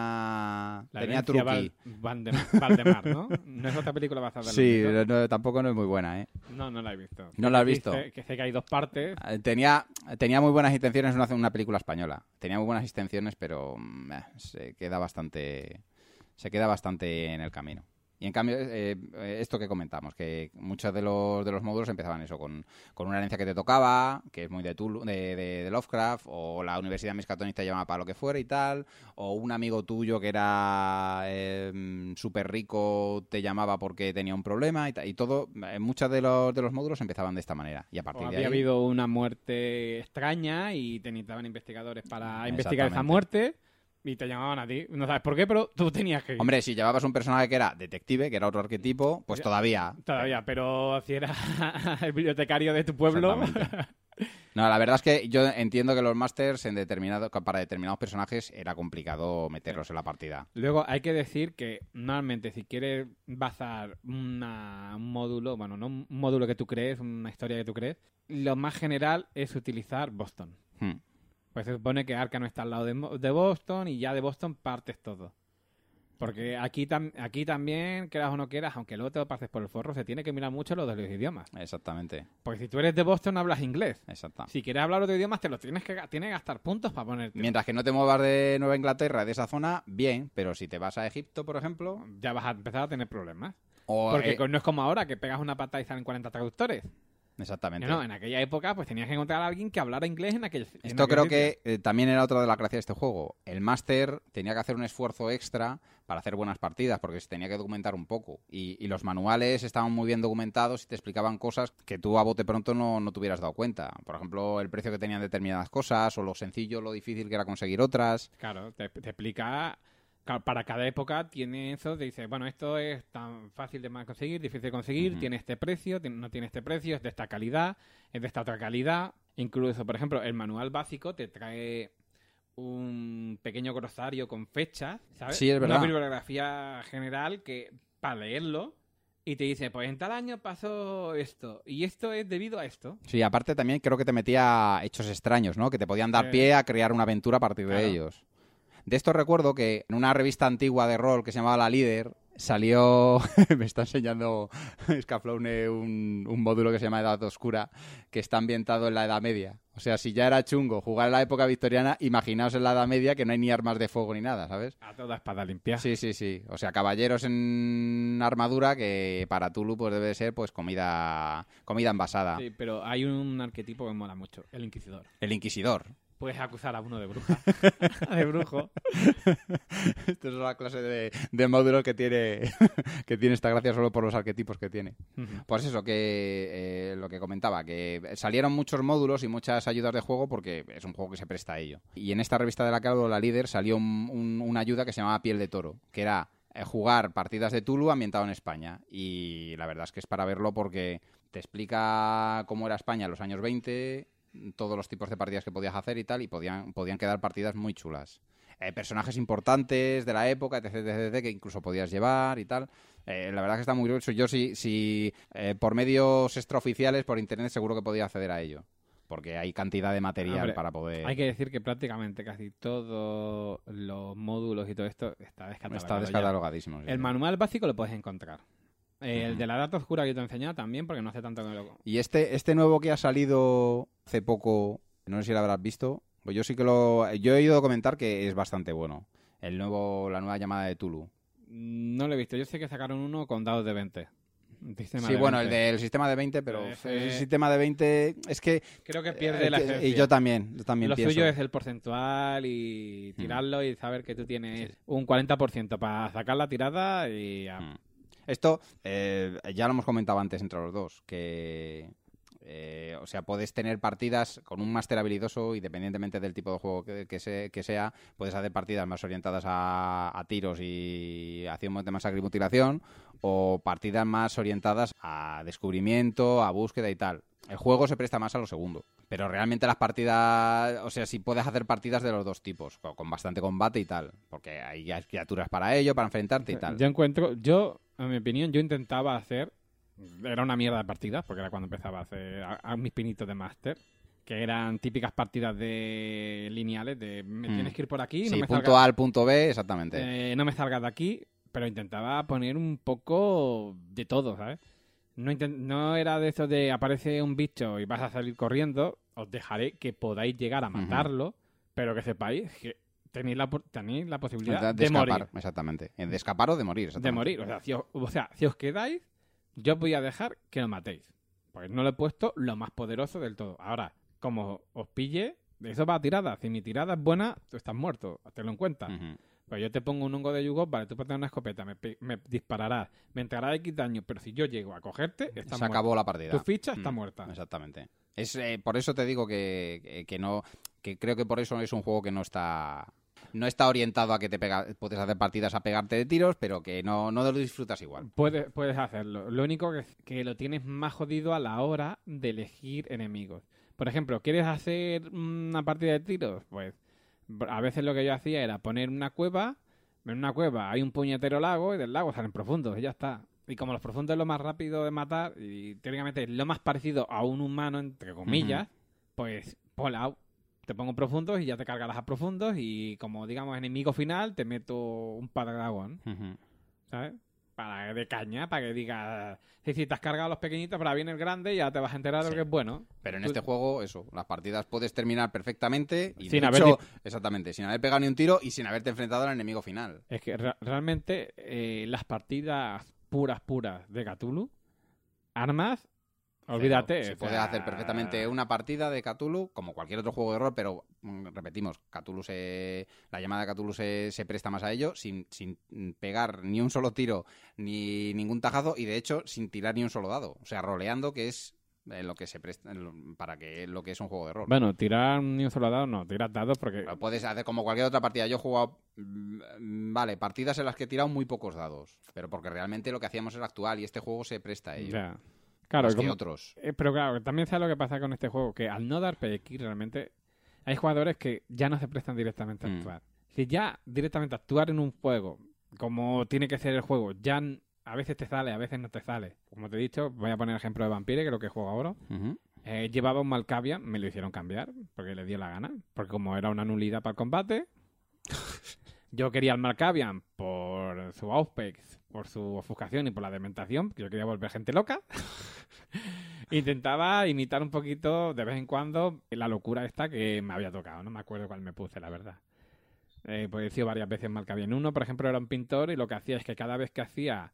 tenía, La tenía herencia truqui. Val- Valdemar, Valdemar, ¿no? No es otra película basada en Sí, los mitos. no, tampoco no es muy buena, ¿eh? No, no la he visto. ¿No la has visto? Sé, que sé que hay dos partes. Eh, Tenía, tenía muy buenas intenciones en una, una película española. Tenía muy buenas intenciones, pero mm, eh, se queda bastante, se queda bastante en el camino. Y en cambio, eh, eh, esto que comentamos, que muchos de los, de los módulos empezaban eso, con, con una herencia que te tocaba, que es muy de, Tulu, de, de, de Lovecraft, o la Universidad Miskatonic te llamaba para lo que fuera y tal, o un amigo tuyo que era eh, súper rico te llamaba porque tenía un problema y, ta- y todo, eh, muchos de los, de los módulos empezaban de esta manera. Y a O partir de había ahí... habido una muerte extraña y te necesitaban investigadores para investigar esa Exactamente. muerte y te llamaban a ti. No sabes por qué, pero tú tenías que ir. Hombre, si llevabas un personaje que era detective, que era otro arquetipo, pues todavía. Todavía, pero si era el bibliotecario de tu pueblo... Exactamente. No, la verdad es que yo entiendo que los masters en determinado, para determinados personajes era complicado meterlos en la partida. Luego hay que decir que normalmente si quieres basar una- un módulo, bueno, no un módulo que tú crees, una historia que tú crees, lo más general es utilizar Boston. Hmm. Pues se supone que Arkham está al lado de, Mo- de Boston y ya de Boston partes todo. Porque aquí, tam- aquí también, quieras o no quieras, aunque luego te lo pases por el forro, se tiene que mirar mucho lo de los idiomas. Exactamente. Porque si tú eres de Boston hablas inglés. Exacto. Si quieres hablar otro idioma, te lo tienes que, ga- tienes que gastar puntos para ponerte. Mientras que no te muevas de Nueva Inglaterra, de esa zona, bien, pero si te vas a Egipto, por ejemplo, Ya vas a empezar a tener problemas. o Porque eh, no es como ahora, que pegas una pata y salen cuarenta traductores. exactamente. No, no, en aquella época pues tenías que encontrar a alguien que hablara inglés en aquel en Esto aquel creo sitio. que eh, también era otra de las gracias de este juego. El máster tenía que hacer un esfuerzo extra para hacer buenas partidas, porque se tenía que documentar un poco. Y, y los manuales estaban muy bien documentados y te explicaban cosas que tú a bote pronto no, no te hubieras dado cuenta. Por ejemplo, el precio que tenían determinadas cosas, o lo sencillo, lo difícil que era conseguir otras. Claro, te, te explica... ca- Para cada época tiene eso, te dice, bueno, esto es tan fácil de conseguir, difícil de conseguir, Ujú. tiene este precio, tiene- no tiene este precio, es de esta calidad, es de esta otra calidad. Incluso, por ejemplo, el manual básico te trae un pequeño glosario con fechas, ¿sabes? Sí, es verdad. Una bibliografía general que, para leerlo, y te dice, pues en tal año pasó esto, y esto es debido a esto. Sí, aparte también creo que te metía hechos extraños, ¿no? Que te podían dar Eh. pie a crear una aventura a partir Claro. de ellos. De esto recuerdo que en una revista antigua de rol que se llamaba La Líder, salió... me está enseñando Scaflowne un, un módulo que se llama Edad Oscura, que está ambientado en la Edad Media. O sea, si ya era chungo jugar en la época victoriana, imaginaos en la Edad Media que no hay ni armas de fuego ni nada, ¿sabes? A toda espada limpia. Sí, sí, sí. O sea, caballeros en armadura que para Tulu pues debe de ser pues comida comida envasada. Sí, pero hay un arquetipo que mola mucho, el Inquisidor. El Inquisidor. puedes acusar a uno de bruja. de brujo. Esto es la clase de, de módulos que tiene que tiene esta gracia solo por los arquetipos que tiene. Ujú. Pues eso, que eh, lo que comentaba, que salieron muchos módulos y muchas ayudas de juego porque es un juego que se presta a ello. Y en esta revista de la Cardo, la líder, salió un, un, una ayuda que se llamaba Piel de Toro, que era eh, jugar partidas de Tulu ambientado en España. Y la verdad es que es para verlo porque te explica cómo era España en los años veinte, todos los tipos de partidas que podías hacer y tal, y podían, podían quedar partidas muy chulas. Eh, personajes importantes de la época, etc, etc, etc, que incluso podías llevar y tal. Eh, la verdad que está muy grueso. Yo si, si eh, por medios extraoficiales, por internet, seguro que podía acceder a ello. Porque hay cantidad de material Hombre, para poder... Hay que decir que prácticamente casi todos los módulos y todo esto está descatalogado. Está ya. descatalogadísimo. Sí. El manual básico lo puedes encontrar. Eh, Ujú. El de la data oscura que yo te he enseñado también, porque no hace tanto que lo... Y este, este nuevo que ha salido hace poco, no sé si lo habrás visto, pues yo sí que lo... Yo he oído comentar que es bastante bueno. El nuevo, la nueva llamada de Tulu. No lo he visto. Yo sé que sacaron uno con dados de veinte. Un sistema Sí, de bueno, veinte. el del sistema de veinte, pero Pero ese- el sistema de veinte es que... Creo que pierde eh, la que- esencia. Y yo también, yo también Lo pienso. suyo es el porcentual y tirarlo y saber que tú tienes un cuarenta por ciento para sacar la tirada y... ya. Mm. Esto, eh, ya lo hemos comentado antes entre los dos, que... eh, o sea, puedes tener partidas con un máster habilidoso, independientemente del tipo de juego que, que, se- que sea, puedes hacer partidas más orientadas a, a tiros y acción de masacre y mutilación, o partidas más orientadas a descubrimiento, a búsqueda y tal. El juego se presta más a lo segundo. Pero realmente las partidas... O sea, sí puedes hacer partidas de los dos tipos, con, con bastante combate y tal. Porque hay criaturas para ello, para enfrentarte y tal. Yo encuentro... Yo, en mi opinión, yo intentaba hacer... Era una mierda de partidas, porque era cuando empezaba a hacer a, a mis pinitos de máster, que eran típicas partidas de lineales, de me Mm. tienes que ir por aquí, Sí, no me punto salgas, A al punto B, exactamente. eh, no me salgas de aquí, pero intentaba poner un poco de todo, ¿sabes? No, intent- no era de eso de aparece un bicho y vas a salir corriendo, os dejaré que podáis llegar a matarlo, pero que sepáis que tenéis la, po- tenéis la posibilidad de, de, escapar, morir. exactamente. De escapar o de morir, De exactamente. morir. O sea, si os, o sea, si os quedáis, yo os voy a dejar que lo matéis. Pues no le he puesto lo más poderoso del todo. Ahora, como os pille, eso va a tirada. Si mi tirada es buena, tú estás muerto. Tenlo en cuenta. Ujú. Pues yo te pongo un hongo de yugo, vale, tú puedes tener una escopeta, me, pe- me dispararás, me entrará X daño, pero si yo llego a cogerte, estás Se acabó la partida. Tu ficha está Mm, muerta. Exactamente. Es eh, por eso te digo que, que, que no, que creo que por eso es un juego que no está, no está orientado a que te pega, puedes hacer partidas a pegarte de tiros, pero que no, no lo disfrutas igual. Puedes, puedes hacerlo. Lo único que, que lo tienes más jodido a la hora de elegir enemigos. Por ejemplo, ¿quieres hacer una partida de tiros? Pues a veces lo que yo hacía era poner una cueva. En una cueva hay un puñetero lago y del lago salen profundos y ya está. Y como los profundos es lo más rápido de matar y teóricamente es lo más parecido a un humano, entre comillas, Ujú. pues ponla, te pongo profundos y ya te cargarás a profundos y como digamos enemigo final te meto un dragón, Ujú. ¿sabes? Para de caña, para que digas, sí, sí, te has cargado a los pequeñitos, pero ahora viene el grande y ya te vas a enterar de Sí. lo que es bueno. Pero en Tú- este juego, eso, las partidas puedes terminar perfectamente y Sin de haber hecho, di- exactamente, sin haber pegado ni un tiro y sin haberte enfrentado al enemigo final. Es que re- realmente eh, las partidas puras, puras de Cthulhu, armas, olvídate. Se o puede sea, hacer perfectamente una partida de Cthulhu, como cualquier otro juego de rol, pero mm, repetimos, Cthulhu se, la llamada de Cthulhu se, se presta más a ello, sin, sin pegar ni un solo tiro, ni ningún tajazo, y de hecho sin tirar ni un solo dado. O sea, roleando, que es eh, lo que se presta en lo- para que lo que es un juego de rol. Bueno, tirar ni un solo dado, no, tirar dados porque... Lo puedes hacer como cualquier otra partida. Yo he jugado, mm, vale, partidas en las que he tirado muy pocos dados, pero porque realmente lo que hacíamos era actual y este juego se presta a ello. Ya. Claro, más que como- otros. eh, pero claro, también sabes lo que pasa con este juego, que al no dar P X realmente hay jugadores que ya no se prestan directamente a Mm. actuar. Si ya directamente actuar en un juego, como tiene que ser el juego, ya n- a veces te sale, a veces no te sale. Como te he dicho, voy a poner el ejemplo de Vampire, que es lo que juego ahora. Ujú. Eh, llevaba un Malkavian, me lo hicieron cambiar, porque le dio la gana. Porque como era una nulidad para el combate, yo quería el Malkavian por su Auspex, por su ofuscación y por la dementación, que yo quería volver gente loca. Intentaba imitar un poquito, de vez en cuando, la locura esta que me había tocado. No me acuerdo cuál me puse, la verdad. Eh, pues he sido varias veces Malkavian. Uno, por ejemplo, era un pintor y lo que hacía es que cada vez que hacía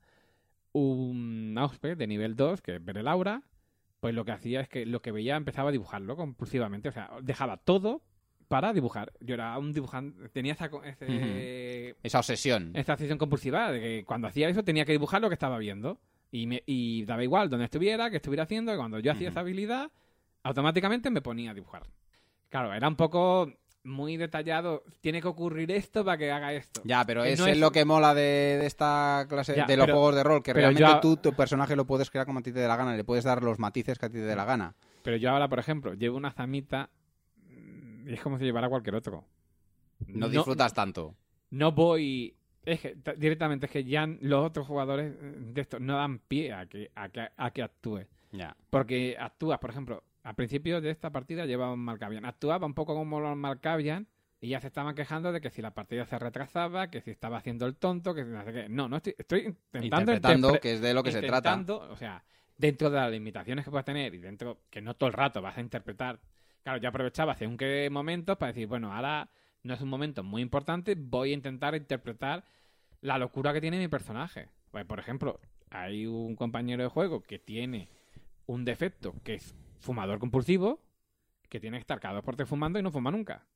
un Auspex de nivel dos, que es ver el aura, pues lo que hacía es que lo que veía empezaba a dibujarlo compulsivamente. O sea, dejaba todo para dibujar. Yo era un dibujante, tenía esa, co- ese, Ujú. Esa obsesión. esta obsesión compulsiva de que cuando hacía eso tenía que dibujar lo que estaba viendo. Y, me, y daba igual donde estuviera, que estuviera haciendo, que cuando yo hacía Ujú. esa habilidad, automáticamente me ponía a dibujar. Claro, era un poco muy detallado. Tiene que ocurrir esto para que haga esto. Ya, pero Que eso no es lo que mola de, de esta clase Ya, de los pero- juegos de rol, que pero realmente yo- tú, tu personaje lo puedes crear como a ti te dé la gana, le puedes dar los matices que a ti te dé la gana. Pero yo ahora, por ejemplo, llevo una zamita mm, y es como si llevara cualquier otro. No, disfrutas tanto. No voy... Es que t- directamente es que ya los otros jugadores eh, de esto no dan pie a que, a que, a que actúe. Ya. Porque actúas, por ejemplo, al principio de esta partida llevaba un Malkavian. Actuaba un poco como los Malkavian y ya se estaban quejando de que si la partida se retrasaba, que si estaba haciendo el tonto, que si no sé qué. No, no estoy, estoy intentando Interpretando, interpre- que es de lo que se trata. intentando, o sea, dentro de las limitaciones que puedas tener y dentro que no todo el rato vas a interpretar. Claro, yo aprovechaba según qué momentos para decir, bueno, ahora no es un momento muy importante, voy a intentar interpretar la locura que tiene mi personaje. Pues, por ejemplo, hay un compañero de juego que tiene un defecto que es fumador compulsivo, que tiene que estar cada dos por tres fumando y no fuma nunca.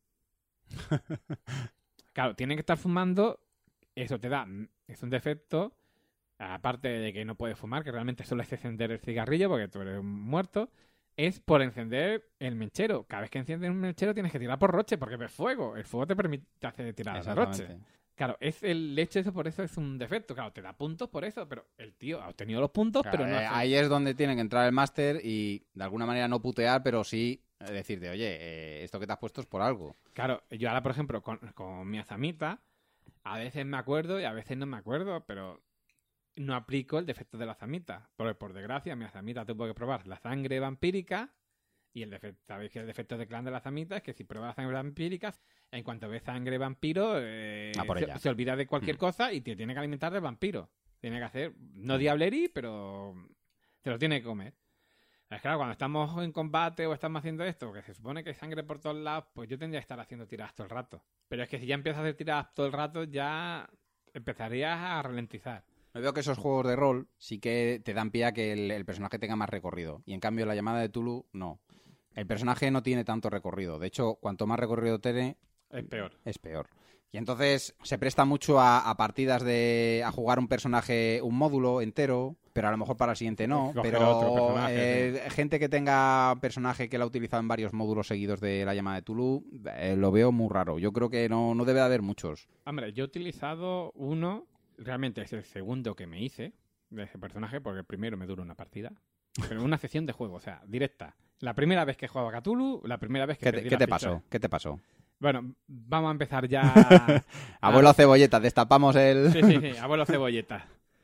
Claro, tiene que estar fumando, eso te da, es un defecto, aparte de que no puedes fumar, que realmente solo es encender el cigarrillo porque tú eres un muerto, es por encender el mechero. Cada vez que enciendes un mechero tienes que tirar por roche porque ves fuego. El fuego te permite hacer tirar de roche. Exactamente. Claro, es el hecho eso, por eso es un defecto. Claro, te da puntos por eso, pero el tío ha obtenido los puntos, Claro, pero no eh, hace- ahí es donde tiene que entrar el máster y de alguna manera no putear, pero sí eh, decirte, oye, eh, esto que te has puesto es por algo. Claro, yo ahora, por ejemplo, con, con mi azamita, a veces me acuerdo y a veces no me acuerdo, pero no aplico el defecto de la azamita. Porque, por desgracia, mi azamita tuvo que probar la sangre vampírica y el defecto, sabéis que el defecto de clan de la azamita es que si prueba la sangre vampírica, en cuanto ve sangre vampiro, eh, A por se, ella. se olvida de cualquier Mm. cosa y te tiene que alimentar de vampiro. Tiene que hacer, no diablerí, pero se lo tiene que comer. Es claro, cuando estamos en combate o estamos haciendo esto, que se supone que hay sangre por todos lados, pues yo tendría que estar haciendo tiradas todo el rato. Pero es que si ya empiezas a hacer tiradas todo el rato, ya empezarías a ralentizar. Me veo que esos juegos de rol sí que te dan pie a que el, el personaje tenga más recorrido. Y en cambio la llamada de Tulu, no. El personaje no tiene tanto recorrido. De hecho, cuanto más recorrido tiene, Es peor. es peor. Y entonces se presta mucho a, a partidas de a jugar un personaje, un módulo entero, pero a lo mejor para el siguiente no. Coger Pero otro personaje, eh, gente que tenga personaje que la ha utilizado en varios módulos seguidos de la llamada de Tulu, eh, lo veo muy raro. Yo creo que no, no debe de haber muchos. Hombre, yo he utilizado uno, realmente es el segundo que me hice de ese personaje, porque el primero me duró una partida. Pero una sesión de juego, o sea, directa. La primera vez que jugaba a Cthulhu, la primera vez que ¿Qué te, perdí qué la te ficha. pasó? ¿Qué te pasó? Bueno, vamos a empezar ya. Abuelo Cebolleta, destapamos el... Sí, sí, sí, abuelo cebolleta.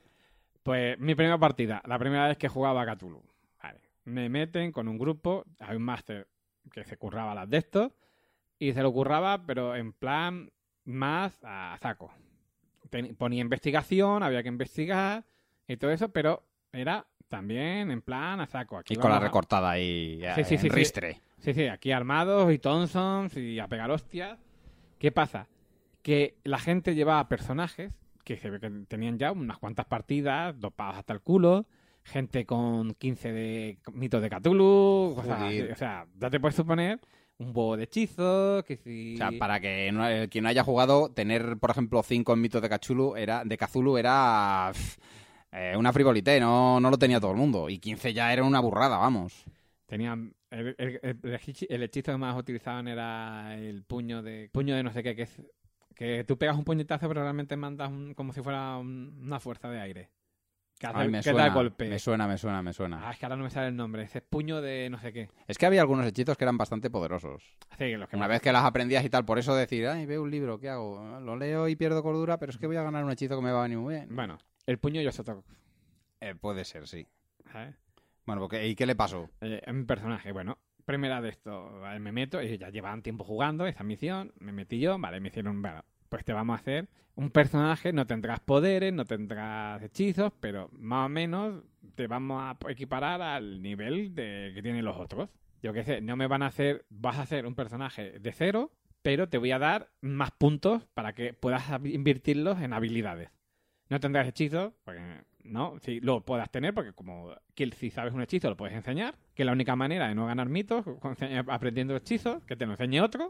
Pues mi primera partida, la primera vez que jugaba a Cthulhu. Vale. Me meten con un grupo, hay un máster que se curraba las de estos, y se lo curraba, pero en plan más a saco. Ten- ponía investigación, había que investigar y todo eso, pero era también en plan a saco. Aquí Y con la vamos a- recortada ahí Sí, sí, en sí, sí. ristre. Sí, sí, aquí armados y Thompsons y a pegar hostias. ¿Qué pasa? Que la gente llevaba personajes que se ve que tenían ya unas cuantas partidas, dopados hasta el culo, gente con quince de mitos de Cthulhu, cosas así. Joder. O sea, ya te puedes suponer un huevo de hechizos, que si... O sea, para que no- eh, quien no haya jugado, tener, por ejemplo, cinco en mitos de Cthulhu era, de Cthulhu era pff, eh, una frivolité, no, no lo tenía todo el mundo. Y quince ya era una burrada, vamos. Tenían... El, el- el- el hechi- el hechizo que más utilizaban era el puño de... Puño de no sé qué, que es... Que tú pegas un puñetazo, pero realmente mandas un- como si fuera un- una fuerza de aire. Que, hace, Ay, me, que da suena, el golpe. me suena, me suena, me suena. Ah, es que ahora no me sale el nombre. Ese es puño de no sé qué. Es que había algunos hechizos que eran bastante poderosos. Sí, los que Una más- vez que las aprendías y tal, por eso decir, ay, veo un libro, ¿qué hago? Lo leo y pierdo cordura, pero es que voy a ganar un hechizo que me va a venir muy bien. Bueno, el puño yo soto. Eh, puede ser, sí. ¿Sabes? Bueno, porque, ¿y qué le pasó? Eh, es mi personaje, bueno. Primera de esto, vale, me meto, y ya llevaban tiempo jugando esa misión, me metí yo, vale, me hicieron, bueno, pues te vamos a hacer un personaje, no tendrás poderes, no tendrás hechizos, pero más o menos te vamos a equiparar al nivel de que tienen los otros. Yo qué sé, no me van a hacer, vas a hacer un personaje de cero, pero te voy a dar más puntos para que puedas hab- invertirlos en habilidades. No tendrás hechizos, porque no, sí, lo puedas tener, porque como que si sabes un hechizo lo puedes enseñar, que la única manera de no ganar mitos con ense- aprendiendo hechizos, que te lo enseñe otro,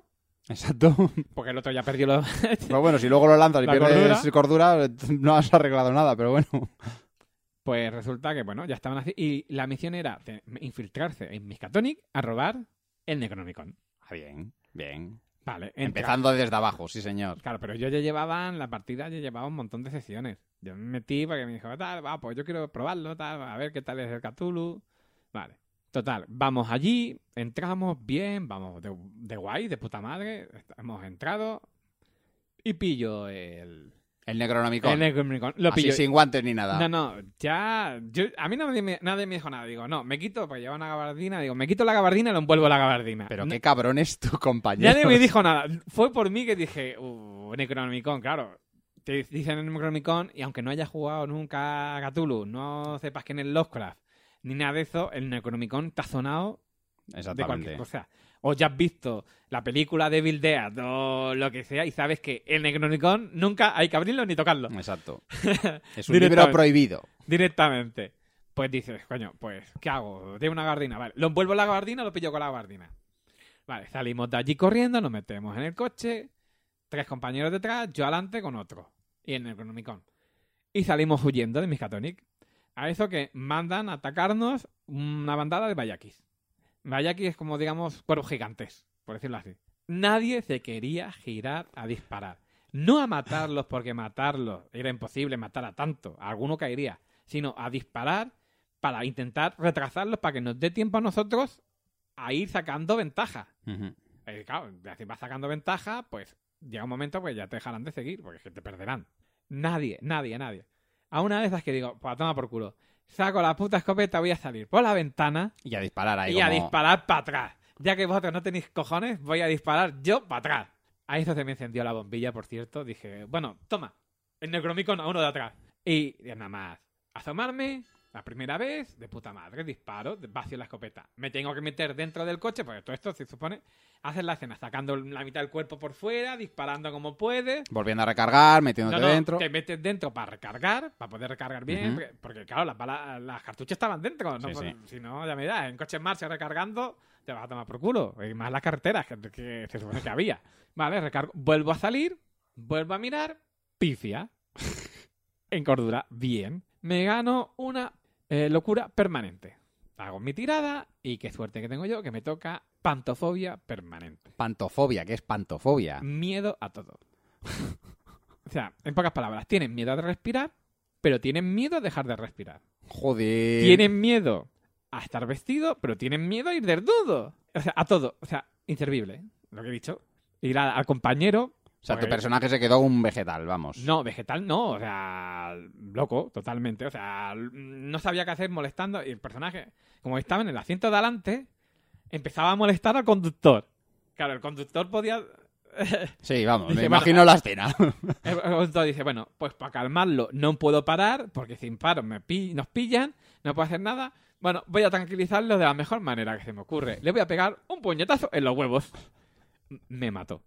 Exacto. Porque el otro ya perdió los... Pero bueno, si luego lo lanzas y La pierdes cordura, no has arreglado nada, pero bueno. Pues resulta que, bueno, ya estaban así. Y la misión era te- infiltrarse en Miskatonic a robar el Necronomicon. Ah, bien, bien. Vale, entra- Empezando desde abajo, sí señor. Claro, pero yo ya llevaba en la partida, yo llevaba un montón de sesiones. Yo me metí porque me dijo, tal, va, pues yo quiero probarlo, tal, a ver qué tal es el Cthulhu. Vale. Total, vamos allí, entramos bien, vamos de, de guay, de puta madre. Hemos entrado y pillo el... El Necronomicon. el Necronomicon. Lo Así pillo. sin guantes ni nada. No, no, ya... Yo, a mí nadie me, nadie me dijo nada. Digo, no, me quito, pues lleva una gabardina. Digo, me quito la gabardina y lo envuelvo la gabardina. Pero No- qué cabrón es tu compañero. Nadie me dijo nada. Fue por mí que dije, uh, Necronomicon, claro. Te dicen el Necronomicon y aunque no hayas jugado nunca a Cthulhu, no sepas quién es Lovecraft, ni nada de eso, el Necronomicon te ha sonado de Exactamente. cualquier cosa. O ya has visto la película de Evil Dead o lo que sea y sabes que el Necronomicon nunca hay que abrirlo ni tocarlo. Exacto. Es un libro Directamente. prohibido. Directamente. Pues dices, coño, pues, ¿qué hago? Tengo una gabardina, vale. Lo envuelvo en la gabardina o lo pillo con la gabardina. Vale, salimos de allí corriendo, nos metemos en el coche, tres compañeros detrás, yo adelante con otro. Y en el Necronomicon. Y salimos huyendo de Miskatonic. A eso que mandan a atacarnos una bandada de Bayakis. Bayakis es como, digamos, cuervos gigantes, por decirlo así. Nadie se quería girar a disparar. No a matarlos porque matarlos era imposible matar a tanto. A alguno caería. Sino a disparar para intentar retrasarlos para que nos dé tiempo a nosotros a ir sacando ventaja. Ujú. Eh, claro, si vas sacando ventaja, pues llega un momento pues ya te dejarán de seguir, porque es que te perderán. Nadie, nadie, nadie. A una de esas que digo, pues a tomar por culo. Saco la puta escopeta, voy a salir por la ventana Y a disparar ahí y a como- disparar para atrás. Ya que vosotros no tenéis cojones, voy a disparar yo para atrás. A eso se me encendió la bombilla, por cierto. Dije, bueno, toma, el Necronomicon a uno de atrás. Y y nada más, asomarme, la primera vez, de puta madre, disparo, vacío la escopeta. Me tengo que meter dentro del coche, porque todo esto se supone, haces la escena sacando la mitad del cuerpo por fuera, disparando como puedes. Volviendo a recargar, metiéndote No, no, dentro. te metes dentro para recargar, para poder recargar bien, Ujú. porque, porque, claro, las, balas, las cartuchas estaban dentro, ¿no? Sí, Pues, sí. si no, ya me da, en coche en marcha recargando, te vas a tomar por culo, y más las carreteras que, que se supone que había. Vale, recargo, vuelvo a salir, vuelvo a mirar, pifia, en cordura, bien, me gano una eh, locura permanente. Hago mi tirada y qué suerte que tengo yo, que me toca pantofobia permanente. Pantofobia, ¿qué es pantofobia? Miedo a todo. O sea, en pocas palabras, tienen miedo de respirar, pero tienen miedo a dejar de respirar. Joder. Tienen miedo a estar vestido, pero tienen miedo a ir desnudo. O sea, a todo. O sea, inservible, lo que he dicho. Ir a- al compañero... O sea, tu porque- personaje se quedó un vegetal, vamos. No, vegetal no, o sea, loco, totalmente. O sea, no sabía qué hacer molestando. Y el personaje, como estaba en el asiento de adelante, empezaba a molestar al conductor. Claro, el conductor podía... Sí, vamos, Dice, me bueno, imagino la escena. El conductor dice, bueno, pues para calmarlo no puedo parar, porque sin paro me pi- nos pillan, no puedo hacer nada. Bueno, voy a tranquilizarlo de la mejor manera que se me ocurre. Le voy a pegar un puñetazo en los huevos. M- Me mató.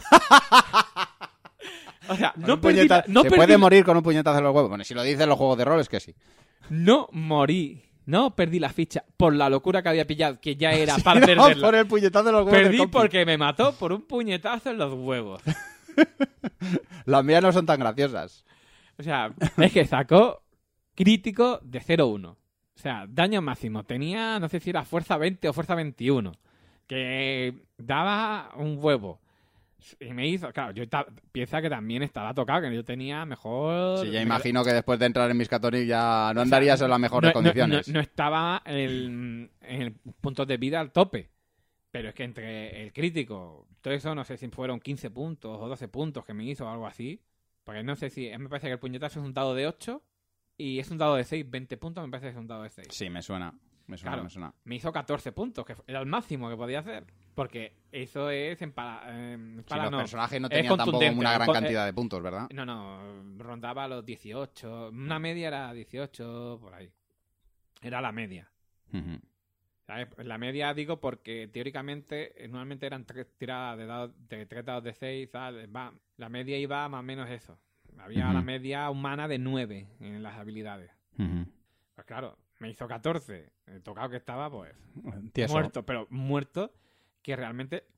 O sea, no Un perdí, puñeta- la- no ¿Se perdí puede la- morir con un puñetazo en los huevos? Bueno, si lo dicen los juegos de rol es que sí. no morí. No perdí la ficha por la locura que había pillado, que ya era para No, perderla. por el puñetazo en los huevos del Perdí compi. porque me mató por un puñetazo en los huevos. Las mías no son tan graciosas. O sea, es que sacó crítico de cero uno. O sea, daño máximo. Tenía, no sé si era fuerza veinte o fuerza veintiuno. Que daba un huevo. Y me hizo, claro, yo ta- piensa que también estaba tocado, que yo tenía mejor... Sí, ya me- imagino que después de entrar en Miskatonic ya no andarías en las mejores no, no- condiciones. No, no estaba en, en el puntos de vida al tope. Pero es que entre el crítico, todo eso, no sé si fueron quince puntos o doce puntos que me hizo o algo así. Porque no sé si... Me parece que el puñetazo es un dado de ocho y es un dado de seis. veinte puntos me parece que es un dado de seis. Sí, me suena. Me suena, Claro. me suena. Me hizo catorce puntos, que era el máximo que podía hacer. Porque eso es en para, eh, Sí, para los no. personajes no Es tenían tampoco contundente, una gran es con- cantidad de puntos, ¿verdad? No, no, rondaba los dieciocho. Una media era dieciocho, por ahí. Era la media. Ujú. ¿Sabes? La media digo porque teóricamente eh, normalmente eran tres tiradas de, dados, de tres dados de seis. ¿Sabes? Va, la media iba más o menos eso. Había Ujú. la media humana de nueve en las habilidades. Ujú. Pues claro, me hizo catorce. El tocado que estaba, pues Tieso. muerto, pero muerto, que realmente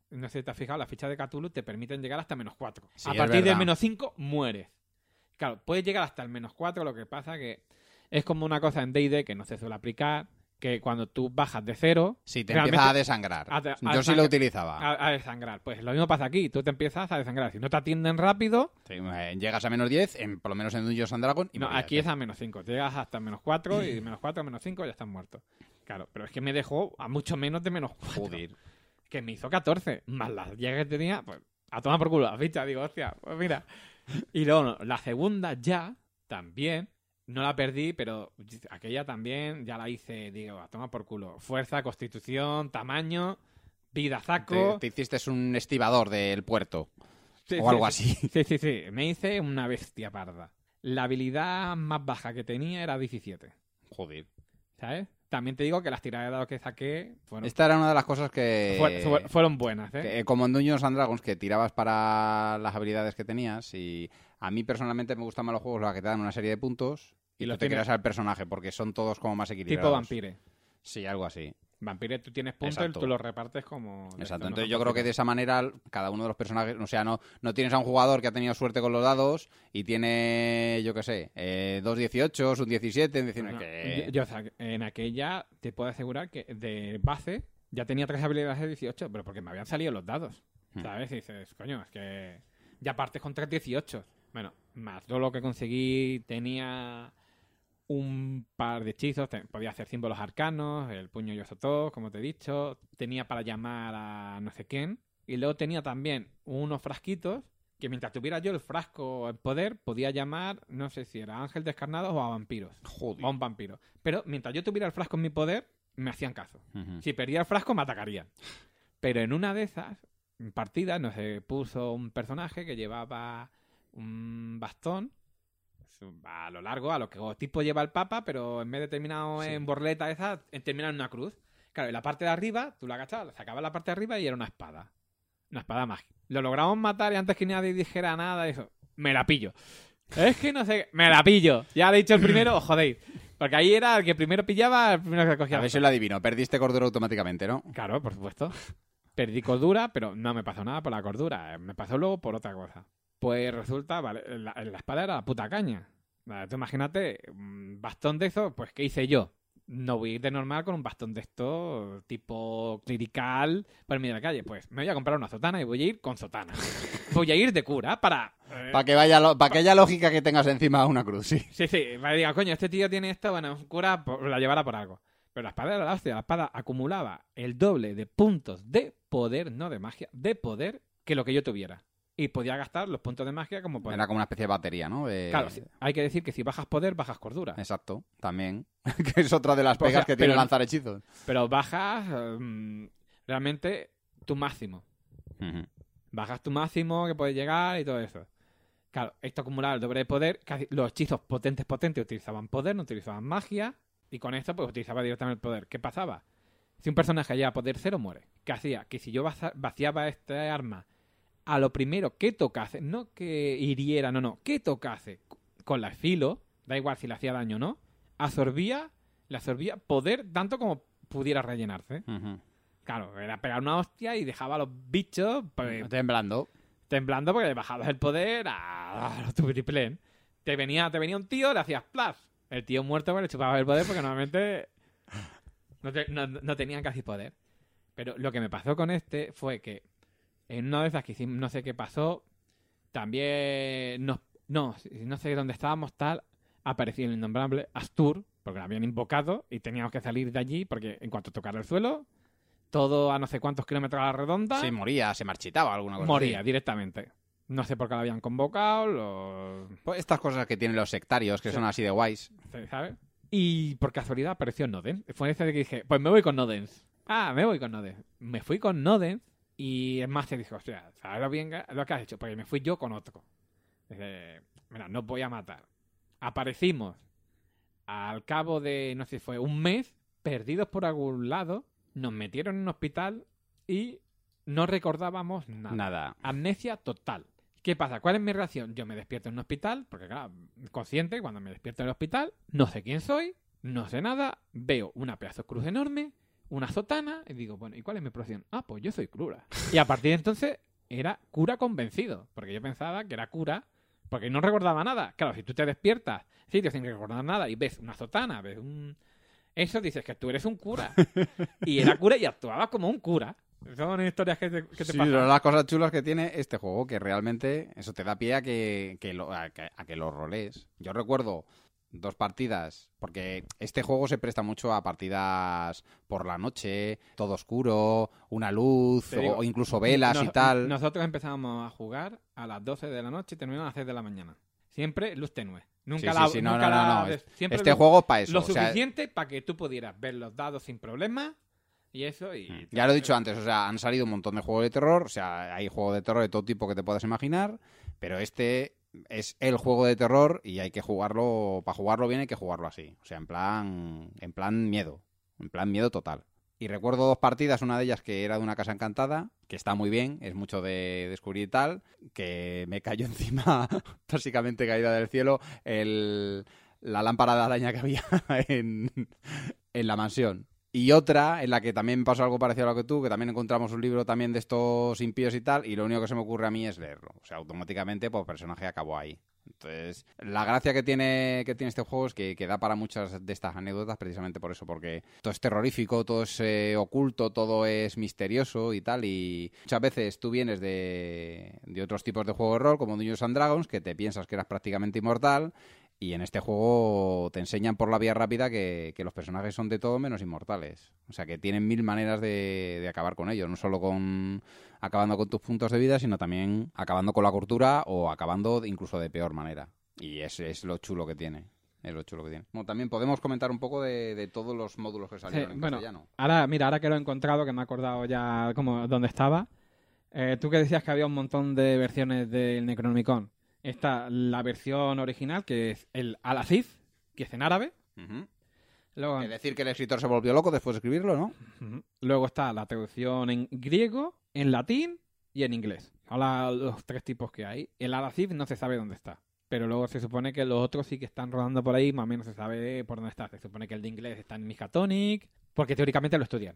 no sé si te has fijado, las fichas de Cthulhu te permiten llegar hasta menos cuatro. Sí, a es partir del verdad. menos cinco mueres. Claro, puedes llegar hasta el menos cuatro, lo que pasa que es como una cosa en D and D que no se suele aplicar, que cuando tú bajas de cero... Sí, te realmente- empieza a desangrar. a de- a Yo sí lo desangrar- utilizaba. A, a desangrar. Pues lo mismo pasa aquí. Tú te empiezas a desangrar. Si no te atienden rápido... Sí, eh, llegas a menos diez, en, por lo menos en Dungeons and Dragons. Y No, morías, aquí ¿eh? es a menos cinco. Llegas hasta menos cuatro y menos cuatro, menos cinco ya estás muerto. Claro, pero es que me dejó a mucho menos de menos cuatro. Joder. Que me hizo catorce. Más las diez que tenía, pues a tomar por culo la ficha. Digo, hostia, pues mira. Y luego no, la segunda ya, también, no la perdí, pero aquella también ya la hice, digo, a tomar por culo. Fuerza, constitución, tamaño, vida Te, saco. te hiciste un estibador del puerto. Sí, o sí, algo sí. así. Sí, sí, sí. Me hice una bestia parda. La habilidad más baja que tenía era diecisiete. Joder. ¿Sabes? También te digo que las tiradas de dados que saqué fueron, Esta era una de las cosas que... fue- fue- fueron buenas, ¿eh? que, como en Dungeons and Dragons, que tirabas para las habilidades que tenías. Y a mí personalmente me gustan más los juegos los que te dan una serie de puntos y, Y tú los te tienes- creas al personaje, porque son todos como más equilibrados. Tipo Vampire. Sí, algo así. Vampire, tú tienes puntos Exacto. y tú los repartes como... Exacto. esto, no Entonces son yo creo que de esa manera cada uno de los personajes, o sea, no, no tienes a un jugador que ha tenido suerte con los dados y tiene, yo qué sé, eh, dos dieciocho, un diecisiete, un diecinueve. No, que... yo, yo, o sea, en aquella te puedo asegurar que de base ya tenía tres habilidades de dieciocho, pero porque me habían salido los dados, Hmm. ¿sabes? Y dices, coño, es que ya partes con tres dieciocho. Bueno, más todo lo que conseguí, tenía un par de hechizos, te- podía hacer símbolos arcanos, el puño y Yosotov, como te he dicho, tenía para llamar a no sé quién, y luego tenía también unos frasquitos que mientras tuviera yo el frasco en poder, podía llamar, no sé si era ángel descarnados o a vampiros. Joder. O a un vampiro. Pero mientras yo tuviera el frasco en mi poder, me hacían caso. Ujú. Si perdía el frasco, me atacarían. Pero en una de esas partidas, no sé, puso un personaje que llevaba un bastón a lo largo, a lo que tipo lleva el Papa, pero en vez de terminado Sí. en borleta esa, termina en una cruz. Claro, en la parte de arriba, tú la agachabas, sacabas la parte de arriba y era una espada. Una espada mágica. Lo logramos matar y antes que nadie dijera nada, eso, me la pillo. Es que no sé, me la pillo. Ya le he dicho el primero, os jodéis. Porque ahí era el que primero pillaba, el primero que cogía. A ver si lo adivino. Perdiste cordura automáticamente, ¿no? Claro, por supuesto. Perdí cordura, pero no me pasó nada por la cordura. Me pasó luego por otra cosa. Pues resulta, vale, la, la espada era la puta caña. Vale, tú imagínate, un bastón de eso, pues ¿qué hice yo? No voy a ir de normal con un bastón de esto, tipo clerical, para medio de la calle. Pues me voy a comprar una sotana y voy a ir con sotana. Voy a ir de cura para... eh, Para que vaya, lo- para que haya lógica que tengas encima una cruz, sí. Sí, sí, para que diga, coño, este tío tiene esto, bueno, cura, pues, la llevará por algo. Pero la espada era la hostia, la espada acumulaba el doble de puntos de poder, no de magia, de poder, que lo que yo tuviera. Y podía gastar los puntos de magia como poder. Era como una especie de batería, ¿no? De- Claro, sí, hay que decir que si bajas poder, bajas cordura. Exacto, también. Que es otra de las O sea, pegas que tiene pero- lanzar hechizos. Pero bajas mm, realmente tu máximo. Ujú. Bajas tu máximo que puedes llegar y todo eso. Claro, esto acumulaba el doble de poder. Casi los hechizos potentes, potentes utilizaban poder, no utilizaban magia. Y con esto, pues utilizaba directamente el poder. ¿Qué pasaba? Si un personaje llega a poder cero, muere. ¿Qué hacía? Que si yo vaza- vaciaba este arma a lo primero que tocase, no que hiriera, no, no, que tocase con la filo, da igual si le hacía daño o no, absorbía, le absorbía poder tanto como pudiera rellenarse. Ujú. Claro, era pegar una hostia y dejaba a los bichos pues, Temblando. temblando porque le bajabas el poder a, a los tubitriplén. Te venía, te venía un tío, le hacías plas. El tío muerto pues, le chupaba el poder porque normalmente no, te- no- no tenían casi poder. Pero lo que me pasó con este fue que en una de esas que hicimos, no sé qué pasó, también nos, no, no sé dónde estábamos, tal, apareció el innombrable Astur, porque lo habían invocado y teníamos que salir de allí porque en cuanto tocara el suelo, todo a no sé cuántos kilómetros a la redonda, Sí, moría, se marchitaba alguna cosa. moría así. directamente. No sé por qué lo habían convocado, lo... Pues estas cosas que tienen los sectarios, que Sí. son así de guays. ¿sabes? Y por casualidad apareció Nodens. Fue ese de que dije, pues me voy con Nodens. Ah, me voy con Nodens. Me fui con Nodens y el máster dijo, o sea, ¿sabes lo bien lo que has hecho? Porque me fui yo con otro. Dice, mira, no voy a matar. Aparecimos al cabo de, no sé si fue un mes, perdidos por algún lado, nos metieron en un hospital y no recordábamos nada. Nada. Amnesia total. ¿Qué pasa? ¿Cuál es mi reacción? Yo me despierto en un hospital, porque claro, consciente, cuando me despierto en el hospital, no sé quién soy, no sé nada, veo una pedazo de cruz enorme, una sotana, y digo, bueno, ¿y cuál es mi profesión? Ah, pues yo soy cura. Y a partir de entonces era cura convencido, porque yo pensaba que era cura, porque no recordaba nada. Claro, si tú te despiertas, sitio sin recordar nada, y ves una sotana, ves un... Eso dices que tú eres un cura. Y era cura y actuabas como un cura. Son historias que te, que te Sí, pasan. son las cosas chulas que tiene este juego, que realmente eso te da pie a que, que lo, a, que, a que lo rolees. Yo recuerdo dos partidas, porque este juego se presta mucho a partidas por la noche, todo oscuro, una luz, Te digo, o, o incluso velas nos- y tal. Nosotros empezábamos a jugar a las doce de la noche y terminamos a las seis de la mañana. Siempre luz tenue. Nunca Sí, la, sí, sí, no, nunca no, no, la- no. Es- siempre Este luz- juego es para eso. Lo o sea, suficiente para que tú pudieras ver los dados sin problema y eso. Y ya lo he dicho antes, o sea, han salido un montón de juegos de terror, o sea, hay juegos de terror de todo tipo que te puedas imaginar, pero este es el juego de terror y hay que jugarlo, para jugarlo bien hay que jugarlo así, o sea, en plan, en plan miedo, en plan miedo total. Y recuerdo dos partidas, una de ellas que era de una casa encantada, que está muy bien, es mucho de descubrir y tal, que me cayó encima, básicamente caída del cielo, el, la lámpara de araña que había en, en la mansión. Y otra en la que también pasó algo parecido a lo que tú, que también encontramos un libro también de estos impíos y tal, y lo único que se me ocurre a mí es leerlo. O sea, automáticamente, pues el personaje acabó ahí. Entonces, la gracia que tiene, que tiene este juego es que, que da para muchas de estas anécdotas precisamente por eso, porque todo es terrorífico, todo es eh, oculto, todo es misterioso y tal, y muchas veces tú vienes de, de otros tipos de juegos de rol, como Dungeons and Dragons, que te piensas que eras prácticamente inmortal, y en este juego te enseñan por la vía rápida que, que los personajes son de todo menos inmortales. O sea, que tienen mil maneras de, de acabar con ellos. No solo con acabando con tus puntos de vida, sino también acabando con la cordura o acabando incluso de peor manera. Y ese es lo chulo que tiene. Es lo chulo que tiene. Bueno, también podemos comentar un poco de, de todos los módulos que salieron Sí, en bueno, castellano. ahora, mira, ahora que lo he encontrado, que me he acordado ya como dónde estaba, eh, tú que decías que había un montón de versiones del Necronomicon. Está la versión original, que es el Al-Azif, que es en árabe. Uh-huh. Luego, Es decir, que el escritor se volvió loco después de escribirlo, ¿no? Ujú. Luego está la traducción en griego, en latín y en inglés. Ahora los tres tipos que hay. El Al-Azif no se sabe dónde está. Pero luego se supone que los otros sí que están rodando por ahí, más o menos se sabe por dónde está. Se supone que el de inglés está en Miskatonic, porque teóricamente lo estudian.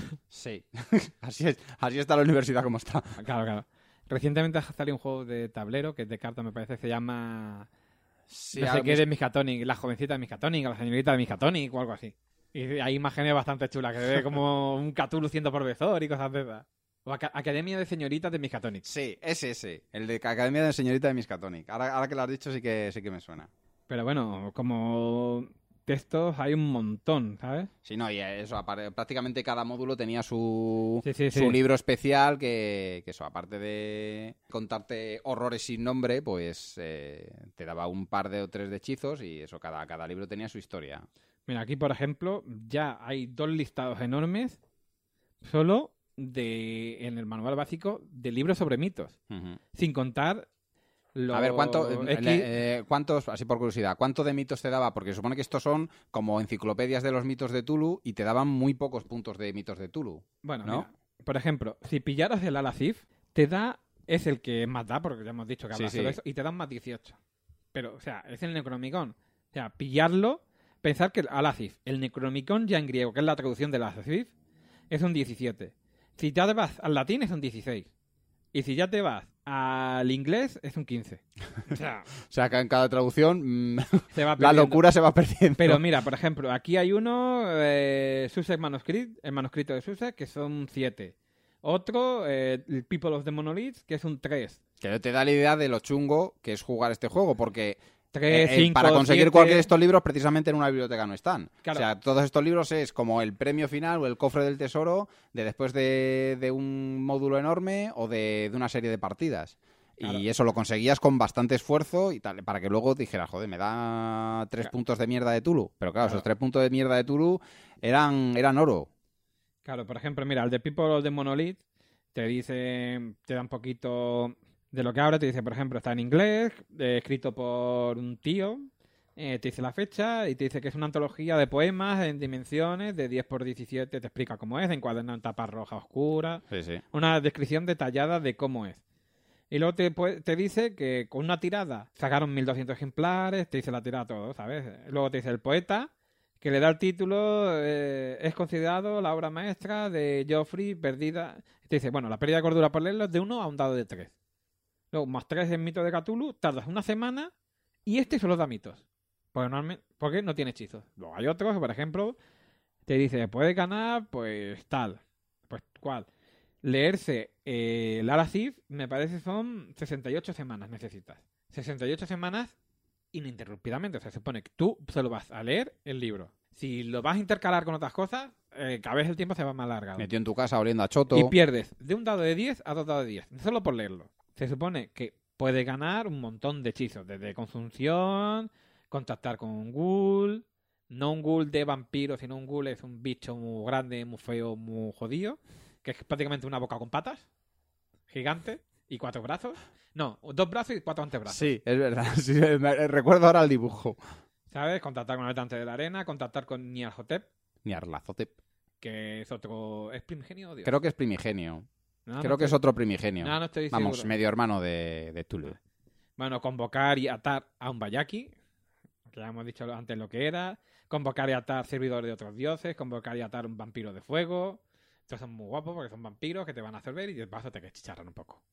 Sí. así es, así está la universidad como está. Claro, claro. Recientemente ha salido un juego de tablero, que es de cartas, me parece, se llama... Sí, no sé algo qué mis- de Miskatonic, la jovencita de Miskatonic, o la señorita de Miskatonic o algo así. Y hay imágenes bastante chulas, que se ve como un Cthulhu siendo profesor y cosas de esas. O Aca- Academia de Señoritas de Miskatonic. Sí, ese, ese. El de Academia de Señorita de Miskatonic. Ahora, ahora que lo has dicho sí que, sí que me suena. Pero bueno, como textos hay un montón, ¿sabes? Sí, no, y eso, apare- prácticamente cada módulo tenía su, Sí, sí, su sí. libro especial que, que eso, aparte de contarte horrores sin nombre, pues eh, te daba un par de o tres de hechizos y eso, cada, cada libro tenía su historia. Mira, aquí por ejemplo, ya hay dos listados enormes solo de en el manual básico de libros sobre mitos. Ujú. Sin contar los A ver, ¿cuánto, eh, X- le- eh, ¿cuántos, así por curiosidad, cuánto de mitos te daba? Porque se supone que estos son como enciclopedias de los mitos de Tulu y te daban muy pocos puntos de mitos de Tulu. Bueno, ¿no? mira, por ejemplo, si pillaras el Al-Azif, te da, es el que más da, porque ya hemos dicho que habla Sí, sobre sí. eso, y te dan más dieciocho. Pero, o sea, es el Necronomicon. O sea, pillarlo, pensar que el Al-Azif, el Necronomicon ya en griego, que es la traducción del Al-Azif, es un diecisiete. Si ya te vas al latín, es un dieciséis. Y si ya te vas al inglés, es un quince. O sea, O sea, que en cada traducción mm, se va la perdiendo. locura se va perdiendo. Pero mira, por ejemplo, aquí hay uno, eh, Sussex Manuscript, el manuscrito de Sussex, que son siete. Otro, eh, el People of the Monoliths, que es un tres. Que te da la idea de lo chungo que es jugar este juego, porque tres, eh, eh, cinco, para conseguir siete. cualquiera de estos libros, precisamente en una biblioteca no están. Claro. O sea, todos estos libros es como el premio final o el cofre del tesoro de después de, de un módulo enorme o de, de una serie de partidas. Claro. Y eso lo conseguías con bastante esfuerzo y tal, para que luego dijeras, joder, me da tres Claro. puntos de mierda de Tulu. Pero claro, Claro. esos tres puntos de mierda de Tulu eran, eran oro. Claro, por ejemplo, mira, el de People of the Monolith te dice, te da un poquito de lo que ahora te dice, por ejemplo, está en inglés, eh, escrito por un tío, eh, te dice la fecha y te dice que es una antología de poemas en dimensiones de diez por diecisiete, te explica cómo es, encuadernado en tapa roja oscura, Sí, sí. una descripción detallada de cómo es. Y luego te, pu- te dice que con una tirada sacaron mil doscientos ejemplares, te dice la tirada todo, ¿sabes? Luego te dice el poeta, que le da el título, eh, es considerado la obra maestra de Geoffrey perdida. Te dice, bueno, la pérdida de cordura por leerlo es de uno a un dado de tres. Luego, más tres en mito de Cthulhu, tardas una semana y este solo da mitos. Porque, normalmente, porque no tiene hechizos. Luego hay otros, por ejemplo, te dice, puedes ganar, pues tal. Pues, ¿cuál? Leerse eh, Lara Sif, me parece son sesenta y ocho semanas necesitas. sesenta y ocho semanas ininterrumpidamente. O sea, se supone que tú solo vas a leer el libro. Si lo vas a intercalar con otras cosas, eh, cada vez el tiempo se va más alargado. Metió en tu casa oliendo a choto. Y pierdes de un dado de diez a dos dados de diez. Solo por leerlo. Se supone que puedes ganar un montón de hechizos. Desde consunción, contactar con un ghoul. No un ghoul de vampiro, sino un ghoul es un bicho muy grande, muy feo, muy jodido. Que es prácticamente una boca con patas. Gigante. Y cuatro brazos. No, dos brazos y cuatro antebrazos. Sí, es verdad. Sí, me- recuerdo ahora el dibujo. ¿Sabes? Contactar con el habitante de la arena. Contactar con Nyarlathotep. Nyarlathotep. Que es otro... ¿Es primigenio o Dios? Creo que es primigenio. No, Creo no que es estoy- otro primigenio. No, no estoy Vamos, seguro. medio hermano de, de Tulu. Bueno, convocar y atar a un Bayaki, que ya hemos dicho antes lo que era. Convocar y atar servidores de otros dioses. Convocar y atar un vampiro de fuego. Estos son muy guapos porque son vampiros que te van a absorber y de paso te chicharran un poco.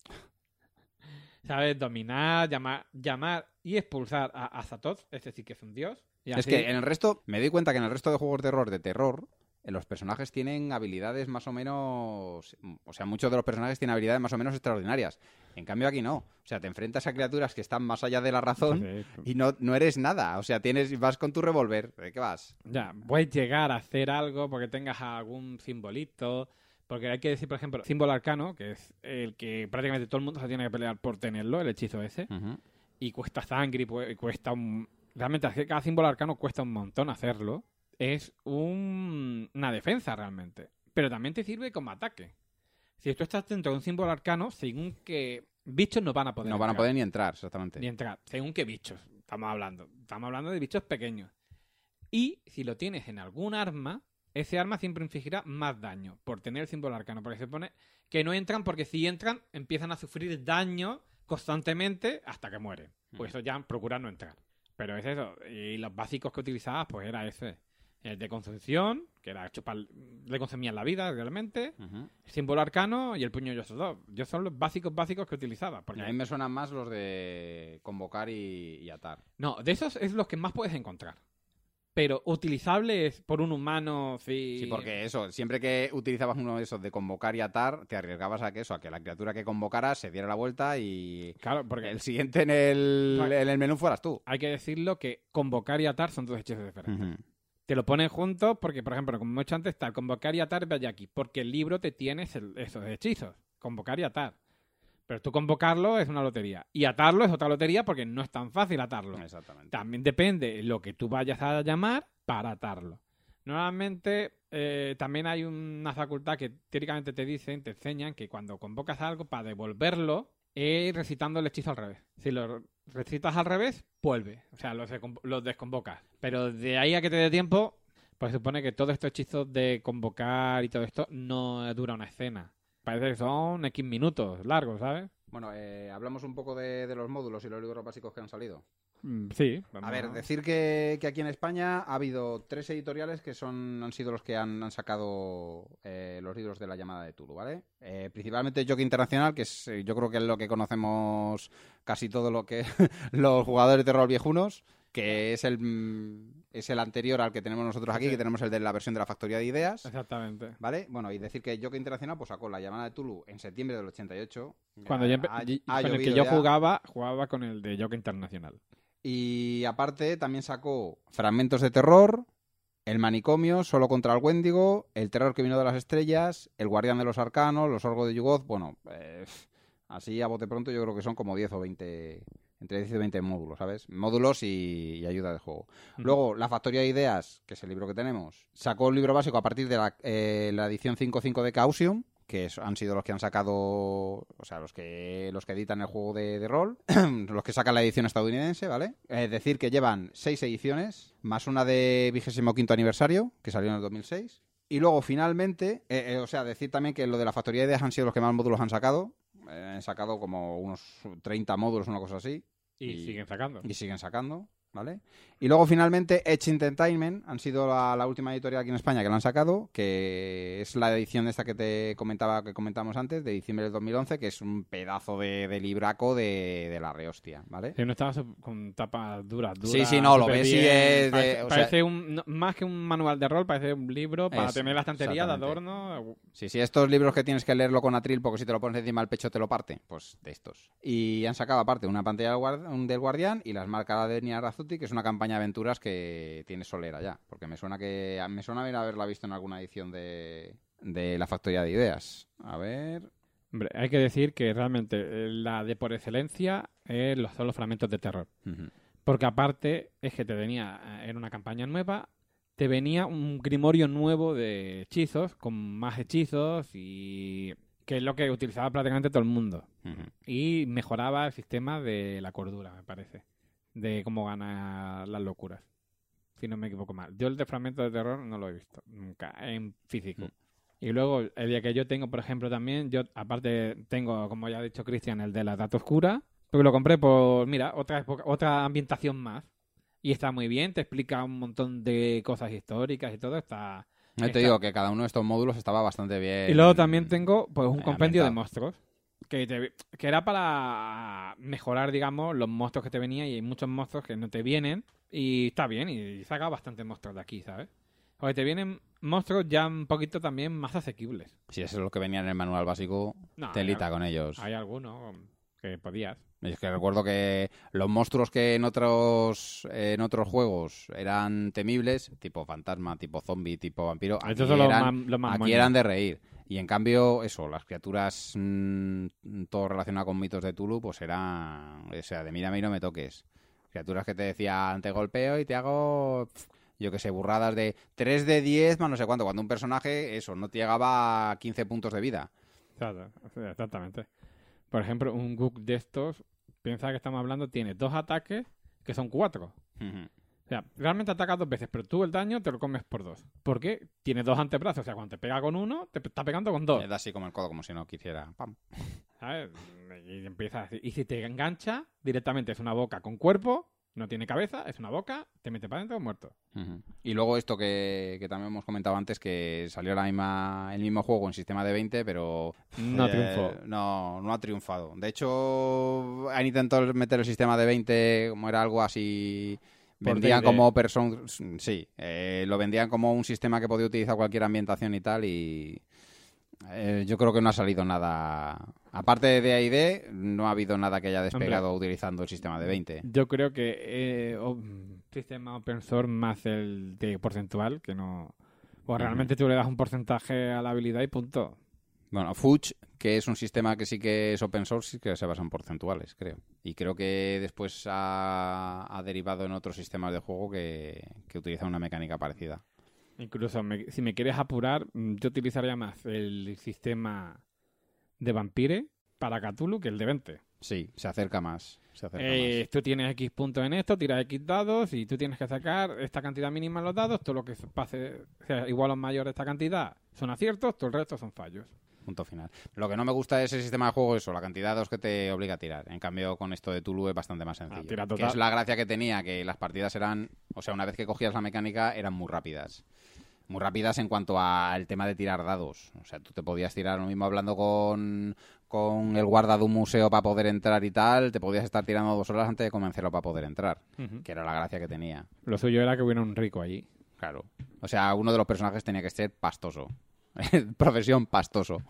¿Sabes? Dominar, llamar, llamar y expulsar a Azathoth. Este sí que es un dios. Y Es así- que en el resto, me doy cuenta que en el resto de juegos de terror, de terror, eh, los personajes tienen habilidades más o menos... O sea, muchos de los personajes tienen habilidades más o menos extraordinarias. En cambio aquí no. O sea, te enfrentas a criaturas que están más allá de la razón y no, no eres nada. O sea, tienes vas con tu revólver. ¿De qué vas? Ya, puedes llegar a hacer algo porque tengas algún simbolito. Porque hay que decir, por ejemplo, símbolo arcano, que es el que prácticamente todo el mundo se tiene que pelear por tenerlo, el hechizo ese. Ujú. Y cuesta sangre y pu- y cuesta un... Realmente hacer cada símbolo arcano cuesta un montón hacerlo. Es un- una defensa realmente. Pero también te sirve como ataque. Si tú estás dentro de un símbolo arcano, según que bichos no van a poder No van a entrar. poder ni entrar, exactamente. Ni entrar. Según qué bichos estamos hablando. Estamos hablando de bichos pequeños. Y si lo tienes en algún arma, ese arma siempre infligirá más daño por tener el símbolo arcano. Porque se supone que no entran porque si entran empiezan a sufrir daño constantemente hasta que mueren. Pues eso ya procura no entrar. Pero es eso. Y los básicos que utilizabas pues era ese. El de concepción, que era chupar... Le consumían la vida realmente. Ujú. El símbolo arcano y el puño de esos dos. Yo son los básicos básicos que utilizaba. Porque A mí me suenan más los de convocar y, y atar. no, de esos es los que más puedes encontrar. Pero utilizables por un humano, sí. Sí, porque eso, siempre que utilizabas uno de esos de convocar y atar, te arriesgabas a que eso, a que la criatura que convocaras se diera la vuelta y Claro, porque el siguiente en el, Claro. en el menú fueras tú. hay que decirlo que convocar y atar son dos hechizos diferentes. Ujú. Te lo ponen juntos porque, por ejemplo, como hemos hecho antes, está el convocar y atar Bayaki. Porque el libro te tiene el- esos hechizos. Convocar y atar. Pero tú convocarlo es una lotería. Y atarlo es otra lotería porque no es tan fácil atarlo. Exactamente. También depende lo que tú vayas a llamar para atarlo. Normalmente eh, también hay una facultad que teóricamente te dicen, te enseñan que cuando convocas algo para devolverlo es recitando el hechizo al revés. Si lo recitas al revés, vuelve. O sea, los, decon- los desconvocas. Pero de ahí a que te dé tiempo, pues se supone que todos estos hechizos de convocar y todo esto no dura una escena. Parece que son X minutos largos, ¿sabes? Bueno, eh, hablamos un poco de, de los módulos y los libros básicos que han salido. Mm, Sí. vamos A ver, decir que, que aquí en España ha habido tres editoriales que son han sido los que han, han sacado eh, los libros de la llamada de Tulu, ¿vale? Eh, principalmente Jockey Internacional, que es eh, yo creo que es lo que conocemos casi todo lo que los jugadores de rol viejunos, que es el mm, es el anterior al que tenemos nosotros aquí, Sí. que tenemos el de la versión de la Factoría de Ideas. Exactamente. ¿Vale? Bueno, y decir que Jockey Internacional pues sacó la llamada de Tulu en septiembre del ochenta y ocho. Cuando Ya yo empe- ha- y- ha con el que llovido yo ya. jugaba, jugaba con el de Jockey Internacional. Y aparte también sacó Fragmentos de Terror, El Manicomio, Solo contra el Wendigo, El Terror que vino de las estrellas, El Guardián de los Arcanos, Los Orgos de Yugoth. Bueno, eh, así a bote pronto yo creo que son como diez o veinte, entre diez y veinte módulos, ¿sabes? Módulos y, y ayuda de juego. Ujú. Luego, La Factoría de Ideas, que es el libro que tenemos, sacó el libro básico a partir de la, eh, la edición cinco punto cinco de Chaosium, que es- han sido los que han sacado, o sea, los que los que editan el juego de, de rol, los que sacan la edición estadounidense, ¿vale? Es decir, que llevan seis ediciones, más una de vigésimo quinto aniversario, que salió en el dos mil seis. Y luego, finalmente, eh, eh, o sea, decir también que lo de la Factoría de Ideas han sido los que más módulos han sacado. Eh, han sacado como unos treinta módulos, una cosa así. Y, Y- siguen sacando. Y siguen sacando. ¿vale? Y luego finalmente Edge Entertainment han sido la, la última editorial aquí en España que lo han sacado, que es la edición esta que te comentaba, que comentamos antes, de diciembre del dos mil once, que es un pedazo de, de libraco de, de la rehostia, ¿vale? Si no estaba con tapas duras, duras. Sí, sí, no, lo ves y bien. es de- Parece, o sea- parece un, no, más que un manual de rol, parece un libro para Eso, tener la estantería de exactamente. adorno. Sí, sí, estos libros que tienes que leerlo con atril porque si te lo pones encima del pecho te lo parte, pues de estos. Y han sacado aparte una pantalla del, guard- un del Guardián y las marcas de Nia Razuti, que es una campaña de aventuras que tiene solera ya, porque me suena que me suena bien haberla visto en alguna edición de, de la Factoría de Ideas. A ver... Hombre, hay que decir que realmente eh, la de por excelencia es los, son los fragmentos de terror. Ujú. Porque aparte es que te venía, eh, era una campaña nueva, te venía un grimorio nuevo de hechizos, con más hechizos y que es lo que utilizaba prácticamente todo el mundo. Ujú. Y mejoraba el sistema de la cordura, me parece, de cómo ganar las locuras. Si no me equivoco mal. Yo el de fragmentos de terror no lo he visto nunca en físico. Mm. Y luego, el día que yo tengo, por ejemplo, también, yo aparte tengo, como ya ha dicho Cristian, el de la Edad Oscura, porque lo compré por, mira, otra época, otra ambientación más. Y está muy bien, te explica un montón de cosas históricas y todo, está... Yo te está- digo que cada uno de estos módulos estaba bastante bien. Y luego también tengo pues un eh, compendio de ambientado. monstruos. Que, te- que era para mejorar, digamos, los monstruos que te venían. Y hay muchos monstruos que no te vienen. Y está bien, y saca bastantes monstruos de aquí, ¿sabes? Porque te vienen monstruos ya un poquito también más asequibles. Si eso es lo que venía en el manual básico, No, telita hay- con ellos. Hay algunos que podías. Es que recuerdo que los monstruos que en otros en otros juegos eran temibles, tipo fantasma, tipo zombie, tipo vampiro, aquí, Estos son los eran, más- los más aquí moños. eran de reír. Y en cambio, eso, las criaturas, mmm, todo relacionado con mitos de Tulu, pues eran, o sea, de mírame y no me toques. Criaturas que te decían, te golpeo y te hago, pf, yo que sé, burradas de tres de diez más no sé cuánto, cuando un personaje, eso, no te llegaba a quince puntos de vida. Exacto, exactamente. Por ejemplo, un Guk de estos, piensa que estamos hablando, tiene dos ataques que son cuatro. Ujú. O sea, realmente ataca dos veces, pero tú el daño te lo comes por dos. ¿Por qué? Tiene dos antebrazos, o sea, cuando te pega con uno, te está pegando con dos. Le da así como el codo, como si no quisiera. ¡Pam! ¿Sabes? Y empieza así. Y si te engancha, directamente es una boca con cuerpo, no tiene cabeza, es una boca, te mete para adentro muerto. Ujú. Y luego esto que, que también hemos comentado antes, que salió la misma, el mismo juego en sistema de veinte, pero... No eh, triunfó. No, no ha triunfado. De hecho, han intentado meter el sistema de veinte como era algo así... Por Vendían D and D. como person... Sí, eh, lo vendían como un sistema que podía utilizar cualquier ambientación y tal, y... eh, yo creo que no ha salido nada... Aparte de D and D, no ha habido nada que haya despegado utilizando el sistema de veinte. Yo creo que eh, o- sistema open source más el de porcentual, que no... O realmente tú le das un porcentaje a la habilidad y punto. Bueno, Fuchs, que es un sistema que sí que es open source, sí que se basa en porcentuales, creo. Y creo que después ha, ha derivado en otros sistemas de juego que, que utilizan una mecánica parecida. Incluso me- si me quieres apurar, mm, yo utilizaría más el sistema de Vampire para Cthulhu que el de veinte. Sí, se acerca más. Se acerca Eh, tú tienes X puntos en esto, tiras X dados y tú tienes que sacar esta cantidad mínima en los dados. Todo lo que pase, sea igual o mayor a esta cantidad, son aciertos, todo el resto son fallos. más. Punto final. Lo que no me gusta de ese sistema de juego es eso, la cantidad de dados que te obliga a tirar. En cambio, con esto de Tulu es bastante más sencillo. Ah, tira que total. es la gracia que tenía, que las partidas eran... O sea, una vez que cogías la mecánica, eran muy rápidas. Muy rápidas en cuanto al tema de tirar dados. O sea, tú te podías tirar lo mismo hablando con, con el guarda de un museo para poder entrar y tal. Te podías estar tirando dos horas antes de convencerlo para poder entrar. Que era la gracia que tenía. Lo suyo era que hubiera un rico allí. Claro. O sea, uno de los personajes tenía que ser pastoso. Profesión pastoso.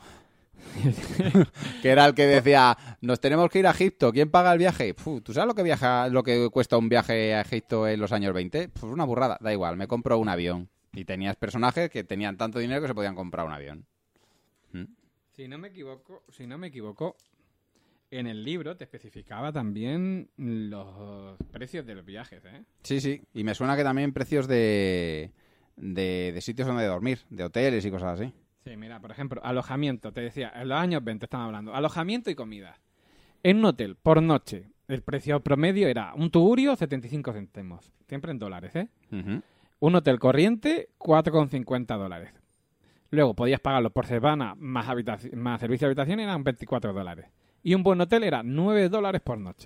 Que era el que decía, nos tenemos que ir a Egipto, ¿quién paga el viaje? Puf, ¿tú sabes lo que viaja, lo que cuesta un viaje a Egipto en los años veinte? Pues una burrada, da igual, me compro un avión. Y tenías personajes que tenían tanto dinero que se podían comprar un avión. ¿Mm? Si no me equivoco, si no me equivoco, en el libro te especificaba también los precios de los viajes, ¿eh? Sí, sí, y me suena que también precios de, de, de sitios donde dormir, de hoteles y cosas así. Sí, mira, por ejemplo, alojamiento, te decía, en los años veinte estamos hablando, alojamiento y comida. En un hotel, por noche, el precio promedio era un tugurio, setenta y cinco céntimos, siempre en dólares, ¿eh? Ujú. Un hotel corriente, cuatro con cincuenta dólares. Luego podías pagarlo por semana más, habitaci- más servicio de habitación, eran veinticuatro dólares. Y un buen hotel era nueve dólares por noche.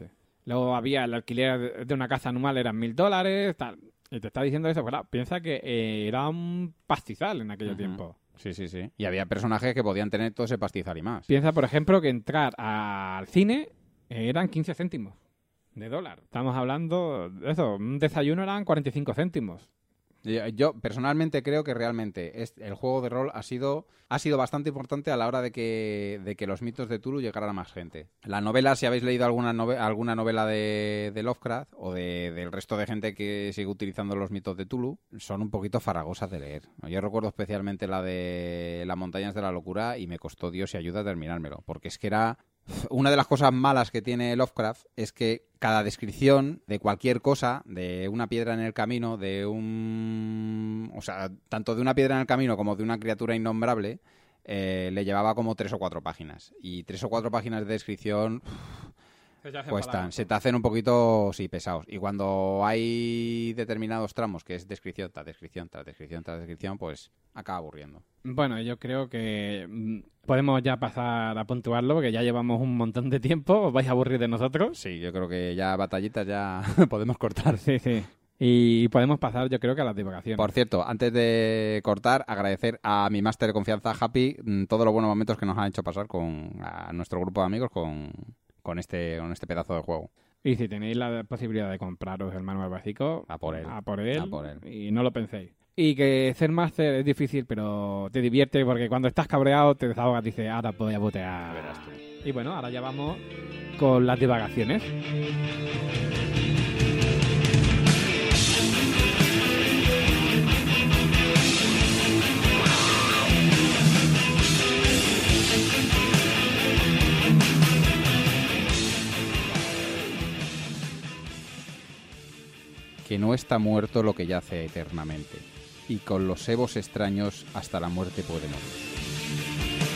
Luego había el alquiler de una casa anual, eran mil dólares, tal. Y te está diciendo eso, claro, piensa que eh, era un pastizal en aquel Ujú. tiempo. Sí, sí, sí. Y había personajes que podían tener todo ese pastizal y más. Piensa, por ejemplo, que entrar al cine eh, eran quince céntimos de dólar. Estamos hablando de eso, un desayuno eran cuarenta y cinco céntimos. Yo, yo personalmente creo que realmente es, el juego de rol ha sido ha sido bastante importante a la hora de que, de que los mitos de Cthulhu llegaran a más gente. La novela, si habéis leído alguna, nove, alguna novela de, de Lovecraft o de, del resto de gente que sigue utilizando los mitos de Cthulhu, son un poquito farragosas de leer. Yo recuerdo especialmente la de Las montañas de la locura y me costó Dios y ayuda a terminármelo, porque es que era... Una de las cosas malas que tiene Lovecraft es que cada descripción de cualquier cosa, de una piedra en el camino, de un... O sea, tanto de una piedra en el camino como de una criatura innombrable, eh, le llevaba como tres o cuatro páginas. Y tres o cuatro páginas de descripción... Cuestan, se te hacen un poquito, sí, pesados. Y cuando hay determinados tramos, que es descripción tras descripción, tras descripción, tras descripción, pues acaba aburriendo. Bueno, yo creo que mm, podemos ya pasar a puntuarlo, porque ya llevamos un montón de tiempo. ¿Os vais a aburrir de nosotros? Sí, yo creo que ya batallitas ya podemos cortar. Sí, sí. Y podemos pasar, yo creo que a las divagaciones. Por cierto, antes de cortar, agradecer a mi máster de confianza, Happy, todos los buenos momentos que nos han hecho pasar con a nuestro grupo de amigos con... con este con este pedazo de juego. Y si tenéis la posibilidad de compraros el manual básico, A por él. A por él, A por él. Y no lo penséis. Y que ser máster es difícil, pero te divierte porque cuando estás cabreado te desahogas y dices, ahora voy a botear. Verás tú. Y bueno, ahora ya vamos con las divagaciones. Que no está muerto lo que yace eternamente, y con los sebos extraños hasta la muerte puede morir.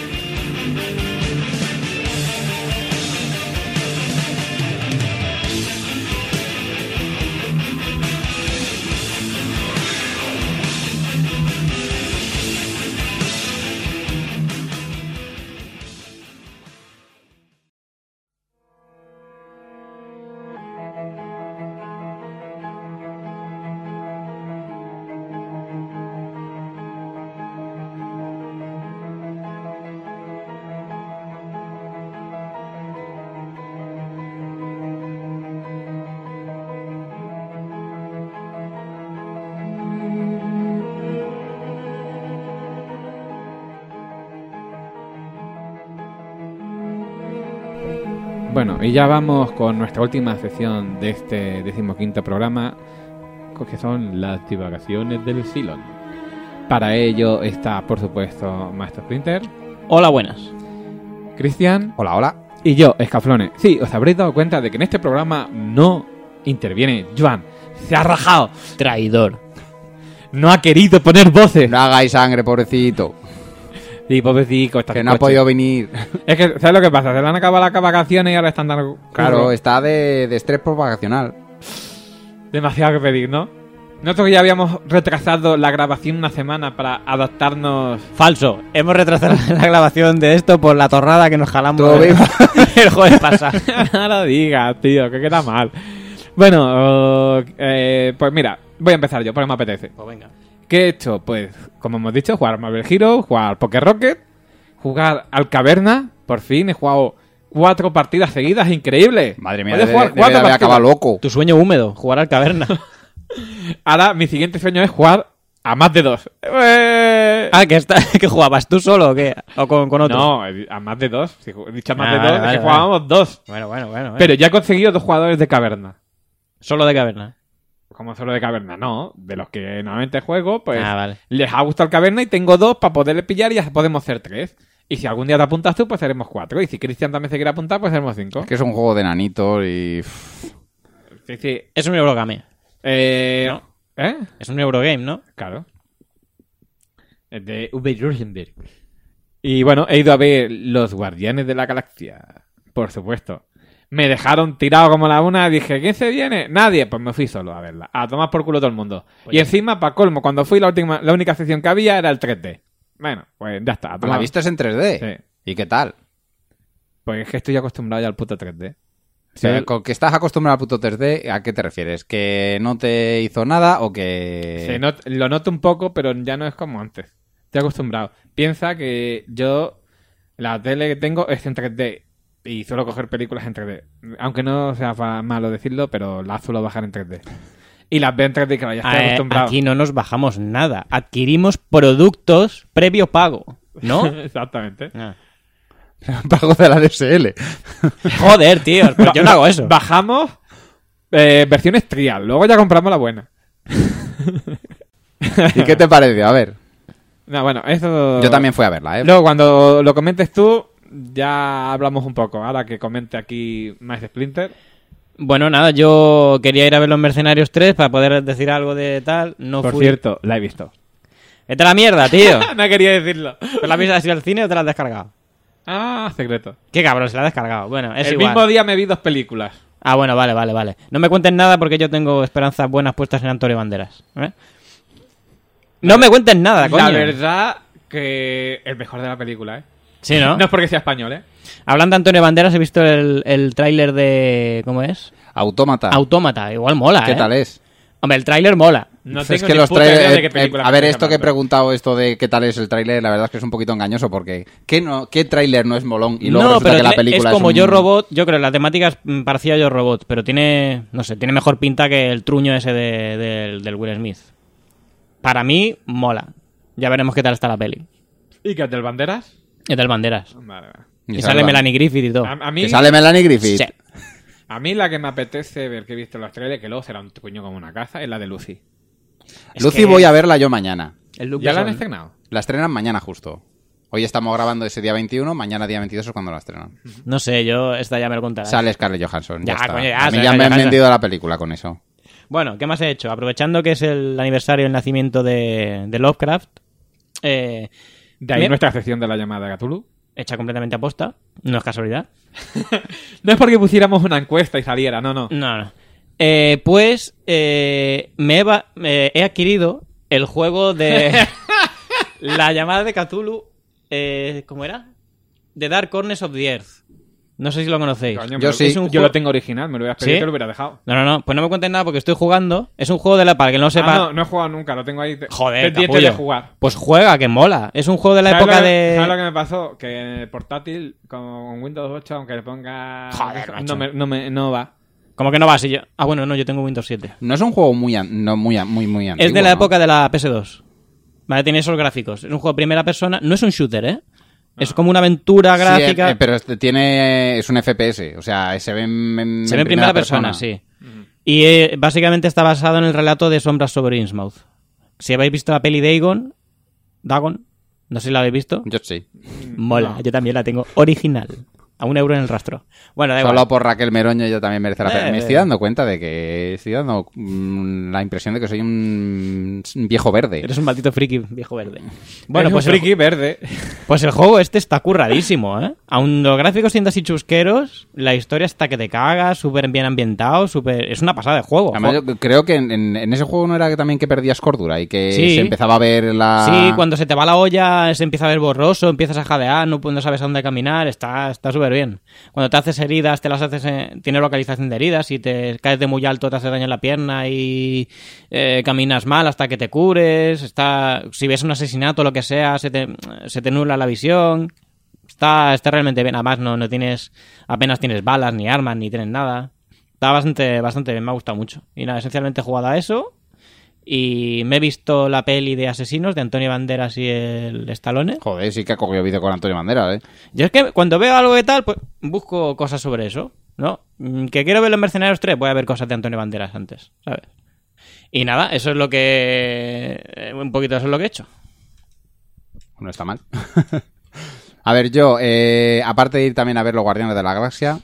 Bueno, y ya vamos con nuestra última sección de este decimoquinto programa, que son las divagaciones del Silon. Para ello está, por supuesto, Maestro Splinter, Hola, buenas. Cristian Hola, hola. y yo, Escaflones. Sí, os habréis dado cuenta de que en este programa no interviene Joan. Se ha rajado. Traidor. No ha querido poner voces. No hagáis sangre, pobrecito. Sí, pobrecito, está Que en no ha coche. podido venir. Es que, ¿sabes lo que pasa? Se le han acabado las vacaciones y ahora están dando... Claro, curro. está de, de estrés propagacional. Demasiado que pedir, ¿no? Nosotros ya habíamos retrasado la grabación una semana para adaptarnos... Falso. Hemos retrasado la grabación de esto por la torrada que nos jalamos Todo el, bien. el jueves pasado. No lo digas, tío, que queda mal. Bueno, eh, pues mira, voy a empezar yo, porque me apetece. Pues venga. ¿Qué he hecho? Pues, como hemos dicho, jugar Marvel Heroes, jugar Poker Rocket, jugar al Caverna. Por fin he jugado cuatro partidas seguidas, increíble. Madre mía, Puedes debe, jugar debe cuatro de haber partidas. acabado loco. Tu sueño húmedo, jugar al caverna. Ahora mi siguiente sueño es jugar a más de dos. ¡Eh! Ah, ¿que, está, ¿que jugabas tú solo o qué? ¿O con, con otro? No, a más de dos. Si he dicho a más Ah, de vale, dos, vale, es que vale. jugábamos dos. Bueno, bueno, bueno. bueno. Pero ya he conseguido dos jugadores de Caverna. Solo de caverna. Como solo de Caverna, no. De los que normalmente juego, pues Ah, vale. les ha gustado el Caverna y tengo dos para poderle pillar y ya podemos hacer tres. Y si algún día te apuntas tú, pues haremos cuatro. Y si Cristian también se quiere apuntar, pues haremos cinco. Es que es un juego de nanitos y... Sí, sí. Es un Eurogame. Eh, ¿No? ¿Eh? Es un Eurogame, ¿no? Claro. Es de Uwe Rosenberg. Y bueno, he ido a ver Los Guardianes de la Galaxia. Por supuesto. Me dejaron tirado como la una. Dije, ¿quién se viene? Nadie. Pues me fui solo a verla. A tomar por culo todo el mundo. Oye. Y encima, para colmo, cuando fui la última, la única sección que había era el tres D. Bueno, pues ya está. a ¿La tomar- viste en tres D? Sí. ¿Y qué tal? Pues es que estoy acostumbrado ya al puto tres D. O sea, Sí. con que estás acostumbrado al puto tres D, ¿a qué te refieres? ¿Que no te hizo nada o que...? Se not- lo noto un poco, pero ya no es como antes. Estoy acostumbrado. Piensa que yo, la tele que tengo es en tres D y suelo coger películas en tres D. Aunque no sea fa- malo decirlo, pero las suelo bajar en tres D. Y las veo en tres D, claro, ya estoy Eh, acostumbrado. aquí no nos bajamos nada. Adquirimos productos previo pago, ¿no? Exactamente. Ah. Pago de la D S L. Joder, tío, pues yo no hago eso. Bajamos eh, versiones trial, luego ya compramos la buena. ¿Y qué te pareció? A ver. No, bueno, eso... Yo también fui a verla, ¿eh? Luego, cuando lo comentes tú, ya hablamos un poco. Ahora que comente aquí Max Splinter. Bueno, nada, yo quería ir a ver Los Mercenarios tres para poder decir algo de tal. No Por fui. cierto, la he visto. Vete a la mierda, tío. no quería decirlo. ¿Pero la has ido al cine o te la has descargado? Ah, secreto. Qué cabrón, se la ha descargado. Bueno, es El igual. mismo día me vi dos películas. Ah, bueno, vale, vale, vale. No me cuenten nada porque yo tengo esperanzas buenas puestas en Antonio Banderas. ¿eh? No me cuenten nada, coño. La verdad que el mejor de la película, ¿eh? Sí, ¿no? No es porque sea español, ¿eh? Hablando de Antonio Banderas, he visto el, el tráiler de... ¿Cómo es? Autómata. Autómata. Igual mola, ¿Qué ¿eh? tal es? Hombre, el tráiler mola. No es tengo que ni los puta idea trailers... de qué eh, película a ver, me esto estáis que he hablando. preguntado, esto de qué tal es el tráiler, la verdad es que es un poquito engañoso porque ¿qué, no, qué tráiler no es molón? Y luego No, resulta pero que la tiene- película es como un- Yo Robot. Yo creo que la temática es mm, parecida a Yo Robot, pero tiene, no sé, tiene mejor pinta que el truño ese de- del- del Will Smith. Para mí, mola. Ya veremos qué tal está la peli. ¿Y qué es del Banderas? Es del Banderas. Vale, vale. Y sale Melanie Griffith y todo. A, a mí, Que sale Melanie Griffith. Sí. a mí la que me apetece ver que he visto en los trailers, que luego será un coño como una caza, es la de Lucy. Es Lucy que- voy a verla yo mañana. El Luke ¿Ya la han Besson. estrenado? La estrenan mañana justo. Hoy estamos grabando ese día veintiuno, mañana día veintidós es cuando la estrenan. No sé, yo esta ya me lo contarás. Sale Scarlett Johansson. Ya, Ya, está. coño, ya, a mí sale ya me han Johansson. vendido la película con eso. Bueno, ¿qué más he hecho? Aprovechando que es el aniversario del nacimiento de, de Lovecraft, eh, De ahí me- nuestra sección de la llamada de Cthulhu. hecha completamente aposta, no es casualidad. No es porque pusiéramos una encuesta y saliera, no, no. No, no. Eh, pues eh, me he, va- eh, he adquirido el juego de la llamada de Cthulhu, eh, ¿cómo era? The Dark Corners of the Earth. No sé si lo conocéis. Coño, Yo me lo- sí. es un- Yo Yo lo lo tengo original, me lo hubieras pedido ¿Sí? que lo hubiera dejado. No, no, no, pues no me cuenten nada porque estoy jugando. Es un juego de la... Para que no lo sepa... Ah, no, no he jugado nunca, lo tengo ahí. de- Joder, pendiente capullo. de jugar. Pues juega, que mola. Es un juego de la ¿Sabes época lo que- de... ¿Sabes lo que me pasó? Que en el portátil, con Windows ocho, aunque le ponga... Joder, macho. no, me, no, me, no va. Como que no va así yo... Ah, bueno, no, yo tengo Windows siete. No es un juego muy, an- no, muy, an- muy, muy antiguo. Es de la ¿no? época de la P S dos. Vale, tiene esos gráficos. Es un juego de primera persona. No es un shooter, ¿eh? Es como una aventura Sí, gráfica. eh, pero este tiene es un F P S, o sea, se ve en, en- Se ve en primera persona, sí. Y eh, básicamente está basado en el relato de Sombras sobre Innsmouth. Si habéis visto la peli Dagon, Dagon, no sé si la habéis visto. Yo sí. Mola, No. yo también la tengo original. A un euro en el rastro. Bueno, da igual. Solo por Raquel Meroño ya también merece la pena. Eh, Me eh. estoy dando cuenta de que estoy dando mm, la impresión de que soy un viejo verde. Eres un maldito friki viejo verde. Bueno, Bueno, pues un el, friki verde. pues el juego este está curradísimo, ¿eh? Aun los gráficos siendo así chusqueros, la historia está que te cagas, súper bien ambientado, súper... Es una pasada de juego. Además, jo- yo creo que en, en- en ese juego no era que también que perdías cordura y que Sí. se empezaba a ver la... Sí, cuando se te va la olla, se empieza a ver borroso, empiezas a jadear, no, no sabes a dónde caminar, está está súper bien. Cuando te haces heridas, te las haces, en- tiene localización de heridas, si te caes de muy alto te hace daño en la pierna y eh, caminas mal hasta que te cures, está, si ves un asesinato o lo que sea, se te, se te nubla la visión, está, está realmente bien, además no, no tienes, apenas tienes balas, ni armas, ni tienes nada. Está bastante, bastante bien, me ha gustado mucho. Y nada, esencialmente he jugado a eso. Y me he visto la peli de Asesinos de Antonio Banderas y el Stallone. Joder, sí que ha cogido vídeo con Antonio Banderas, ¿eh? Yo es que cuando veo algo de tal, pues busco cosas sobre eso, ¿no? Mm, Que quiero ver Los Mercenarios tres, voy a ver cosas de Antonio Banderas antes, ¿sabes? Y nada, eso es lo que... eh, Un poquito eso es lo que he hecho. No está mal. A ver, yo, eh, aparte de ir también a ver Los Guardianes de la Galaxia,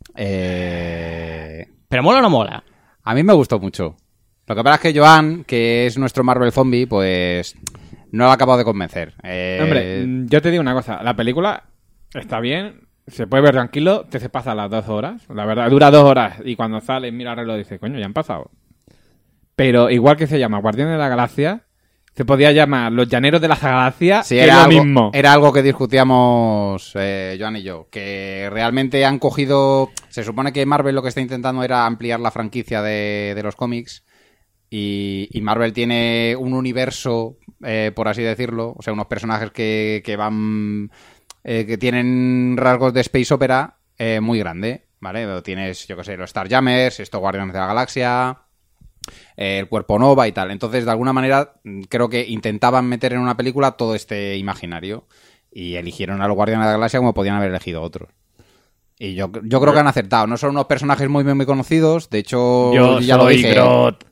eh, ¿Pero mola o no mola? a mí me gustó mucho. Lo que pasa es que Joan, que es nuestro Marvel Zombie, pues no lo ha acabado de convencer. Eh, Hombre, mm, yo te digo una cosa. La película está bien, se puede ver tranquilo, te se pasa las dos horas. La verdad, dura dos horas y cuando sales, mira el reloj y dices, coño, ya han pasado. Pero igual que se llama Guardianes de la Galaxia, se podía llamar Los Llaneros de las Galaxias, Sí, que era es lo algo, mismo. era algo que discutíamos eh, Joan y yo, que realmente han cogido... Se supone que Marvel lo que está intentando era ampliar la franquicia de, de los cómics y, y Marvel tiene un universo, eh, por así decirlo, o sea, unos personajes que, que van... Eh, que tienen rasgos de space opera eh, muy grande, ¿vale? Tienes, yo qué sé, los Starjammers, estos Guardianes de la Galaxia... el Cuerpo Nova y tal. Entonces, de alguna manera, creo que intentaban meter en una película todo este imaginario y eligieron a los Guardianes de la Galaxia como podían haber elegido otros. Y yo, yo creo que han acertado. No son unos personajes muy, muy, muy conocidos. De hecho, Yo ya lo soy dije. Groot.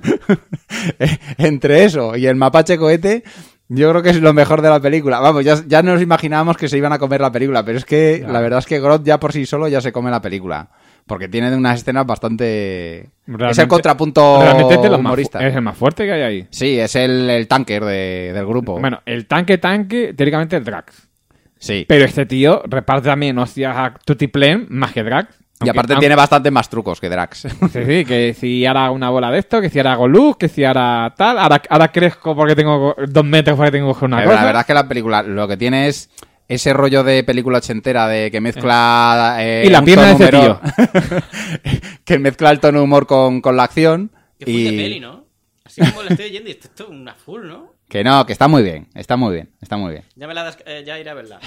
Entre eso y el mapache cohete, yo creo que es lo mejor de la película. Vamos, ya, ya nos imaginábamos que se iban a comer la película, pero es que Claro. la verdad es que Groot ya por sí solo ya se come la película. Porque tiene unas escenas bastante... es el Realmente- contrapunto Realmente es, de los más fu- humorista. es el más fuerte que hay ahí. Sí, es el, el tanker de- del grupo. Bueno, el tanque tanque, teóricamente es Drax. sí. Pero este tío reparte también hostias a Tutiplen más que Drax. Y Aunque- aparte aunque- tiene bastante más trucos que Drax. Sí, sí, que si ahora una bola de esto, que si ahora hago luz, que si ahora tal, ahora, ahora crezco porque tengo dos metros porque tengo que coger una Pero cosa. la verdad es que la película lo que tiene es ese rollo de película ochentera de que mezcla... eh, Y la un pierna de tono ese humor- que mezcla el tono humor con, con la acción. Que full y... de peli, ¿no? Así como lo estoy oyendo y esto, esto es una full, ¿no? Que no, que está muy bien, está muy bien, está muy bien. Ya me la das, eh, ya iré a verla.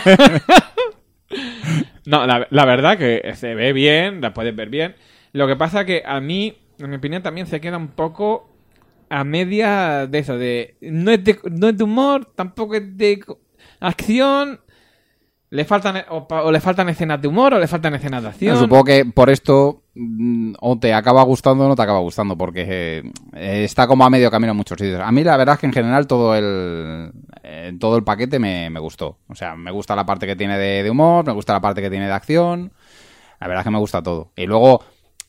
No, la, la verdad que se ve bien, la puedes ver bien. Lo que pasa que a mí, en mi opinión, también se queda un poco a media de eso, de no es de, no es de humor, tampoco es de co- acción, le faltan o, pa- o le faltan escenas de humor o le faltan escenas de acción. Supongo que por esto mm, o te acaba gustando o no te acaba gustando, porque eh, está como a medio camino en muchos sitios. A mí la verdad es que en general todo el eh, todo el paquete me, me gustó. O sea, me gusta la parte que tiene de, de humor, me gusta la parte que tiene de acción. La verdad es que me gusta todo. Y luego,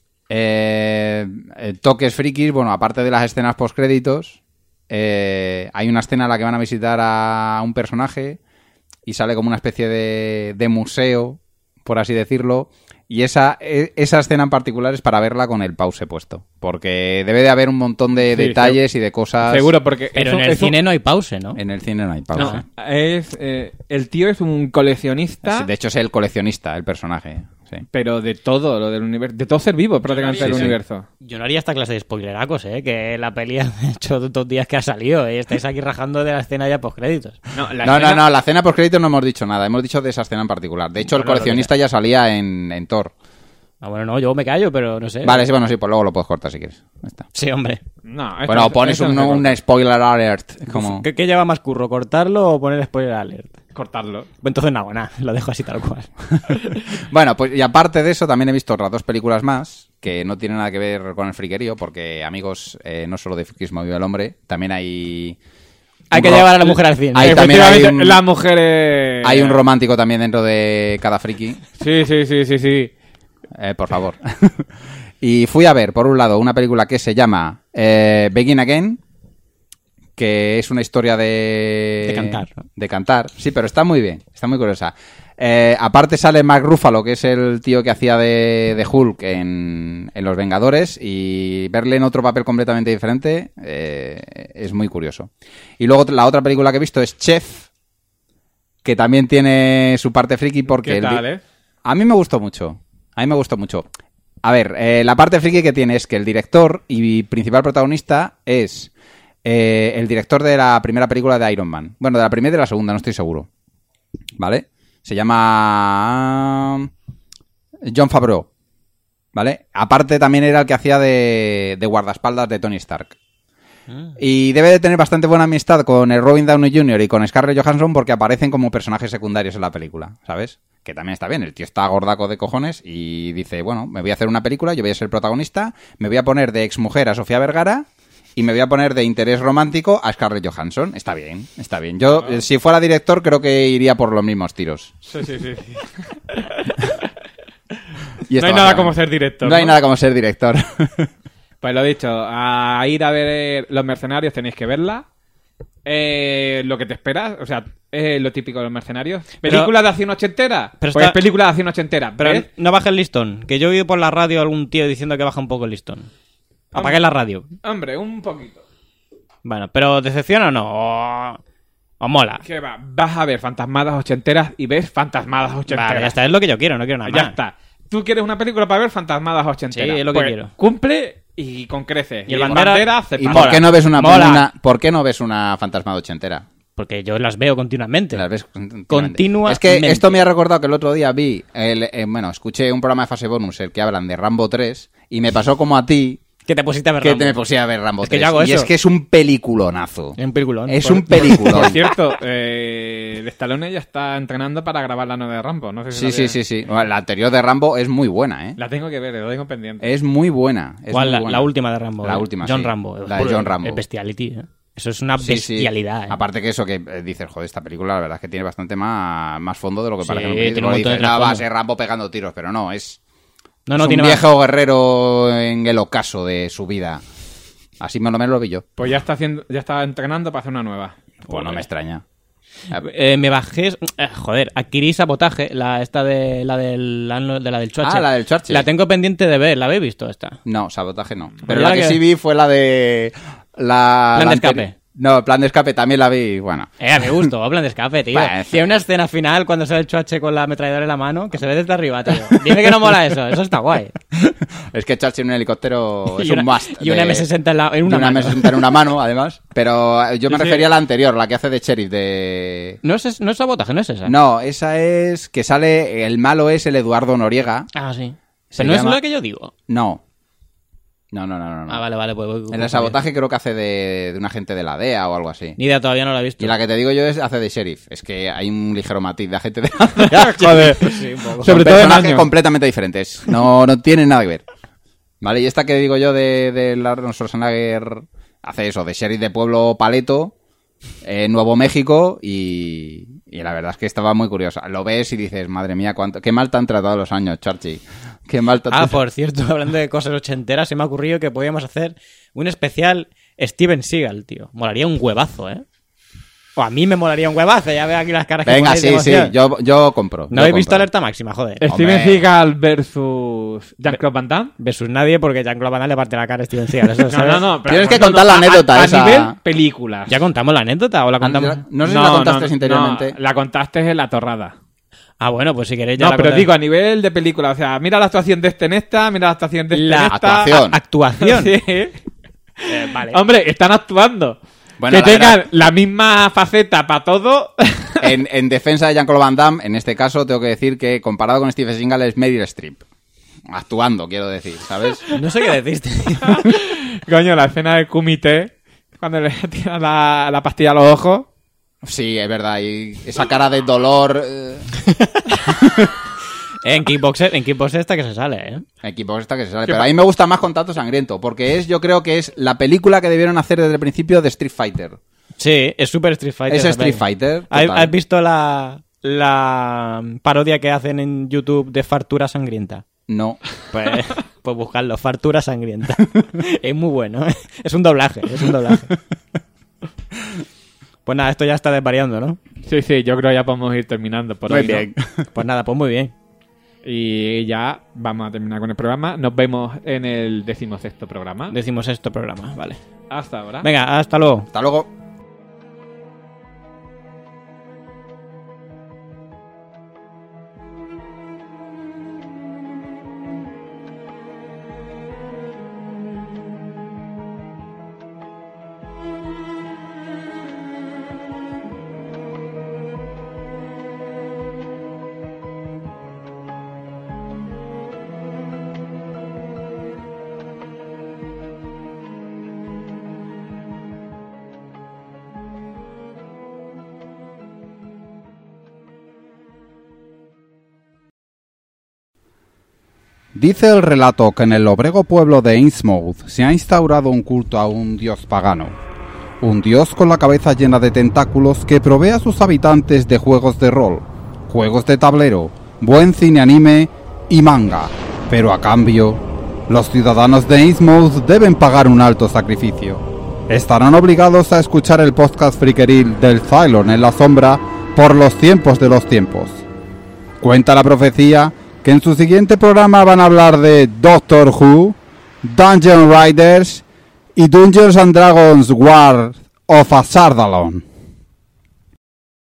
eh, eh, toques frikis, bueno, aparte de las escenas postcréditos, eh, hay una escena en la que van a visitar a un personaje y sale como una especie de, de museo, por así decirlo, y esa, e- esa escena en particular es para verla con el pause puesto, porque debe de haber un montón de Sí, detalles y de cosas... Seguro, porque Pero eso- en el eso- cine no hay pause, ¿no? En el cine no hay pausa. no, es eh, el tío es un coleccionista, De hecho es el coleccionista, el personaje. Sí. pero de todo lo del universo, de todo ser vivo prácticamente Sí, del sí. universo. Yo no haría esta clase de spoileracos, ¿eh? Que la peli ha hecho dos días que ha salido, ¿eh? Estáis aquí rajando de la escena ya postcréditos. No, la No, escena- no, no, la escena por crédito no hemos dicho nada, hemos dicho de esa escena en particular. De hecho, el Bueno, lo coleccionista ya salía en, en Thor. Ah, bueno, no, yo me callo, pero no sé. Vale, sí, bueno, sí, pues luego lo puedes cortar si quieres. Ya está. Sí, hombre. No, esto Bueno, no- pones esto no un, se corta. un spoiler alert. Como... ¿Qué, qué lleva más curro, cortarlo o poner spoiler alert? cortarlo. Pues entonces no hago nada, lo dejo así tal cual. Bueno, pues y aparte de eso, también he visto otras dos películas más que no tienen nada que ver con el friquerío, porque, amigos, eh, no solo de friquismo vive el hombre, también hay... Hay un que ro- llevar a la mujer al cine. Ahí también hay Efectivamente, un- las mujeres... Hay un romántico también dentro de cada friki, Sí, sí, sí, sí, sí. eh, por favor. Y fui a ver, por un lado, una película que se llama eh, Begin Again, que es una historia de... De cantar, ¿no? De cantar, sí, pero está muy bien, está muy curiosa. Eh, aparte sale Mark Ruffalo, que es el tío que hacía de, de Hulk en, en Los Vengadores, y verle en otro papel completamente diferente eh, es muy curioso. Y luego la otra película que he visto es Chef, que también tiene su parte friki porque... ¿Qué el di- tal, eh? A mí me gustó mucho, a mí me gustó mucho. A ver, eh, la parte friki que tiene es que el director y principal protagonista es eh, el director de la primera película de Iron Man. Bueno, de la primera y de la segunda, no estoy seguro. ¿Vale? Se llama Jon Favreau. ¿Vale? Aparte también era el que hacía de, de guardaespaldas de Tony Stark. Y debe de tener bastante buena amistad con el Robin Downey junior y con Scarlett Johansson porque aparecen como personajes secundarios en la película, ¿sabes? Que también está bien, el tío está gordaco de cojones y dice, bueno, me voy a hacer una película, yo voy a ser protagonista, me voy a poner de exmujer a Sofía Vergara y me voy a poner de interés romántico a Scarlett Johansson. Está bien, está bien. Yo, eh, si fuera director, creo que iría por los mismos tiros. Sí, sí, sí. sí. Y No esto hay nada básicamente. como ser director. No hay nada como ser director. Pues lo dicho, a ir a ver Los Mercenarios tenéis que verla. Eh, lo que te esperas, o sea, es lo típico de Los Mercenarios. Pero- ¿Película de acción ochentera? Pero Pues está- es película de acción ochentera. Pero ¿ves? no baja el listón, que yo he oído por la radio a algún tío diciendo que baja un poco el listón. Apagué la radio. Hombre, un poquito. Bueno, pero ¿decepciona o no? ¿O, o mola? ¿Qué va? Vas a ver fantasmadas ochenteras y ves fantasmadas ochenteras. Vale, ya está, es lo que yo quiero, no quiero nada Ya más. está. Tú quieres una película para ver fantasmadas ochenteras. Sí, es lo que Pues quiero. Cumple y con creces. Y el Bandera- se ¿Y pasa. por qué no ves una, Mola. una- ¿por qué no ves una fantasmada ochentera? Porque yo las veo continuamente. Las ves continuamente. Continuamente. Es que esto me ha recordado que el otro día vi, el, eh, bueno, escuché un programa de Fase Bonus, el que hablan de Rambo tres, y me pasó como a ti, Que te pusiste a ver que Rambo. te me pusiste a ver Rambo Es que tres. yo hago y eso. es que es un peliculonazo. Es un peliculón. Es Por- un peliculón. Por cierto, eh, el Stallone ya está entrenando para grabar la nueva de Rambo. No sé si Sí, la sí, sí, sí. Bueno, la anterior de Rambo es muy buena, ¿eh? La tengo que ver, lo tengo pendiente. Es muy buena. Es ¿Cuál? muy La, buena. la última de Rambo. La ¿eh? última, John sí. Rambo. La de John Rambo. Es bestiality, ¿eh? Eso es una Sí, sí. bestialidad, ¿eh? Aparte que eso que eh, dices, joder, esta película la verdad es que tiene bastante más, más fondo de lo que Sí, parece. en un tiene principio. un montón de Dices, "Ah, va a trasfondo". ser Rambo pegando tiros", pero no, es, No, no, es tiene un más. viejo guerrero en el ocaso de su vida. Así más o menos lo vi yo. Pues ya está haciendo, ya está entrenando para hacer una nueva. Pues no me extraña. Eh, me bajé, eh, joder, adquirí Sabotaje, la esta de la del de la del Chuache. Ah, la del Chuache. La tengo pendiente de ver, ¿la habéis visto esta? No, Sabotaje no. Pues Pero ya la que que- sí vi fue la de... La, Plan la de anteri- escape. No, Plan de Escape también la vi, bueno. Eh, me gustó, Plan de Escape, tío. Bah, Tiene una escena final cuando sale el Chuache con la ametralladora en la mano que se ve desde arriba, tío. Dime que no mola eso, eso está guay. Es que echarse en un helicóptero es Y una- un must. y una de- eme sesenta en la- en una y una mano. eme sesenta en una mano, además. Pero eh, yo me Sí, sí. refería a la anterior, la que hace de sheriff de... No es, no es Sabotaje, no es esa. No, esa es que sale... El malo es el Eduardo Noriega. Ah, sí. Se Pero no llama- es lo que yo digo. No. No, no, no, no. no. Ah, vale, vale, pues voy- voy- En el Sabotaje creo que hace de, de un agente de la D E A o algo así. Ni idea, todavía no la he visto. Y la que te digo yo es hace de sheriff. Es que hay un ligero matiz de agente de la D E A. Joder. Sí, un poco. Son Sobre todo en personajes años. completamente diferentes. No, no tienen nada que ver. Vale, y esta que digo yo de, de Arnold Schwarzenegger hace eso, de sheriff de pueblo paleto, en Nuevo México, y, y la verdad es que estaba muy curiosa. Lo ves y dices, madre mía, cuánto, qué mal te han tratado los años, Charchi. Qué mal te han Ah, tratado. por cierto, hablando de cosas ochenteras, se me ha ocurrido que podíamos hacer un especial Steven Seagal, tío. Molaría un huevazo, ¿eh? O a mí me molaría un huevazo, ya veo aquí las caras que Venga, ponéis de sí, sí, emoción. yo, yo compro. No yo habéis visto compro. Alerta Máxima, joder. Steven Hombre. Seagal versus Jean-Claude Van Damme. Versus nadie porque Jean-Claude Van Damme le parte la cara a Steven Seagal. Eso, No, ¿sabes? no, no. pero- Tienes que no, contar no, la a- anécdota a, esa. nivel películas. ¿Ya contamos la anécdota o la contamos? No sé si la contaste interiormente. no, la contaste en la torrada. Ah, bueno, pues si queréis ya No, la pero contáis. digo a nivel de película. O sea, mira la actuación de este en esta, mira la actuación de este La en esta. actuación. Actuación. Sí. Eh, vale. Hombre, están actuando. Bueno, que la tengan verdad- la misma faceta para todo. En, en defensa de Jean-Claude Van Damme, en este caso tengo que decir que comparado con Steven Seagal es Meryl Streep. Actuando, quiero decir, ¿sabes? No sé qué deciste. Coño, la escena del comité, cuando le tira la, la pastilla a los ojos. Sí, es verdad. Y esa cara de dolor... eh, en Kickboxer, en Kickboxer esta que se sale, ¿eh? equipo esta que se sale. Pero a mí me gusta más Contacto Sangriento, porque es, yo creo que es la película que debieron hacer desde el principio de Street Fighter. Sí, es super Street Fighter. Es esa Street peli. Fighter. ¿Has, total. has visto la, la parodia que hacen en YouTube de Fartura Sangrienta? No. Pues, pues buscarlo, Fartura Sangrienta. Es muy bueno, ¿eh? Es un doblaje, es un doblaje. Pues nada, esto ya está desvariando, ¿no? Sí, sí, yo creo que ya podemos ir terminando por Muy hoy, ¿no? bien. Pues nada, pues muy bien. Y ya vamos a terminar con el programa. Nos vemos en el decimosexto programa. Decimos esto programa, vale. Hasta ahora. Venga, hasta luego. Hasta luego. Dice el relato que en el obrego pueblo de Innsmouth se ha instaurado un culto a un dios pagano. Un dios con la cabeza llena de tentáculos que provee a sus habitantes de juegos de rol, juegos de tablero, buen cine anime y manga. Pero a cambio, los ciudadanos de Innsmouth deben pagar un alto sacrificio. Estarán obligados a escuchar el podcast frikeril del Cylon en la sombra por los tiempos de los tiempos. Cuenta la profecía que en su siguiente programa van a hablar de Doctor Who, Dungeon Riders y Dungeons and Dragons War of Azardalon.